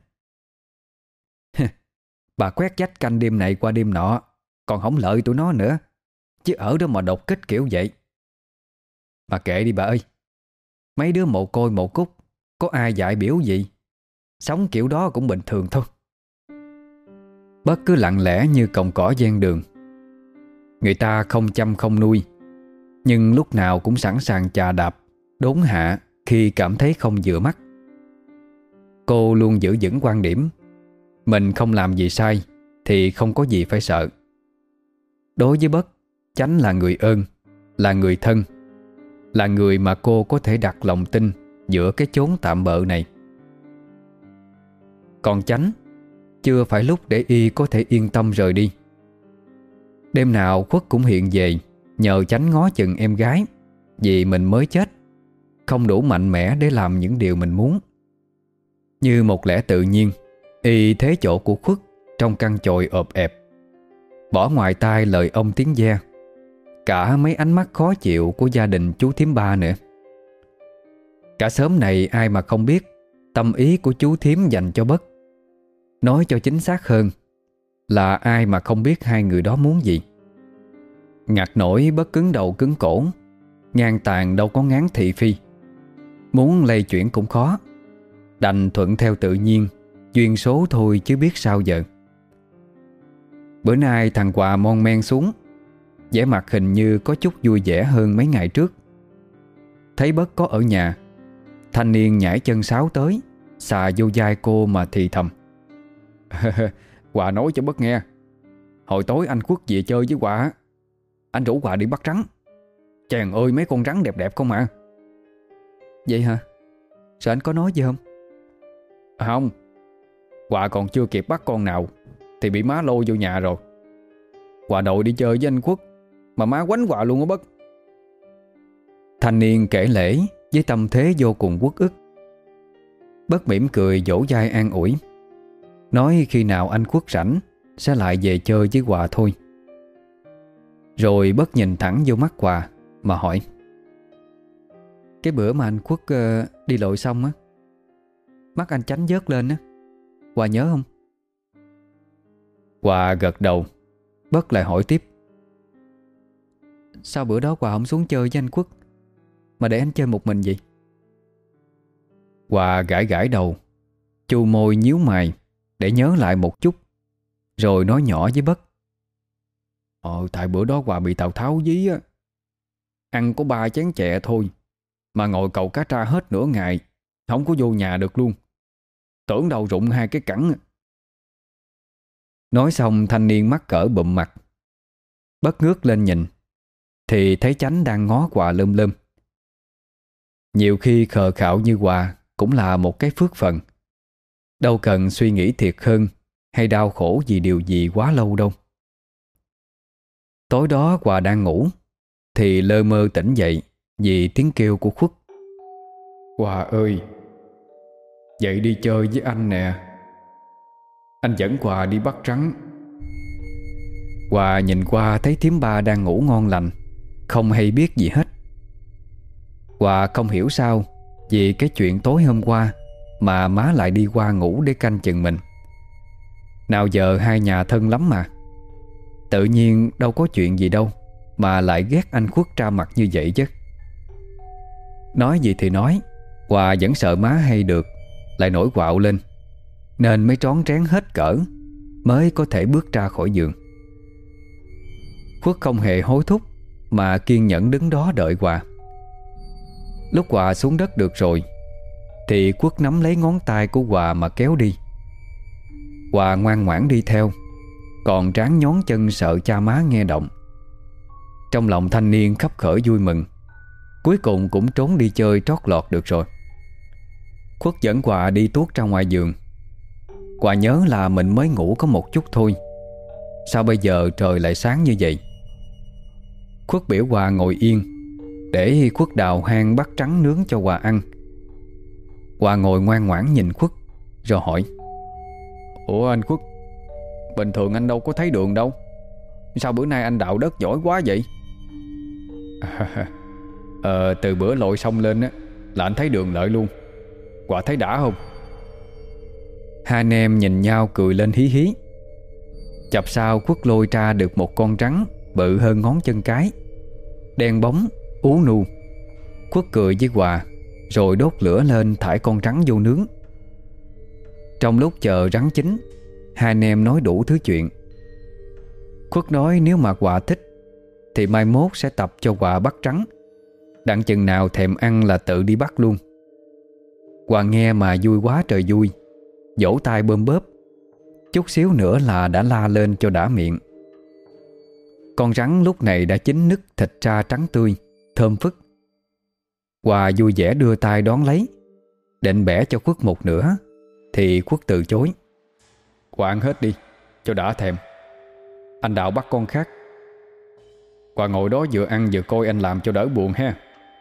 Bà quét dách canh đêm này qua đêm nọ, còn không lợi tụi nó nữa, chứ ở đó mà đột kích kiểu vậy. Bà kệ đi bà ơi, mấy đứa mồ côi mồ cúc có ai dạy biểu gì, sống kiểu đó cũng bình thường thôi. Bất cứ lặng lẽ như cọng cỏ ven đường. Người ta không chăm không nuôi, nhưng lúc nào cũng sẵn sàng chà đạp, đốn hạ khi cảm thấy không vừa mắt. Cô luôn giữ vững quan điểm mình không làm gì sai thì không có gì phải sợ. Đối với Bất, Chánh là người ơn, là người thân, là người mà cô có thể đặt lòng tin giữa cái chốn tạm bợ này. Còn Chánh, chưa phải lúc để y có thể yên tâm rời đi. Đêm nào Khuất cũng hiện về nhờ Chánh ngó chừng em gái, vì mình mới chết, không đủ mạnh mẽ để làm những điều mình muốn. Như một lẽ tự nhiên, y thế chỗ của Khuất trong căn chòi ộp ẹp, bỏ ngoài tai lời ông tiếng ve, cả mấy ánh mắt khó chịu của gia đình chú thím ba nữa. Cả xóm này ai mà không biết tâm ý của chú thím dành cho Bất. Nói cho chính xác hơn là ai mà không biết hai người đó muốn gì. Ngặt nổi Bất cứng đầu cứng cổ, ngang tàn đâu có ngán thị phi. Muốn lay chuyển cũng khó, đành thuận theo tự nhiên, duyên số thôi chứ biết sao giờ. Bữa nay thằng Hòa mon men xuống, vẻ mặt hình như có chút vui vẻ hơn mấy ngày trước. Thấy Bất có ở nhà, thanh niên nhảy chân sáo tới, xà vô vai cô mà thì thầm: Hòa nói cho Bất nghe, hồi tối anh Quốc về chơi với Hòa, anh rủ Hòa đi bắt rắn. Chàng ơi, mấy con rắn đẹp đẹp không à. Vậy hả? Sao anh có nói gì không? Không, Hòa còn chưa kịp bắt con nào thì bị má lôi vô nhà rồi. Hòa đội đi chơi với anh Quốc mà má quánh Hòa luôn á Bất. Thanh niên kể lể với tâm thế vô cùng uất ức. Bất mỉm cười vỗ vai an ủi, nói khi nào anh Quốc rảnh sẽ lại về chơi với Hòa thôi. Rồi Bất nhìn thẳng vô mắt Hòa mà hỏi: Cái bữa mà anh Quốc đi lội xong á, mắt anh chánh vớt lên á, Hòa nhớ không? Hòa gật đầu. Bất lại hỏi tiếp: Sao bữa đó Hòa không xuống chơi với anh Quốc mà để anh chơi một mình vậy? Hòa gãi gãi đầu, chu môi nhíu mày để nhớ lại một chút, rồi nói nhỏ với Bất: Tại bữa đó Hòa bị Tào Tháo dí á, ăn có 3 chén chè thôi mà ngồi cầu cá tra hết nửa ngày, không có vô nhà được luôn. Tưởng đâu rụng 2 cái cẳng. Nói xong thanh niên mắc cỡ bụm mặt. Bất ngước lên nhìn thì thấy Chánh đang ngó Hòa lum lum. Nhiều khi khờ khạo như Hòa cũng là một cái phước phần, đâu cần suy nghĩ thiệt hơn hay đau khổ vì điều gì quá lâu đâu. Tối đó Hòa đang ngủ thì lơ mơ tỉnh dậy vì tiếng kêu của Khuất: Hòa ơi, dậy đi chơi với anh nè, anh dẫn Hòa đi bắt rắn. Hòa nhìn qua thấy thím ba đang ngủ ngon lành, không hay biết gì hết. Hòa không hiểu sao vì cái chuyện tối hôm qua mà má lại đi qua ngủ để canh chừng mình. Nào giờ hai nhà thân lắm mà, tự nhiên đâu có chuyện gì đâu mà lại ghét anh Khuất ra mặt như vậy chứ. Nói gì thì nói, Hòa vẫn sợ má hay được lại nổi quạo lên, nên mới trón trén hết cỡ mới có thể bước ra khỏi giường. Khuất không hề hối thúc mà kiên nhẫn đứng đó đợi Hòa. Lúc Hòa xuống đất được rồi thì Khuất nắm lấy ngón tay của Hòa mà kéo đi. Hòa ngoan ngoãn đi theo, còn ráng nhón chân sợ cha má nghe động. Trong lòng thanh niên khấp khởi vui mừng, cuối cùng cũng trốn đi chơi trót lọt được rồi. Khuất dẫn Hòa đi tuốt ra ngoài giường. Hòa nhớ là mình mới ngủ có một chút thôi, sao bây giờ trời lại sáng như vậy. Khuất biểu Hòa ngồi yên để Khuất đào hang bắt trắng nướng cho Hòa ăn. Hòa ngồi ngoan ngoãn nhìn Khuất rồi hỏi: Ủa anh Khuất, bình thường anh đâu có thấy đường đâu, sao bữa nay anh đào đất giỏi quá vậy? Từ bữa lội xong lên á là anh thấy đường lợi luôn. Hòa thấy đã không? Hai anh em nhìn nhau cười lên hí hí. Chập sau Khuất lôi ra được một con rắn bự hơn ngón chân cái, đen bóng, ú nu. Khuất cười với Hòa rồi đốt lửa lên thải con rắn vô nướng. Trong lúc chờ rắn chín, hai anh em nói đủ thứ chuyện. Khuất nói nếu mà Hòa thích thì mai mốt sẽ tập cho Hòa bắt rắn, đặng chừng nào thèm ăn là tự đi bắt luôn. Hòa nghe mà vui quá trời vui, vỗ tay bơm bóp, chút xíu nữa là đã la lên cho đã miệng. Con rắn lúc này đã chín nứt thịt ra trắng tươi, thơm phức. Hòa vui vẻ đưa tay đón lấy, định bẻ cho Khuất một nửa thì Khuất từ chối: Hòa ăn hết đi cho đã thèm, anh đào bắt con khác. Hòa ngồi đó vừa ăn vừa coi anh làm cho đỡ buồn ha.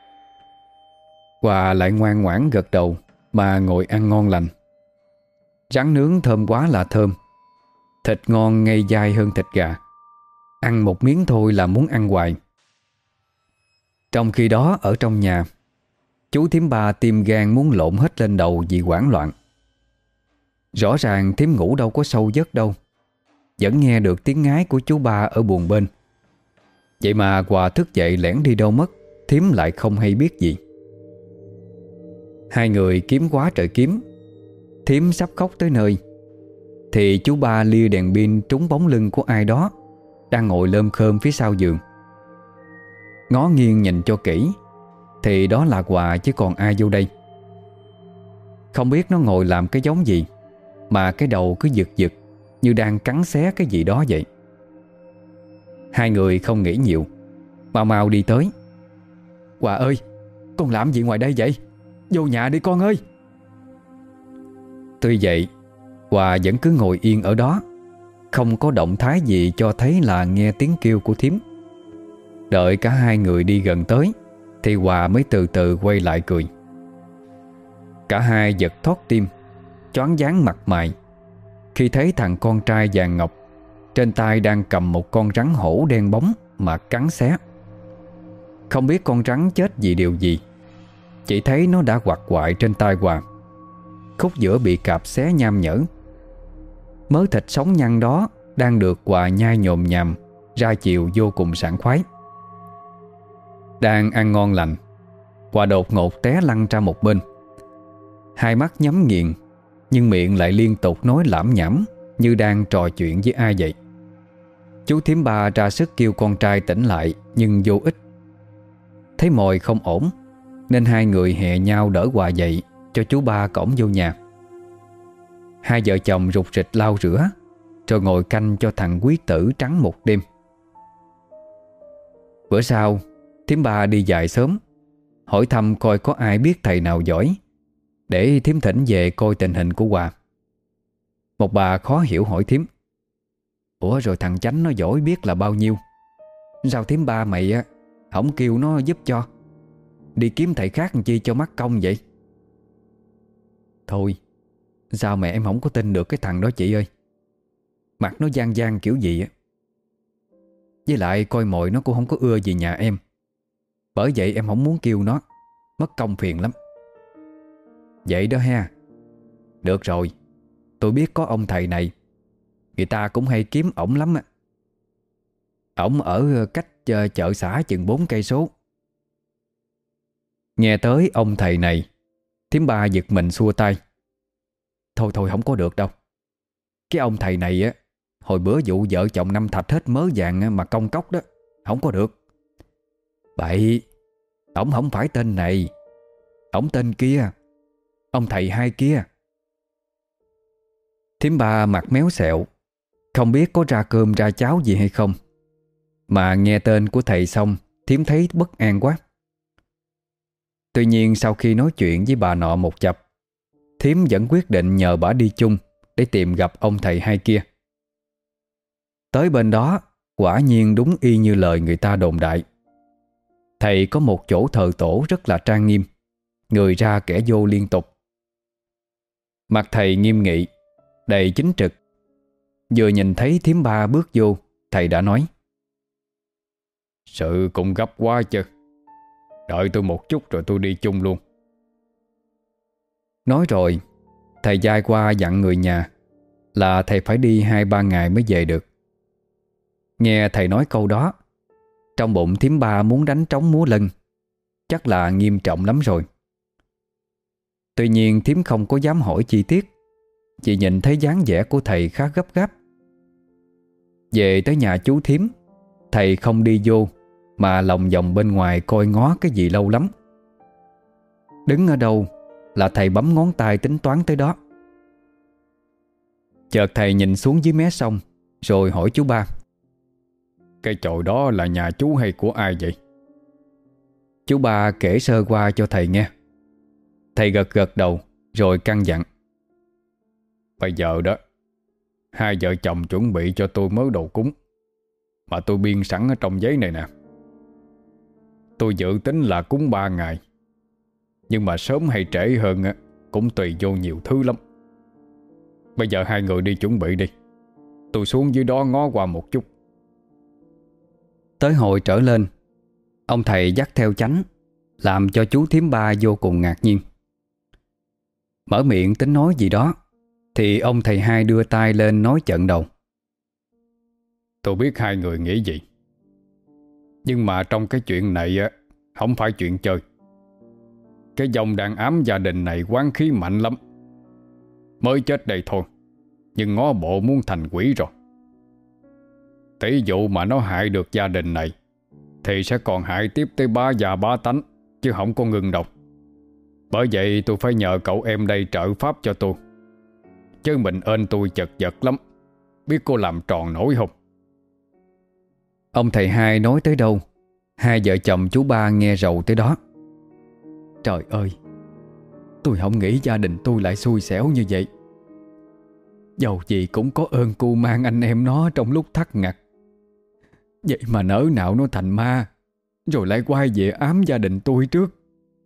Hòa lại ngoan ngoãn gật đầu mà ngồi ăn ngon lành. Rắn nướng thơm quá là thơm, thịt ngon ngây dai hơn thịt gà, ăn một miếng thôi là muốn ăn hoài. Trong khi đó ở trong nhà, chú thím ba tim gan muốn lộn hết lên đầu vì hoảng loạn. Rõ ràng thím ngủ đâu có sâu giấc đâu, vẫn nghe được tiếng ngái của chú ba ở buồng bên. Vậy mà Hòa thức dậy lẻn đi đâu mất, thím lại không hay biết gì. Hai người kiếm quá trời kiếm. Thím sắp khóc tới nơi thì chú ba lia đèn pin trúng bóng lưng của ai đó đang ngồi lơm khơm phía sau giường. Ngó nghiêng nhìn cho kỹ thì đó là Hòa chứ còn ai vô đây. Không biết nó ngồi làm cái giống gì mà cái đầu cứ giật giật như đang cắn xé cái gì đó vậy. Hai người không nghĩ nhiều, mau mau đi tới. Hòa ơi, con làm gì ngoài đây vậy? Vô nhà đi con ơi. Tuy vậy, Hòa vẫn cứ ngồi yên ở đó, không có động thái gì cho thấy là nghe tiếng kêu của thím. Đợi cả hai người đi gần tới thì Hòa mới từ từ quay lại cười. Cả hai giật thót tim, choáng váng mặt mày khi thấy thằng con trai vàng ngọc trên tay đang cầm một con rắn hổ đen bóng mà cắn xé. Không biết con rắn chết vì điều gì, chỉ thấy nó đã quặt quại trên tay Hòa. Khúc giữa bị cạp xé nham nhở. Mớ thịt sống nhăn đó đang được Hòa nhai nhồm nhàm ra chiều vô cùng sảng khoái. Đang ăn ngon lành, Hòa đột ngột té lăn ra một bên. Hai mắt nhắm nghiền, nhưng miệng lại liên tục nói lảm nhảm như đang trò chuyện với ai vậy. Chú thím ba ra sức kêu con trai tỉnh lại nhưng vô ích. Thấy mồi không ổn nên hai người hè nhau đỡ Hòa dậy cho chú ba cõng vô nhà. Hai vợ chồng rục rịch lau rửa rồi ngồi canh cho thằng quý tử trắng một đêm. Bữa sau, thím ba đi dạy sớm, hỏi thăm coi có ai biết thầy nào giỏi để thím thỉnh về coi tình hình của Hòa. Một bà khó hiểu hỏi thím: Ủa rồi thằng Chánh nó giỏi biết là bao nhiêu? Sao thím ba mày á không kêu nó giúp cho? Đi kiếm thầy khác làm chi cho mắc công vậy? Thôi, sao mẹ em không có tin được cái thằng đó chị ơi. Mặt nó gian gian kiểu gì á. Với lại coi mồi nó cũng không có ưa gì nhà em. Bởi vậy em không muốn kêu nó, mất công phiền lắm. Vậy đó ha. Được rồi, tôi biết có ông thầy này, người ta cũng hay kiếm ổng lắm á. Ổng ở cách chợ xã chừng 4 cây số. Nghe tới ông thầy này, thím ba giật mình xua tay. Thôi thôi không có được đâu. Cái ông thầy này á, hồi bữa vụ vợ chồng Năm Thạch hết mớ vàng mà công cốc đó, không có được. Bậy, ổng không phải tên này, ổng tên kia, ông thầy hai kia. Thím ba mặt méo xẹo, không biết có ra cơm ra cháo gì hay không, mà nghe tên của thầy xong thím thấy bất an quá. Tuy nhiên sau khi nói chuyện với bà nọ một chập, thím vẫn quyết định nhờ bà đi chung để tìm gặp ông thầy hai kia. Tới bên đó, quả nhiên đúng y như lời người ta đồn đại. Thầy có một chỗ thờ tổ rất là trang nghiêm, người ra kẻ vô liên tục. Mặt thầy nghiêm nghị, đầy chính trực. Vừa nhìn thấy thím ba bước vô, thầy đã nói: Sự cũng gấp quá chứ. Đợi tôi một chút rồi tôi đi chung luôn. Nói rồi, thầy dai qua dặn người nhà là thầy phải đi 2-3 ngày mới về được. Nghe thầy nói câu đó, trong bụng thím ba muốn đánh trống múa lân, chắc là nghiêm trọng lắm rồi. Tuy nhiên thím không có dám hỏi chi tiết, chỉ nhìn thấy dáng vẻ của thầy khá gấp gáp. Về tới nhà chú thím, thầy không đi vô mà lòng vòng bên ngoài coi ngó cái gì lâu lắm. Đứng ở đâu là thầy bấm ngón tay tính toán tới đó. Chợt thầy nhìn xuống dưới mé sông, rồi hỏi chú ba: Cái chòi đó là nhà chú hay của ai vậy? Chú ba kể sơ qua cho thầy nghe. Thầy gật gật đầu rồi căn dặn: Bây giờ đó, hai vợ chồng chuẩn bị cho tôi mớ đồ cúng mà tôi biên sẵn ở trong giấy này nè. Tôi dự tính là cúng 3 ngày, nhưng mà sớm hay trễ hơn cũng tùy vô nhiều thứ lắm. Bây giờ hai người đi chuẩn bị đi, tôi xuống dưới đó ngó qua một chút. Tới hồi trở lên, ông thầy dắt theo Chánh, làm cho chú thím ba vô cùng ngạc nhiên. Mở miệng tính nói gì đó thì ông thầy hai đưa tay lên nói chận đầu: Tôi biết hai người nghĩ gì, nhưng mà trong cái chuyện này không phải chuyện chơi. Cái dòng đàn ám gia đình này quán khí mạnh lắm. Mới chết đây thôi, nhưng ngó bộ muốn thành quỷ rồi. Tỷ dụ mà nó hại được gia đình này thì sẽ còn hại tiếp tới bá già bá tánh, chứ không có ngừng đâu. Bởi vậy tôi phải nhờ cậu em đây trợ pháp cho tôi, chứ mình ên tôi chật vật lắm. Biết cô làm tròn nổi không? Ông thầy hai nói tới đâu, hai vợ chồng chú ba nghe rầu tới đó. Trời ơi, tôi không nghĩ gia đình tôi lại xui xẻo như vậy. Dầu gì cũng có ơn cu mang anh em nó trong lúc thắt ngặt. Vậy mà nỡ nào nó thành ma, rồi lại quay về ám gia đình tôi trước.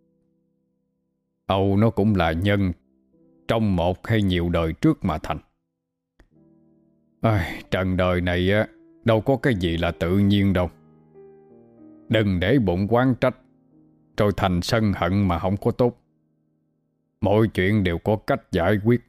Âu nó cũng là nhân trong một hay nhiều đời trước mà thành. Trần đời này đâu có cái gì là tự nhiên đâu. Đừng để bụng oán trách rồi thành sân hận mà không có tốt. Mọi chuyện đều có cách giải quyết.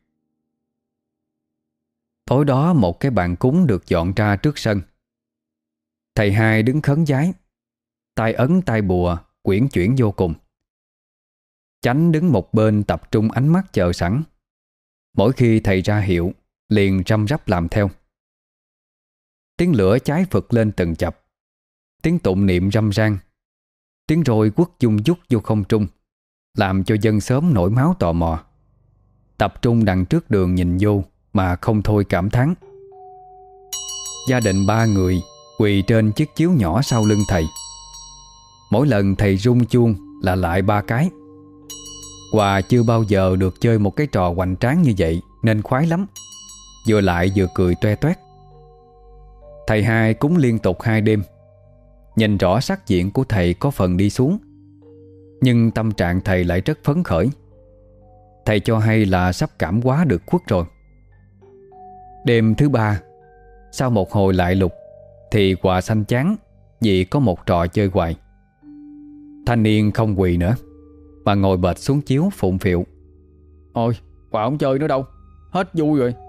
Tối đó một cái bàn cúng được dọn ra trước sân. Thầy hai đứng khấn vái, tay ấn tay bùa quyển chuyển vô cùng. Chánh đứng một bên tập trung ánh mắt chờ sẵn. Mỗi khi thầy ra hiệu liền răm rắp làm theo. Tiếng lửa cháy phực lên từng chập, tiếng tụng niệm râm ran, tiếng roi quất dung dút vô không trung, làm cho dân xóm nổi máu tò mò, tập trung đằng trước đường nhìn vô mà không thôi cảm thán. Gia đình ba người quỳ trên chiếc chiếu nhỏ sau lưng thầy. Mỗi lần thầy rung chuông là lại ba cái. Hòa chưa bao giờ được chơi một cái trò hoành tráng như vậy nên khoái lắm, vừa lại vừa cười toe toét. Thầy hai cúng liên tục 2 đêm. Nhìn rõ sắc diện của thầy có phần đi xuống, nhưng tâm trạng thầy lại rất phấn khởi. Thầy cho hay là sắp cảm hóa được khuất rồi. Đêm thứ 3, sau một hồi lại lục, thì Hòa xanh chán vì có một trò chơi hoài. Thanh niên không quỳ nữa mà ngồi bệt xuống chiếu phụng phịu. Ôi, Hòa không chơi nữa đâu, hết vui rồi.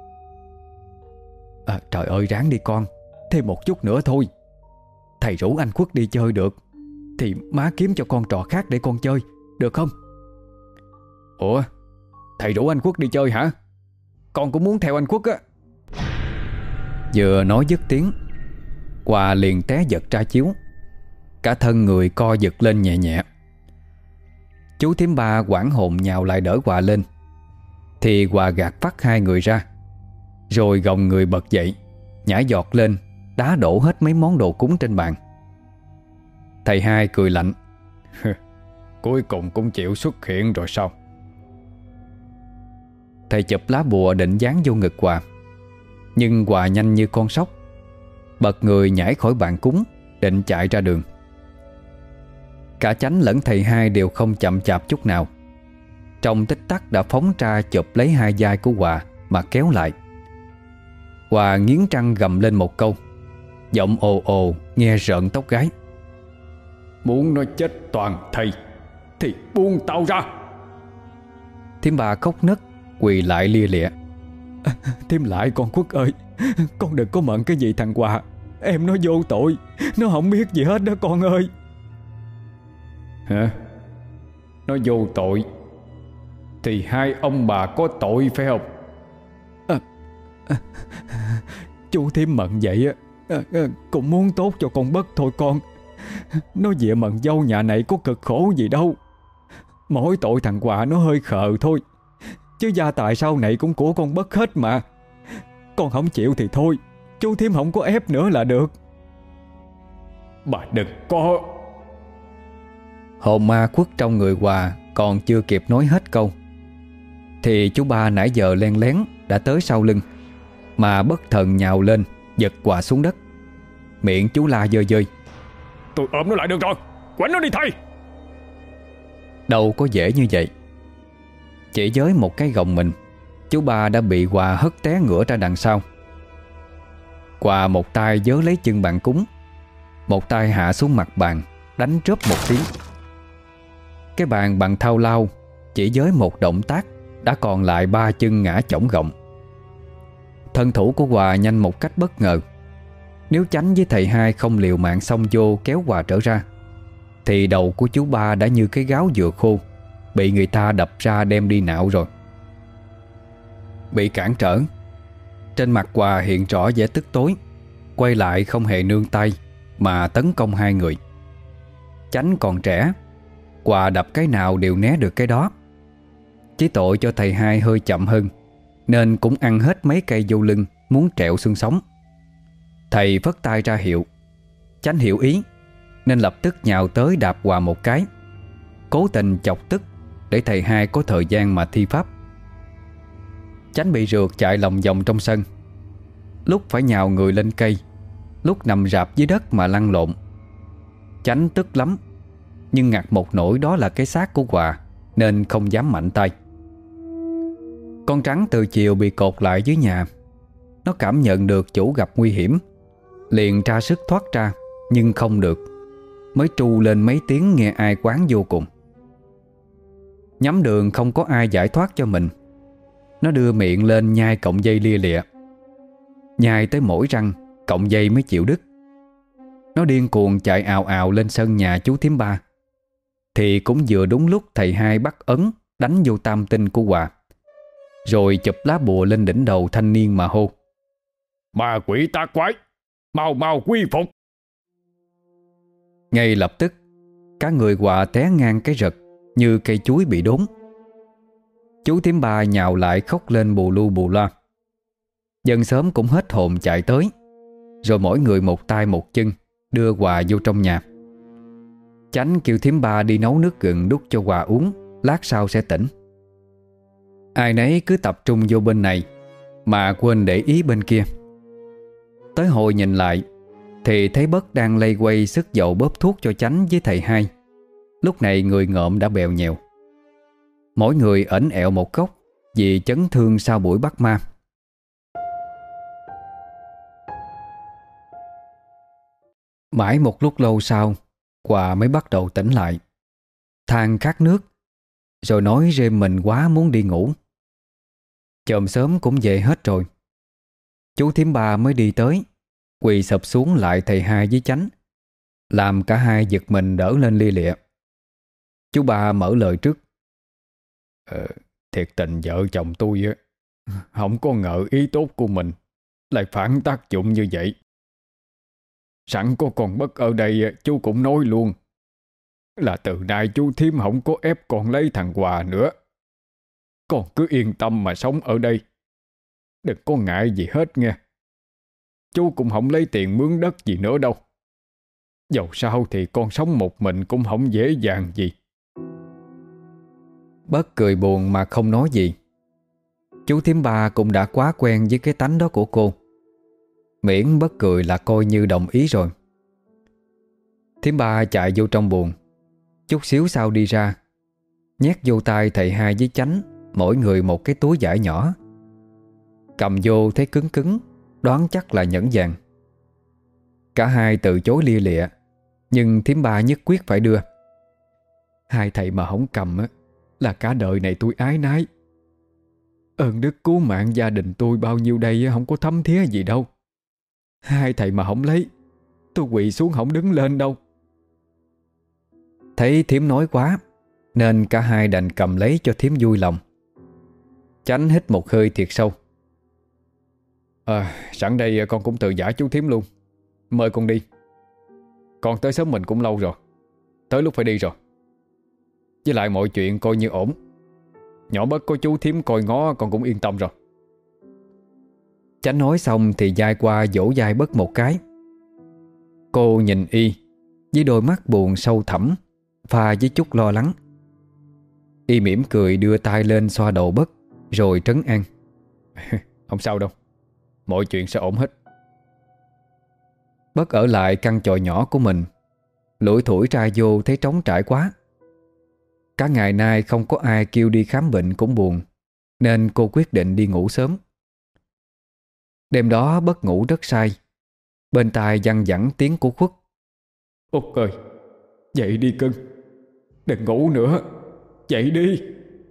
Trời ơi, ráng đi con, thêm một chút nữa thôi. Thầy rủ anh Khuất đi chơi được thì má kiếm cho con trò khác để con chơi, được không? Ủa, thầy rủ anh Khuất đi chơi hả? Con cũng muốn theo anh Khuất á. Vừa nói dứt tiếng, Hòa liền té giật ra chiếu, cả thân người co giật lên nhẹ nhẹ. Chú thím ba hoảng hồn nhào lại đỡ Hòa lên, thì Hòa gạt phát hai người ra, rồi gồng người bật dậy, nhả giọt lên đá đổ hết mấy món đồ cúng trên bàn. Thầy hai cười lạnh. Cuối cùng cũng chịu xuất hiện rồi sao? Thầy chụp lá bùa định dán vô ngực Hòa, nhưng Hòa nhanh như con sóc, bật người nhảy khỏi bàn cúng định chạy ra đường. Cả Chánh lẫn thầy hai đều không chậm chạp chút nào. Trong tích tắc đã phóng ra chụp lấy hai vai của Hòa mà kéo lại. Hòa nghiến răng gầm lên một câu, giọng ồ ồ nghe rợn tóc gáy. Muốn nó chết toàn thầy thì buông tao ra. Thím bà khóc nấc quỳ lại lia lịa. Thím lại con Khuất ơi, con đừng có mận cái gì thằng Hòa. Em nó vô tội, nó không biết gì hết đó con ơi. Hả? Nó vô tội thì hai ông bà có tội phải không? Chú thím mận vậy á, cũng muốn tốt cho con Bất thôi con. Nó về mận dâu nhà này có cực khổ gì đâu. Mỗi tội thằng Hòa nó hơi khờ thôi, chứ gia tài sau này cũng của con Bất hết mà. Con không chịu thì thôi, chú thím không có ép nữa là được. Bà đừng có. Hồn ma khuất trong người Hòa còn chưa kịp nói hết câu thì chú ba nãy giờ len lén đã tới sau lưng, mà bất thần nhào lên giật Hòa xuống đất. Miệng chú la dơi dơi. Tôi ôm nó lại được rồi, quánh nó đi thầy. Đâu có dễ như vậy. Chỉ với một cái gồng mình, chú ba đã bị Hòa hất té ngửa ra đằng sau. Hòa một tay giơ lấy chân bàn cúng, một tay hạ xuống mặt bàn đánh rớp một tiếng. Cái bàn bằng thau lao chỉ với một động tác đã còn lại 3 chân ngã chổng gọng. Thân thủ của Hòa nhanh một cách bất ngờ. Nếu Chánh với thầy hai không liều mạng xông vô kéo Hòa trở ra thì đầu của chú ba đã như cái gáo dừa khô, bị người ta đập ra đem đi nạo rồi. Bị cản trở, trên mặt Hòa hiện rõ vẻ tức tối, quay lại không hề nương tay mà tấn công hai người. Chánh còn trẻ, Hòa đập cái nào đều né được cái đó. Chỉ tội cho thầy hai hơi chậm hơn, nên cũng ăn hết mấy cây vô lưng muốn trẹo xương sống. Thầy phất tay ra hiệu. Chánh hiểu ý nên lập tức nhào tới đạp Hòa một cái, cố tình chọc tức để thầy hai có thời gian mà thi pháp. Chánh bị rượt chạy lòng vòng trong sân, lúc phải nhào người lên cây, lúc nằm rạp dưới đất mà lăn lộn. Chánh tức lắm, nhưng ngặt một nỗi đó là cái xác của Hòa nên không dám mạnh tay. Con trắng từ chiều bị cột lại dưới nhà. Nó cảm nhận được chủ gặp nguy hiểm, liền ra sức thoát ra, nhưng không được, mới tru lên mấy tiếng nghe ai quán vô cùng. Nhắm đường không có ai giải thoát cho mình, nó đưa miệng lên nhai cọng dây lia lịa. Nhai tới mỗi răng, cọng dây mới chịu đứt. Nó điên cuồng chạy ào ào lên sân nhà chú thím ba. Thì cũng vừa đúng lúc thầy hai bắt ấn đánh vô tam tinh của Hòa, rồi chụp lá bùa lên đỉnh đầu thanh niên mà hô: Ma quỷ ta quái, mau mau quy phục! Ngay lập tức, cả người Hòa té ngang cái rật như cây chuối bị đốn. Chú thím ba nhào lại khóc lên bù lu bù loa. Dân xóm cũng hết hồn chạy tới, rồi mỗi người một tay một chân đưa Hòa vô trong nhà. Chánh kêu thím ba đi nấu nước gừng đút cho Hòa uống, lát sau sẽ tỉnh. Ai nấy cứ tập trung vô bên này mà quên để ý bên kia. Tới hồi nhìn lại thì thấy Bất đang lây quay sức dậu bóp thuốc cho Chánh với thầy hai. Lúc này người ngợm đã bèo nhèo, mỗi người ẩn ẹo một góc vì chấn thương sau buổi bắt ma. Mãi một lúc lâu sau, Hòa mới bắt đầu tỉnh lại, than khát nước, rồi nói rêm mình quá muốn đi ngủ. Chòm sớm cũng về hết rồi. Chú thím ba mới đi tới, quỳ sụp xuống lại thầy hai với Chánh, làm cả hai giật mình đỡ lên lia lịa. Chú ba mở lời trước: Thiệt tình vợ chồng tôi á, không có ngờ ý tốt của mình lại phản tác dụng như vậy. Sẵn có con Bất ở đây, chú cũng nói luôn là từ nay chú thím không có ép con lấy thằng Hòa nữa. Con cứ yên tâm mà sống ở đây, đừng có ngại gì hết nghe. Chú cũng không lấy tiền mướn đất gì nữa đâu. Dẫu sao thì con sống một mình cũng không dễ dàng gì. Bất cười buồn mà không nói gì. Chú thím ba cũng đã quá quen với cái tánh đó của cô, miễn Bất cười là coi như đồng ý rồi. Thím ba chạy vô trong buồng, chút xíu sau đi ra, nhét vô tay thầy hai với Chánh mỗi người một cái túi vải nhỏ. Cầm vô thấy cứng cứng, đoán chắc là nhẫn vàng. Cả hai từ chối lia lịa, nhưng thím ba nhất quyết phải đưa. Hai thầy mà không cầm á, là cả đời này tôi ái nái. Ơn đức cứu mạng gia đình tôi bao nhiêu đây không có thấm thía gì đâu. Hai thầy mà không lấy, tôi quỳ xuống không đứng lên đâu. Thấy thím nói quá, nên cả hai đành cầm lấy cho thím vui lòng. Chánh hít một hơi thiệt sâu. Sẵn đây con cũng tự giả chú thím luôn. Mời con đi. Con tới sớm mình cũng lâu rồi, tới lúc phải đi rồi. Với lại mọi chuyện coi như ổn. Nhỏ Bất có chú thím coi ngó con cũng yên tâm rồi. Chánh nói xong thì vai qua vỗ vai Bất một cái. Cô nhìn y với đôi mắt buồn sâu thẳm, pha với chút lo lắng. Y mỉm cười đưa tay lên xoa đầu Bất, rồi trấn an: Không sao đâu, mọi chuyện sẽ ổn hết. Bất ở lại căn chòi nhỏ của mình, lủi thủi ra vô thấy trống trải quá. Cả ngày nay không có ai kêu đi khám bệnh cũng buồn, nên cô quyết định đi ngủ sớm. Đêm đó Bất ngủ rất say. Bên tai văng vẳng tiếng của Khuất: Út ơi, dậy đi cưng, đừng ngủ nữa, dậy đi.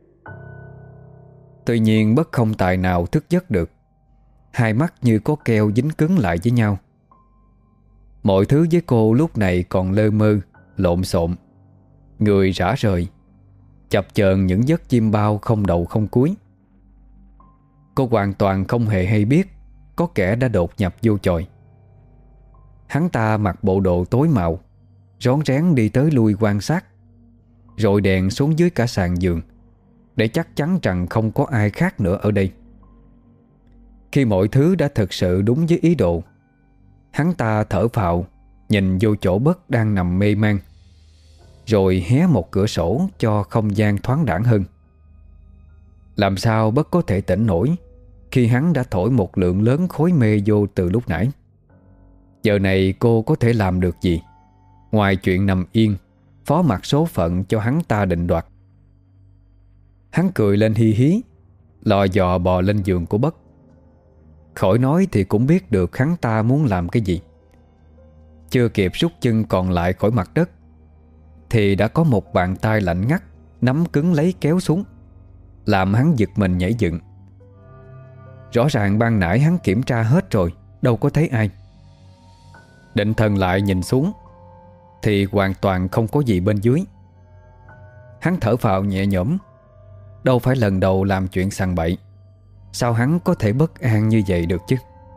Tuy nhiên Bất không tài nào thức giấc được. Hai mắt như có keo dính cứng lại với nhau. Mọi thứ với cô lúc này còn lơ mơ, lộn xộn, người rã rời. chập chờn những giấc chim bao không đầu không cuối. Cô hoàn toàn không hề hay biết có kẻ đã đột nhập vô chòi. Hắn ta mặc bộ đồ tối màu, rón rén đi tới lui quan sát, rồi đèn xuống dưới cả sàn giường, để chắc chắn rằng không có ai khác nữa ở đây. Khi mọi thứ đã thực sự đúng với ý đồ, hắn ta thở phào, nhìn vô chỗ Bất đang nằm mê man, rồi hé một cửa sổ cho không gian thoáng đãng hơn. Làm sao Bất có thể tỉnh nổi khi hắn đã thổi một lượng lớn khối mê vô từ lúc nãy. Giờ này cô có thể làm được gì ngoài chuyện nằm yên, phó mặc số phận cho hắn ta định đoạt. Hắn cười lên hi hí, lò dò bò lên giường của Bất. Khỏi nói thì cũng biết được hắn ta muốn làm cái gì. Chưa kịp rút chân còn lại khỏi mặt đất thì đã có một bàn tay lạnh ngắt nắm cứng lấy kéo xuống, làm hắn giật mình nhảy dựng. Rõ ràng ban nãy hắn kiểm tra hết rồi, đâu có thấy ai. Định thần lại nhìn xuống thì hoàn toàn không có gì bên dưới. Hắn thở phào nhẹ nhõm. Đâu phải lần đầu làm chuyện sằng bậy, sao hắn có thể bất an như vậy được chứ?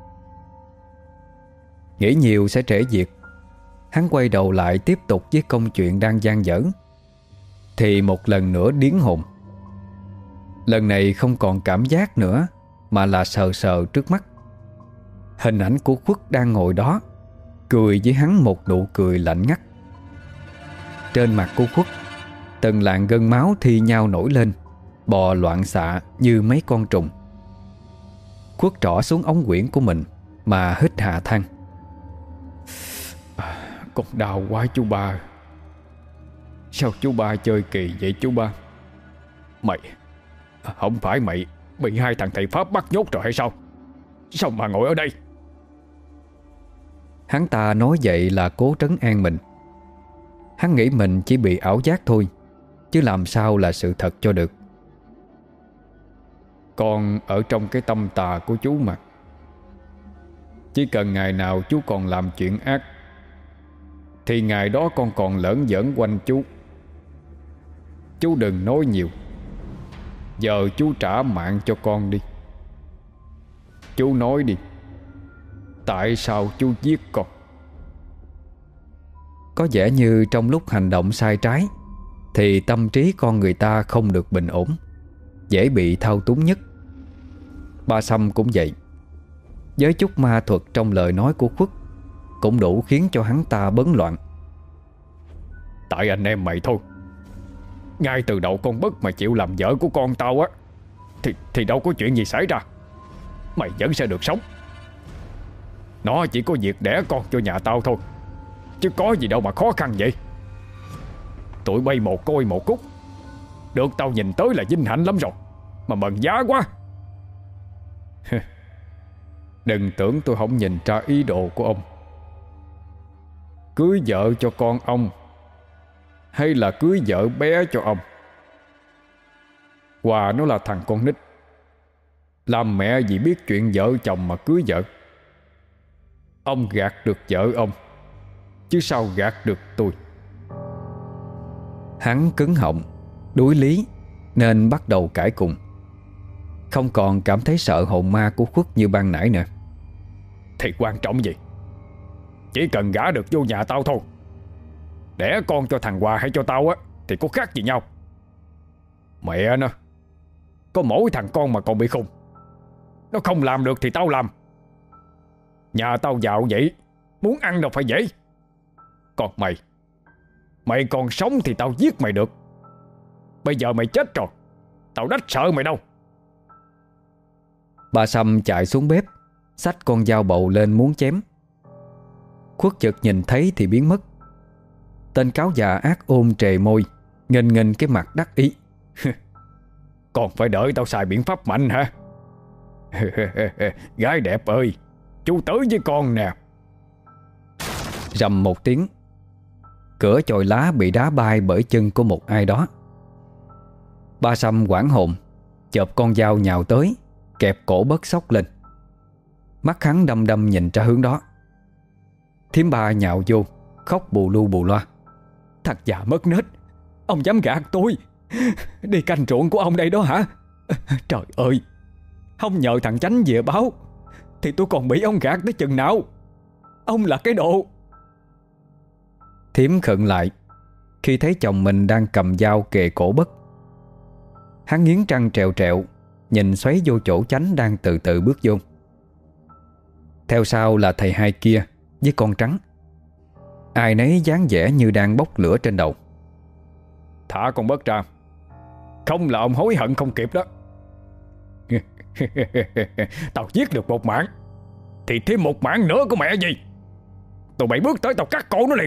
Nghĩ nhiều sẽ trễ việc, hắn quay đầu lại tiếp tục với công chuyện đang dang dở, thì một lần nữa điếng hồn. Lần này không còn cảm giác nữa, mà là sờ sờ trước mắt. Hình ảnh của Khuất đang ngồi đó, cười với hắn một nụ cười lạnh ngắt. Trên mặt của Khuất, từng làn gân máu thi nhau nổi lên, bò loạn xạ như mấy con trùng. Khuất trỏ xuống ống quyển của mình mà hít hà than. Con đau quá chú ba. Sao chú ba chơi kỳ vậy chú ba? Mày, không phải mày bị hai thằng thầy Pháp bắt nhốt rồi hay sao? Sao mà ngồi ở đây? Hắn ta nói vậy là cố trấn an mình. Hắn nghĩ mình chỉ bị ảo giác thôi, chứ làm sao là sự thật cho được. Con ở trong cái tâm tà của chú mà. Chỉ cần ngày nào chú còn làm chuyện ác thì ngày đó con còn lởn giỡn quanh chú. Chú đừng nói nhiều. Giờ chú trả mạng cho con đi. Chú nói đi, tại sao chú giết con? Có vẻ như trong lúc hành động sai trái thì tâm trí con người ta không được bình ổn, dễ bị thao túng nhất. Ba Sâm cũng vậy. Với chút ma thuật trong lời nói của Khuất cũng đủ khiến cho hắn ta bấn loạn. Tại anh em mày thôi. Ngay từ đầu con Bất mà chịu làm vợ của con tao á Thì đâu có chuyện gì xảy ra. Mày vẫn sẽ được sống. Nó chỉ có việc đẻ con cho nhà tao thôi, chứ có gì đâu mà khó khăn vậy. Tụi bay một côi một cúc, được tao nhìn tới là vinh hạnh lắm rồi, mà mừng giá quá. Đừng tưởng tôi không nhìn ra ý đồ của ông. Cưới vợ cho con ông hay là cưới vợ bé cho ông? Hòa nó là thằng con nít, làm mẹ gì biết chuyện vợ chồng mà cưới vợ. Ông gạt được vợ ông, chứ sao gạt được tôi. Hắn cứng họng, đuối lý, nên bắt đầu cãi cùng. Không còn cảm thấy sợ hồn ma của Khuất như ban nãy nữa. Thì quan trọng gì? Chỉ cần gả được vô nhà tao thôi. Đẻ con cho thằng Hòa hay cho tao á thì có khác gì nhau. Mẹ nó, có mỗi thằng con mà còn bị khùng. Nó không làm được thì tao làm. Nhà tao giàu vậy, muốn ăn đâu phải dễ. Còn mày còn sống thì tao giết mày được. Bây giờ mày chết rồi, tao đách sợ mày đâu. Ba Sâm chạy xuống bếp, xách con dao bầu lên muốn chém. Khuất chợt nhìn thấy thì biến mất. Tên cáo già ác ôn trề môi, nghênh cái mặt đắc ý. Còn phải đợi tao xài biện pháp mạnh hả? Gái đẹp ơi, chú tới với con nè. Rầm một tiếng, cửa chòi lá bị đá bay bởi chân của một ai đó. Ba Sâm hoảng hồn, chộp con dao nhào tới, kẹp cổ Bất xốc lên. Mắt hắn đăm đăm nhìn ra hướng đó. Thím Ba nhào vô, khóc bù lu bù loa. Thằng già mất nết, ông dám gạt tôi. Đi canh ruộng của ông đây đó hả? Trời ơi, không nhờ thằng Chánh về báo thì tôi còn bị ông gạt tới chừng nào. Ông là cái đồ. Thím khựng lại khi thấy chồng mình đang cầm dao kề cổ Bất. Hắn nghiến răng trèo trẹo, nhìn xoáy vô chỗ Chánh đang từ từ bước vô. Theo sau là thầy hai kia với con Trắng, ai nấy dáng vẻ như đang bốc lửa trên đầu. Thả con Bất ra, không là ông hối hận không kịp đó. Tao giết được một mảng thì thêm một mảng nữa của mẹ gì. Tụi bay bước tới tao cắt cổ nó liền.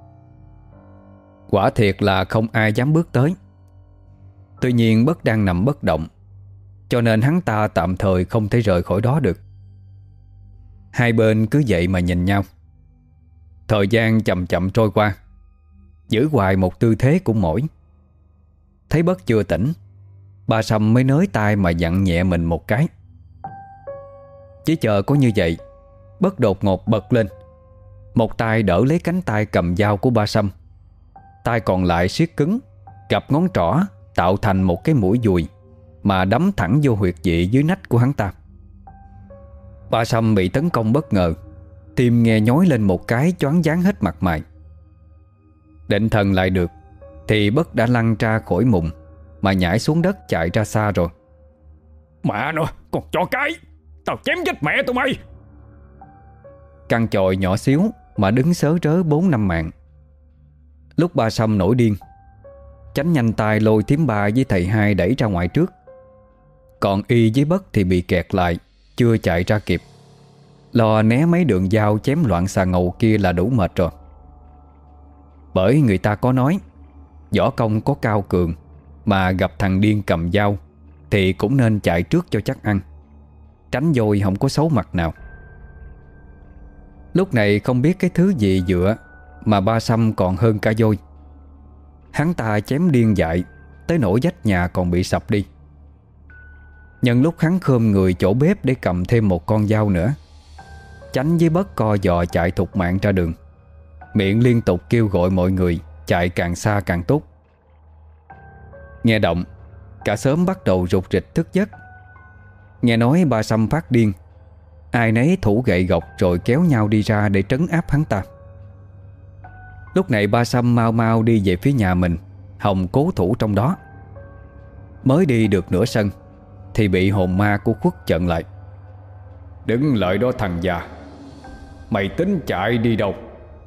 Quả thiệt là không ai dám bước tới. Tuy nhiên Bất đang nằm bất động, cho nên hắn ta tạm thời không thể rời khỏi đó được. Hai bên cứ vậy mà nhìn nhau. Thời gian chậm chậm trôi qua, giữ hoài một tư thế cũng mỏi. Thấy Bất chưa tỉnh, bà Sâm mới nới tay mà dặn nhẹ mình một cái. Chỉ chờ có như vậy, Bất đột ngột bật lên, một tay đỡ lấy cánh tay cầm dao của ba Sâm, tay còn lại siết cứng, cặp ngón trỏ tạo thành một cái mũi dùi mà đấm thẳng vô huyệt vị dưới nách của hắn ta. Ba Sâm bị tấn công bất ngờ, tim nghe nhói lên một cái, choáng váng hết mặt mày. Định thần lại được thì Bất đã lăn ra khỏi mùng mà nhảy xuống đất chạy ra xa rồi. Mẹ nó, còn chó cái, tao chém chết mẹ tụi mày. Căn chòi nhỏ xíu mà đứng sớ rớ 4-5 mạng. Lúc ba Sâm nổi điên, Chánh nhanh tay lôi thím ba với thầy hai đẩy ra ngoài trước. Còn y với Bất thì bị kẹt lại, chưa chạy ra kịp. Lo né mấy đường dao chém loạn xà ngầu kia là đủ mệt rồi. Bởi người ta có nói, võ công có cao cường mà gặp thằng điên cầm dao thì cũng nên chạy trước cho chắc ăn, tránh vội không có xấu mặt nào. Lúc này không biết cái thứ gì dựa mà ba Sâm còn hơn cả vôi. Hắn ta chém điên dại tới nỗi vách nhà còn bị sập đi. Nhân lúc hắn khom người chỗ bếp để cầm thêm một con dao nữa, Chánh với Bất co giò chạy thục mạng ra đường, miệng liên tục kêu gọi mọi người chạy càng xa càng tốt. Nghe động, cả xóm bắt đầu rục rịch thức giấc. Nghe nói ba Sâm phát điên, ai nấy thủ gậy gộc rồi kéo nhau đi ra để trấn áp hắn ta. Lúc này ba Sâm mau mau đi về phía nhà mình, Hồng cố thủ trong đó. Mới đi được nửa sân thì bị hồn ma của Khuất chặn lại. Đứng lại đó thằng già, mày tính chạy đi đâu?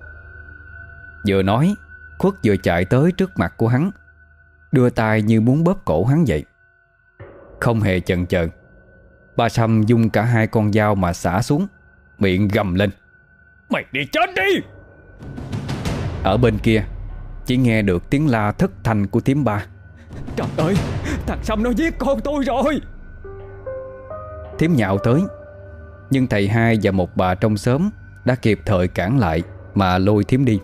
Vừa nói, Khuất vừa chạy tới trước mặt của hắn, đưa tay như muốn bóp cổ hắn vậy. Không hề chần chờ, ba Sâm dung cả hai con dao mà xả xuống, miệng gầm lên: Mày đi chết đi! Ở bên kia chỉ nghe được tiếng la thất thanh của thím ba: Trời ơi, thằng Sâm nó giết con tôi rồi! Thím nhạo tới, nhưng thầy hai và một bà trong xóm đã kịp thời cản lại mà lôi thím đi.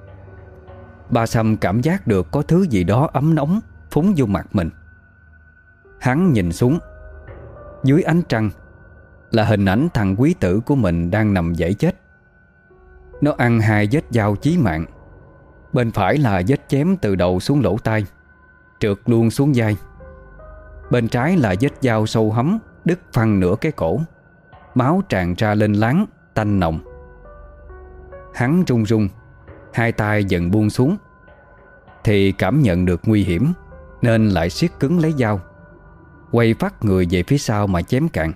Ba Sâm cảm giác được có thứ gì đó ấm nóng phúng vô mặt mình. Hắn nhìn xuống, dưới ánh trăng là hình ảnh thằng quý tử của mình đang nằm dãy chết. Nó ăn hai vết dao chí mạng. Bên phải là vết chém từ đầu xuống lỗ tai, trượt luôn xuống vai. Bên trái là vết dao sâu hấm, đứt phăng nửa cái cổ, máu tràn ra lên láng, tanh nồng. Hắn run run, hai tay dần buông xuống, thì cảm nhận được nguy hiểm nên lại siết cứng lấy dao, quay phát người về phía sau mà chém cạn.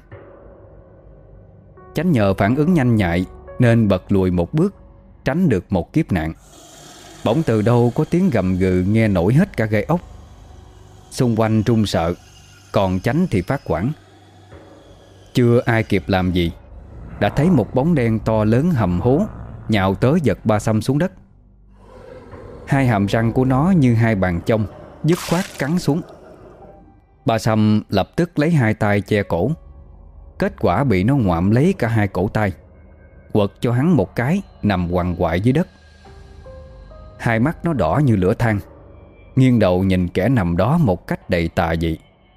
Chánh nhờ phản ứng nhanh nhạy nên bật lùi một bước, tránh được một kiếp nạn. Bỗng từ đâu có tiếng gầm gừ nghe nổi hết cả gai ốc. Xung quanh run sợ, còn Chánh thì phát hoảng. Chưa ai kịp làm gì, đã thấy một bóng đen to lớn hầm hố nhào tới giật ba Sâm xuống đất. Hai hàm răng của nó như hai bàn chông, dứt khoát cắn xuống. Ba Sâm lập tức lấy hai tay che cổ. Kết quả bị nó ngoạm lấy cả hai cổ tay, quật cho hắn một cái nằm quằn quại dưới đất. Hai mắt nó đỏ như lửa than, nghiêng đầu nhìn kẻ nằm đó một cách đầy tà dị.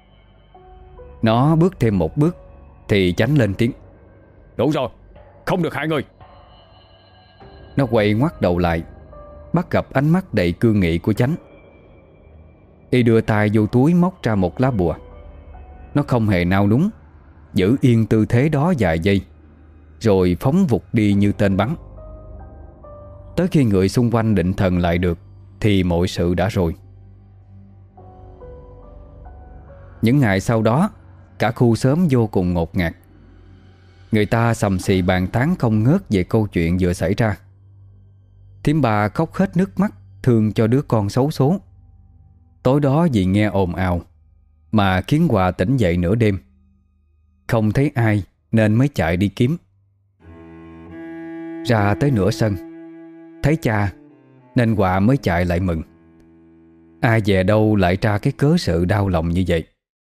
Nó bước thêm một bước thì Chánh lên tiếng: Đủ rồi, không được hại người. Nó quay ngoắt đầu lại, bắt gặp ánh mắt đầy cương nghị của Chánh. Y đưa tay vô túi móc ra một lá bùa. Nó không hề nao núng, giữ yên tư thế đó vài giây, rồi phóng vụt đi như tên bắn. Tới khi người xung quanh định thần lại được thì mọi sự đã rồi. Những ngày sau đó, cả khu xóm vô cùng ngột ngạt. Người ta xầm xì bàn tán không ngớt về câu chuyện vừa xảy ra. Thím Ba khóc hết nước mắt, thương cho đứa con xấu số. Tối đó vì nghe ồn ào mà khiến Hòa tỉnh dậy nửa đêm. Không thấy ai nên mới chạy đi kiếm. Ra tới nửa sân, thấy cha nên Hòa mới chạy lại mừng. Ai về đâu lại ra cái cớ sự đau lòng như vậy.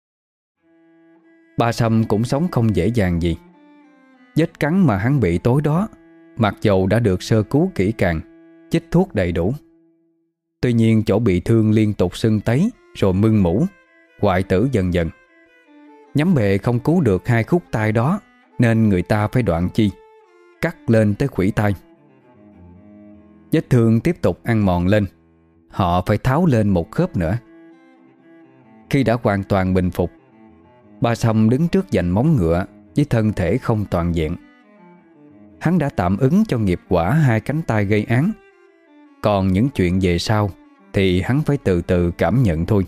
Ba Sâm cũng sống không dễ dàng gì. Vết cắn mà hắn bị tối đó, mặc dầu đã được sơ cứu kỹ càng, chích thuốc đầy đủ, tuy nhiên chỗ bị thương liên tục sưng tấy rồi mưng mủ, hoại tử dần dần. Nhắm bề không cứu được hai khúc tay đó, nên người ta phải đoạn chi, cắt lên tới khuỷu tay. Vết thương tiếp tục ăn mòn lên, họ phải tháo lên một khớp nữa. Khi đã hoàn toàn bình phục, Ba Sâm đứng trước vành móng ngựa với thân thể không toàn vẹn. Hắn đã tạm ứng cho nghiệp quả hai cánh tay gây án, còn những chuyện về sau thì hắn phải từ từ cảm nhận thôi.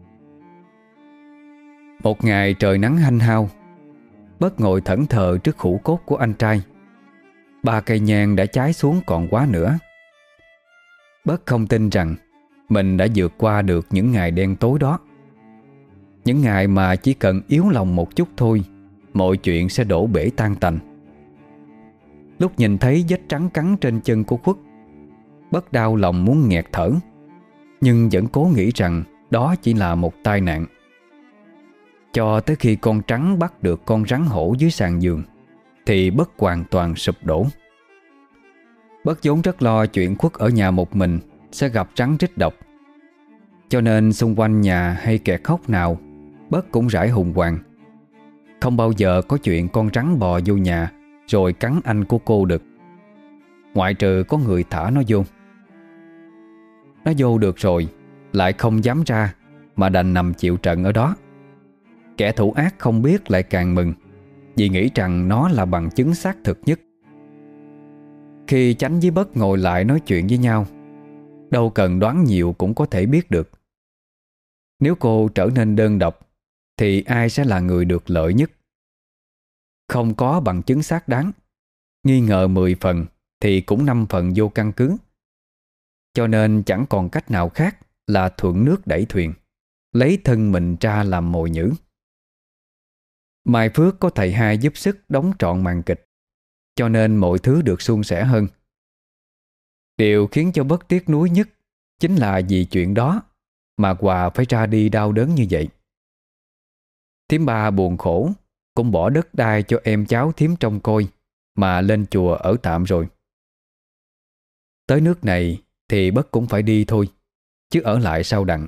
Một ngày trời nắng hanh hao, Bớt ngồi thẫn thờ trước hũ cốt của anh trai. 3 cây nhang đã cháy xuống còn quá nữa. Bớt không tin rằng mình đã vượt qua được những ngày đen tối đó. Những ngày mà chỉ cần yếu lòng một chút thôi, mọi chuyện sẽ đổ bể tan tành. Lúc nhìn thấy vết trắng cắn trên chân của Khuất, Bớt đau lòng muốn nghẹt thở, nhưng vẫn cố nghĩ rằng đó chỉ là một tai nạn. Cho tới khi con trắng bắt được con rắn hổ dưới sàn giường thì Bớt hoàn toàn sụp đổ. Bớt vốn rất lo chuyện Khuất ở nhà một mình sẽ gặp rắn rít độc, cho nên xung quanh nhà hay kẻ khóc nào Bớt cũng rải hùng hoàng. Không bao giờ có chuyện con rắn bò vô nhà rồi cắn anh của cô được, ngoại trừ có người thả nó vô. Nó vô được rồi lại không dám ra, mà đành nằm chịu trận ở đó. Kẻ thủ ác không biết lại càng mừng, vì nghĩ rằng nó là bằng chứng xác thực nhất. Khi Chánh với Bớt ngồi lại nói chuyện với nhau, đâu cần đoán nhiều cũng có thể biết được. Nếu cô trở nên đơn độc thì ai sẽ là người được lợi nhất? Không có bằng chứng xác đáng, nghi ngờ 10 phần thì cũng 5 phần vô căn cứ. Cho nên chẳng còn cách nào khác là thuận nước đẩy thuyền, lấy thân mình ra làm mồi nhử. Mai Phước có thầy hai giúp sức đóng trọn màn kịch, cho nên mọi thứ được suôn sẻ hơn. Điều khiến cho Bớt tiếc nuối nhất chính là vì chuyện đó mà Hòa phải ra đi đau đớn như vậy. Thím Ba buồn khổ cũng bỏ đất đai cho em cháu thím trông coi mà lên chùa ở tạm rồi. Tới nước này thì Bớt cũng phải đi thôi, chứ ở lại sao đặng.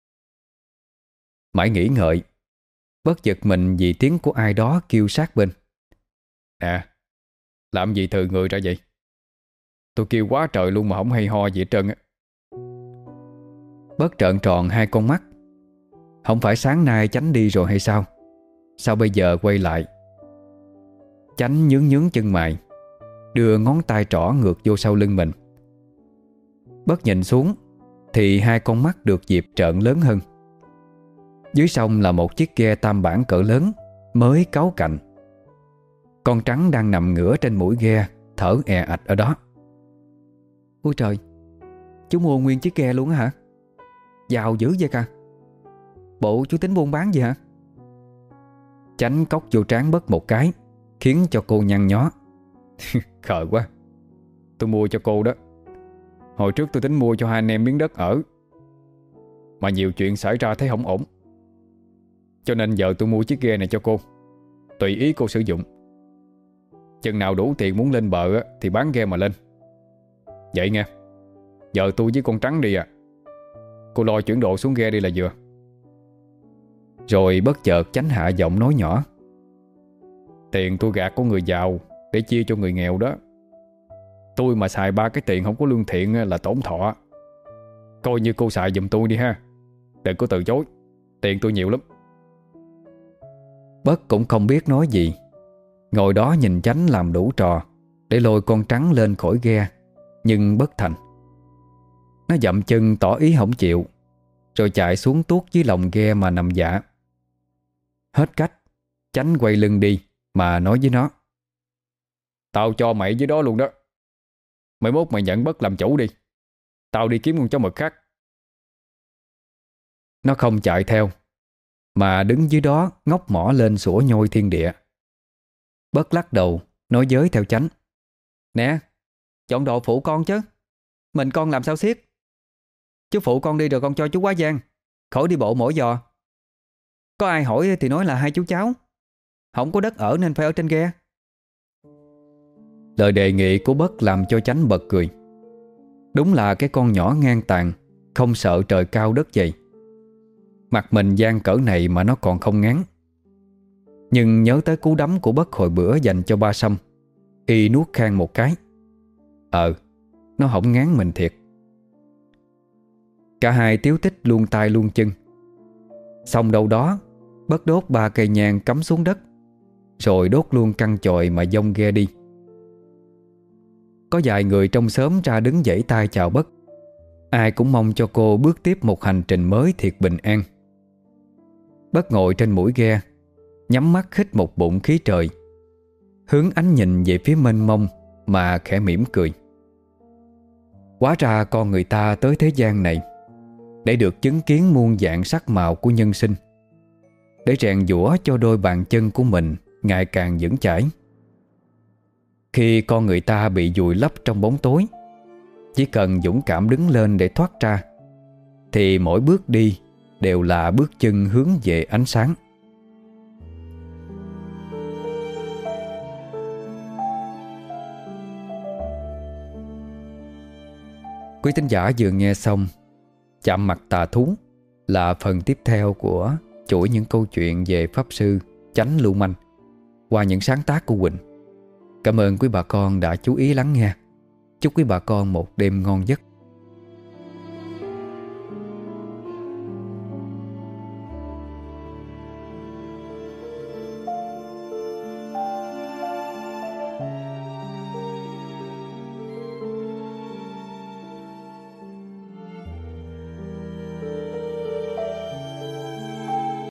Mãi nghĩ ngợi, Bớt giật mình vì tiếng của ai đó kêu sát bên. Nè, làm gì từ người ra vậy? Tôi kêu quá trời luôn mà không hay ho gì hết trơn á. Bớt trợn tròn hai con mắt. Không phải sáng nay Chánh đi rồi hay sao? Sao bây giờ quay lại? Chánh nhướng nhướng chân mày, đưa ngón tay trỏ ngược vô sau lưng mình. Bớt nhìn xuống thì hai con mắt được dịp trợn lớn hơn. Dưới sông là một chiếc ghe tam bản cỡ lớn mới cáu cạnh. Con trắng đang nằm ngửa trên mũi ghe, thở è ạch ở đó. Ôi trời, chú mua nguyên chiếc ghe luôn á hả? Giàu dữ vậy ca. Bộ chú tính buôn bán gì hả? Chánh cốc vô trán Bớt một cái, khiến cho cô nhăn nhó. Khờ quá, tôi mua cho cô đó. Hồi trước tôi tính mua cho hai anh em miếng đất ở, mà nhiều chuyện xảy ra thấy không ổn, cho nên giờ tôi mua chiếc ghe này cho cô, tùy ý cô sử dụng. Chừng nào đủ tiền muốn lên bờ thì bán ghe mà lên. Vậy nghe, giờ tôi với con Trắng đi à, cô lo chuyển đồ xuống ghe đi là vừa. Rồi bất chợt Chánh hạ giọng nói nhỏ. Tiền tôi gạt của người giàu để chia cho người nghèo đó. Tôi mà xài 3 cái tiền không có lương thiện là tổn thọ. Coi như cô xài giùm tôi đi ha. Đừng có từ chối, tiền tôi nhiều lắm. Bớt cũng không biết nói gì, ngồi đó nhìn Chánh làm đủ trò để lôi con trắng lên khỏi ghe, nhưng bất thành. Nó dậm chân tỏ ý không chịu, rồi chạy xuống tuốt dưới lòng ghe mà nằm dạ. Hết cách, Chánh quay lưng đi mà nói với nó: Tao cho mày dưới đó luôn đó. Mai mốt mày nhận Bất làm chủ đi, tao đi kiếm con chó mực khác. Nó không chạy theo, mà đứng dưới đó ngóc mỏ lên sủa nhoi thiên địa. Bớt lắc đầu nói giới theo Chánh: Nè, chọn đồ phụ con chứ. Mình con làm sao xiết. Chú phụ con đi rồi con cho chú quá giang, khỏi đi bộ mỗi giò. Có ai hỏi thì nói là hai chú cháu không có đất ở nên phải ở trên ghe. Lời đề nghị của Bớt làm cho Chánh bật cười. Đúng là cái con nhỏ ngang tàn, không sợ trời cao đất dày. Mặt mình gian cỡ này mà nó còn không ngán. Nhưng nhớ tới cú đấm của Bớt hồi bữa dành cho ba Sâm, y nuốt khan một cái. Nó hổng ngán mình thiệt. Cả hai tiếu tích luôn tay luôn chân. Xong đâu đó, Bớt đốt 3 cây nhang cắm xuống đất, rồi đốt luôn căn chòi mà dông ghe đi. Có vài người trong xóm ra đứng vẫy tay chào Bớt. Ai cũng mong cho cô bước tiếp một hành trình mới thiệt bình an. Bớt ngồi trên mũi ghe, nhắm mắt hít một bụng khí trời, hướng ánh nhìn về phía mênh mông mà khẽ mỉm cười. Hóa ra con người ta tới thế gian này để được chứng kiến muôn dạng sắc màu của nhân sinh, để rèn giũa cho đôi bàn chân của mình ngày càng vững chãi. Khi con người ta bị vùi lấp trong bóng tối, chỉ cần dũng cảm đứng lên để thoát ra, thì mỗi bước đi đều là bước chân hướng về ánh sáng. Quý thính giả vừa nghe xong Chạm Mặt Tà Thú là phần tiếp theo của chuỗi những câu chuyện về Pháp Sư Chánh Lưu Manh qua những sáng tác của Quỳnh. Cảm ơn quý bà con đã chú ý lắng nghe. Chúc quý bà con một đêm ngon giấc.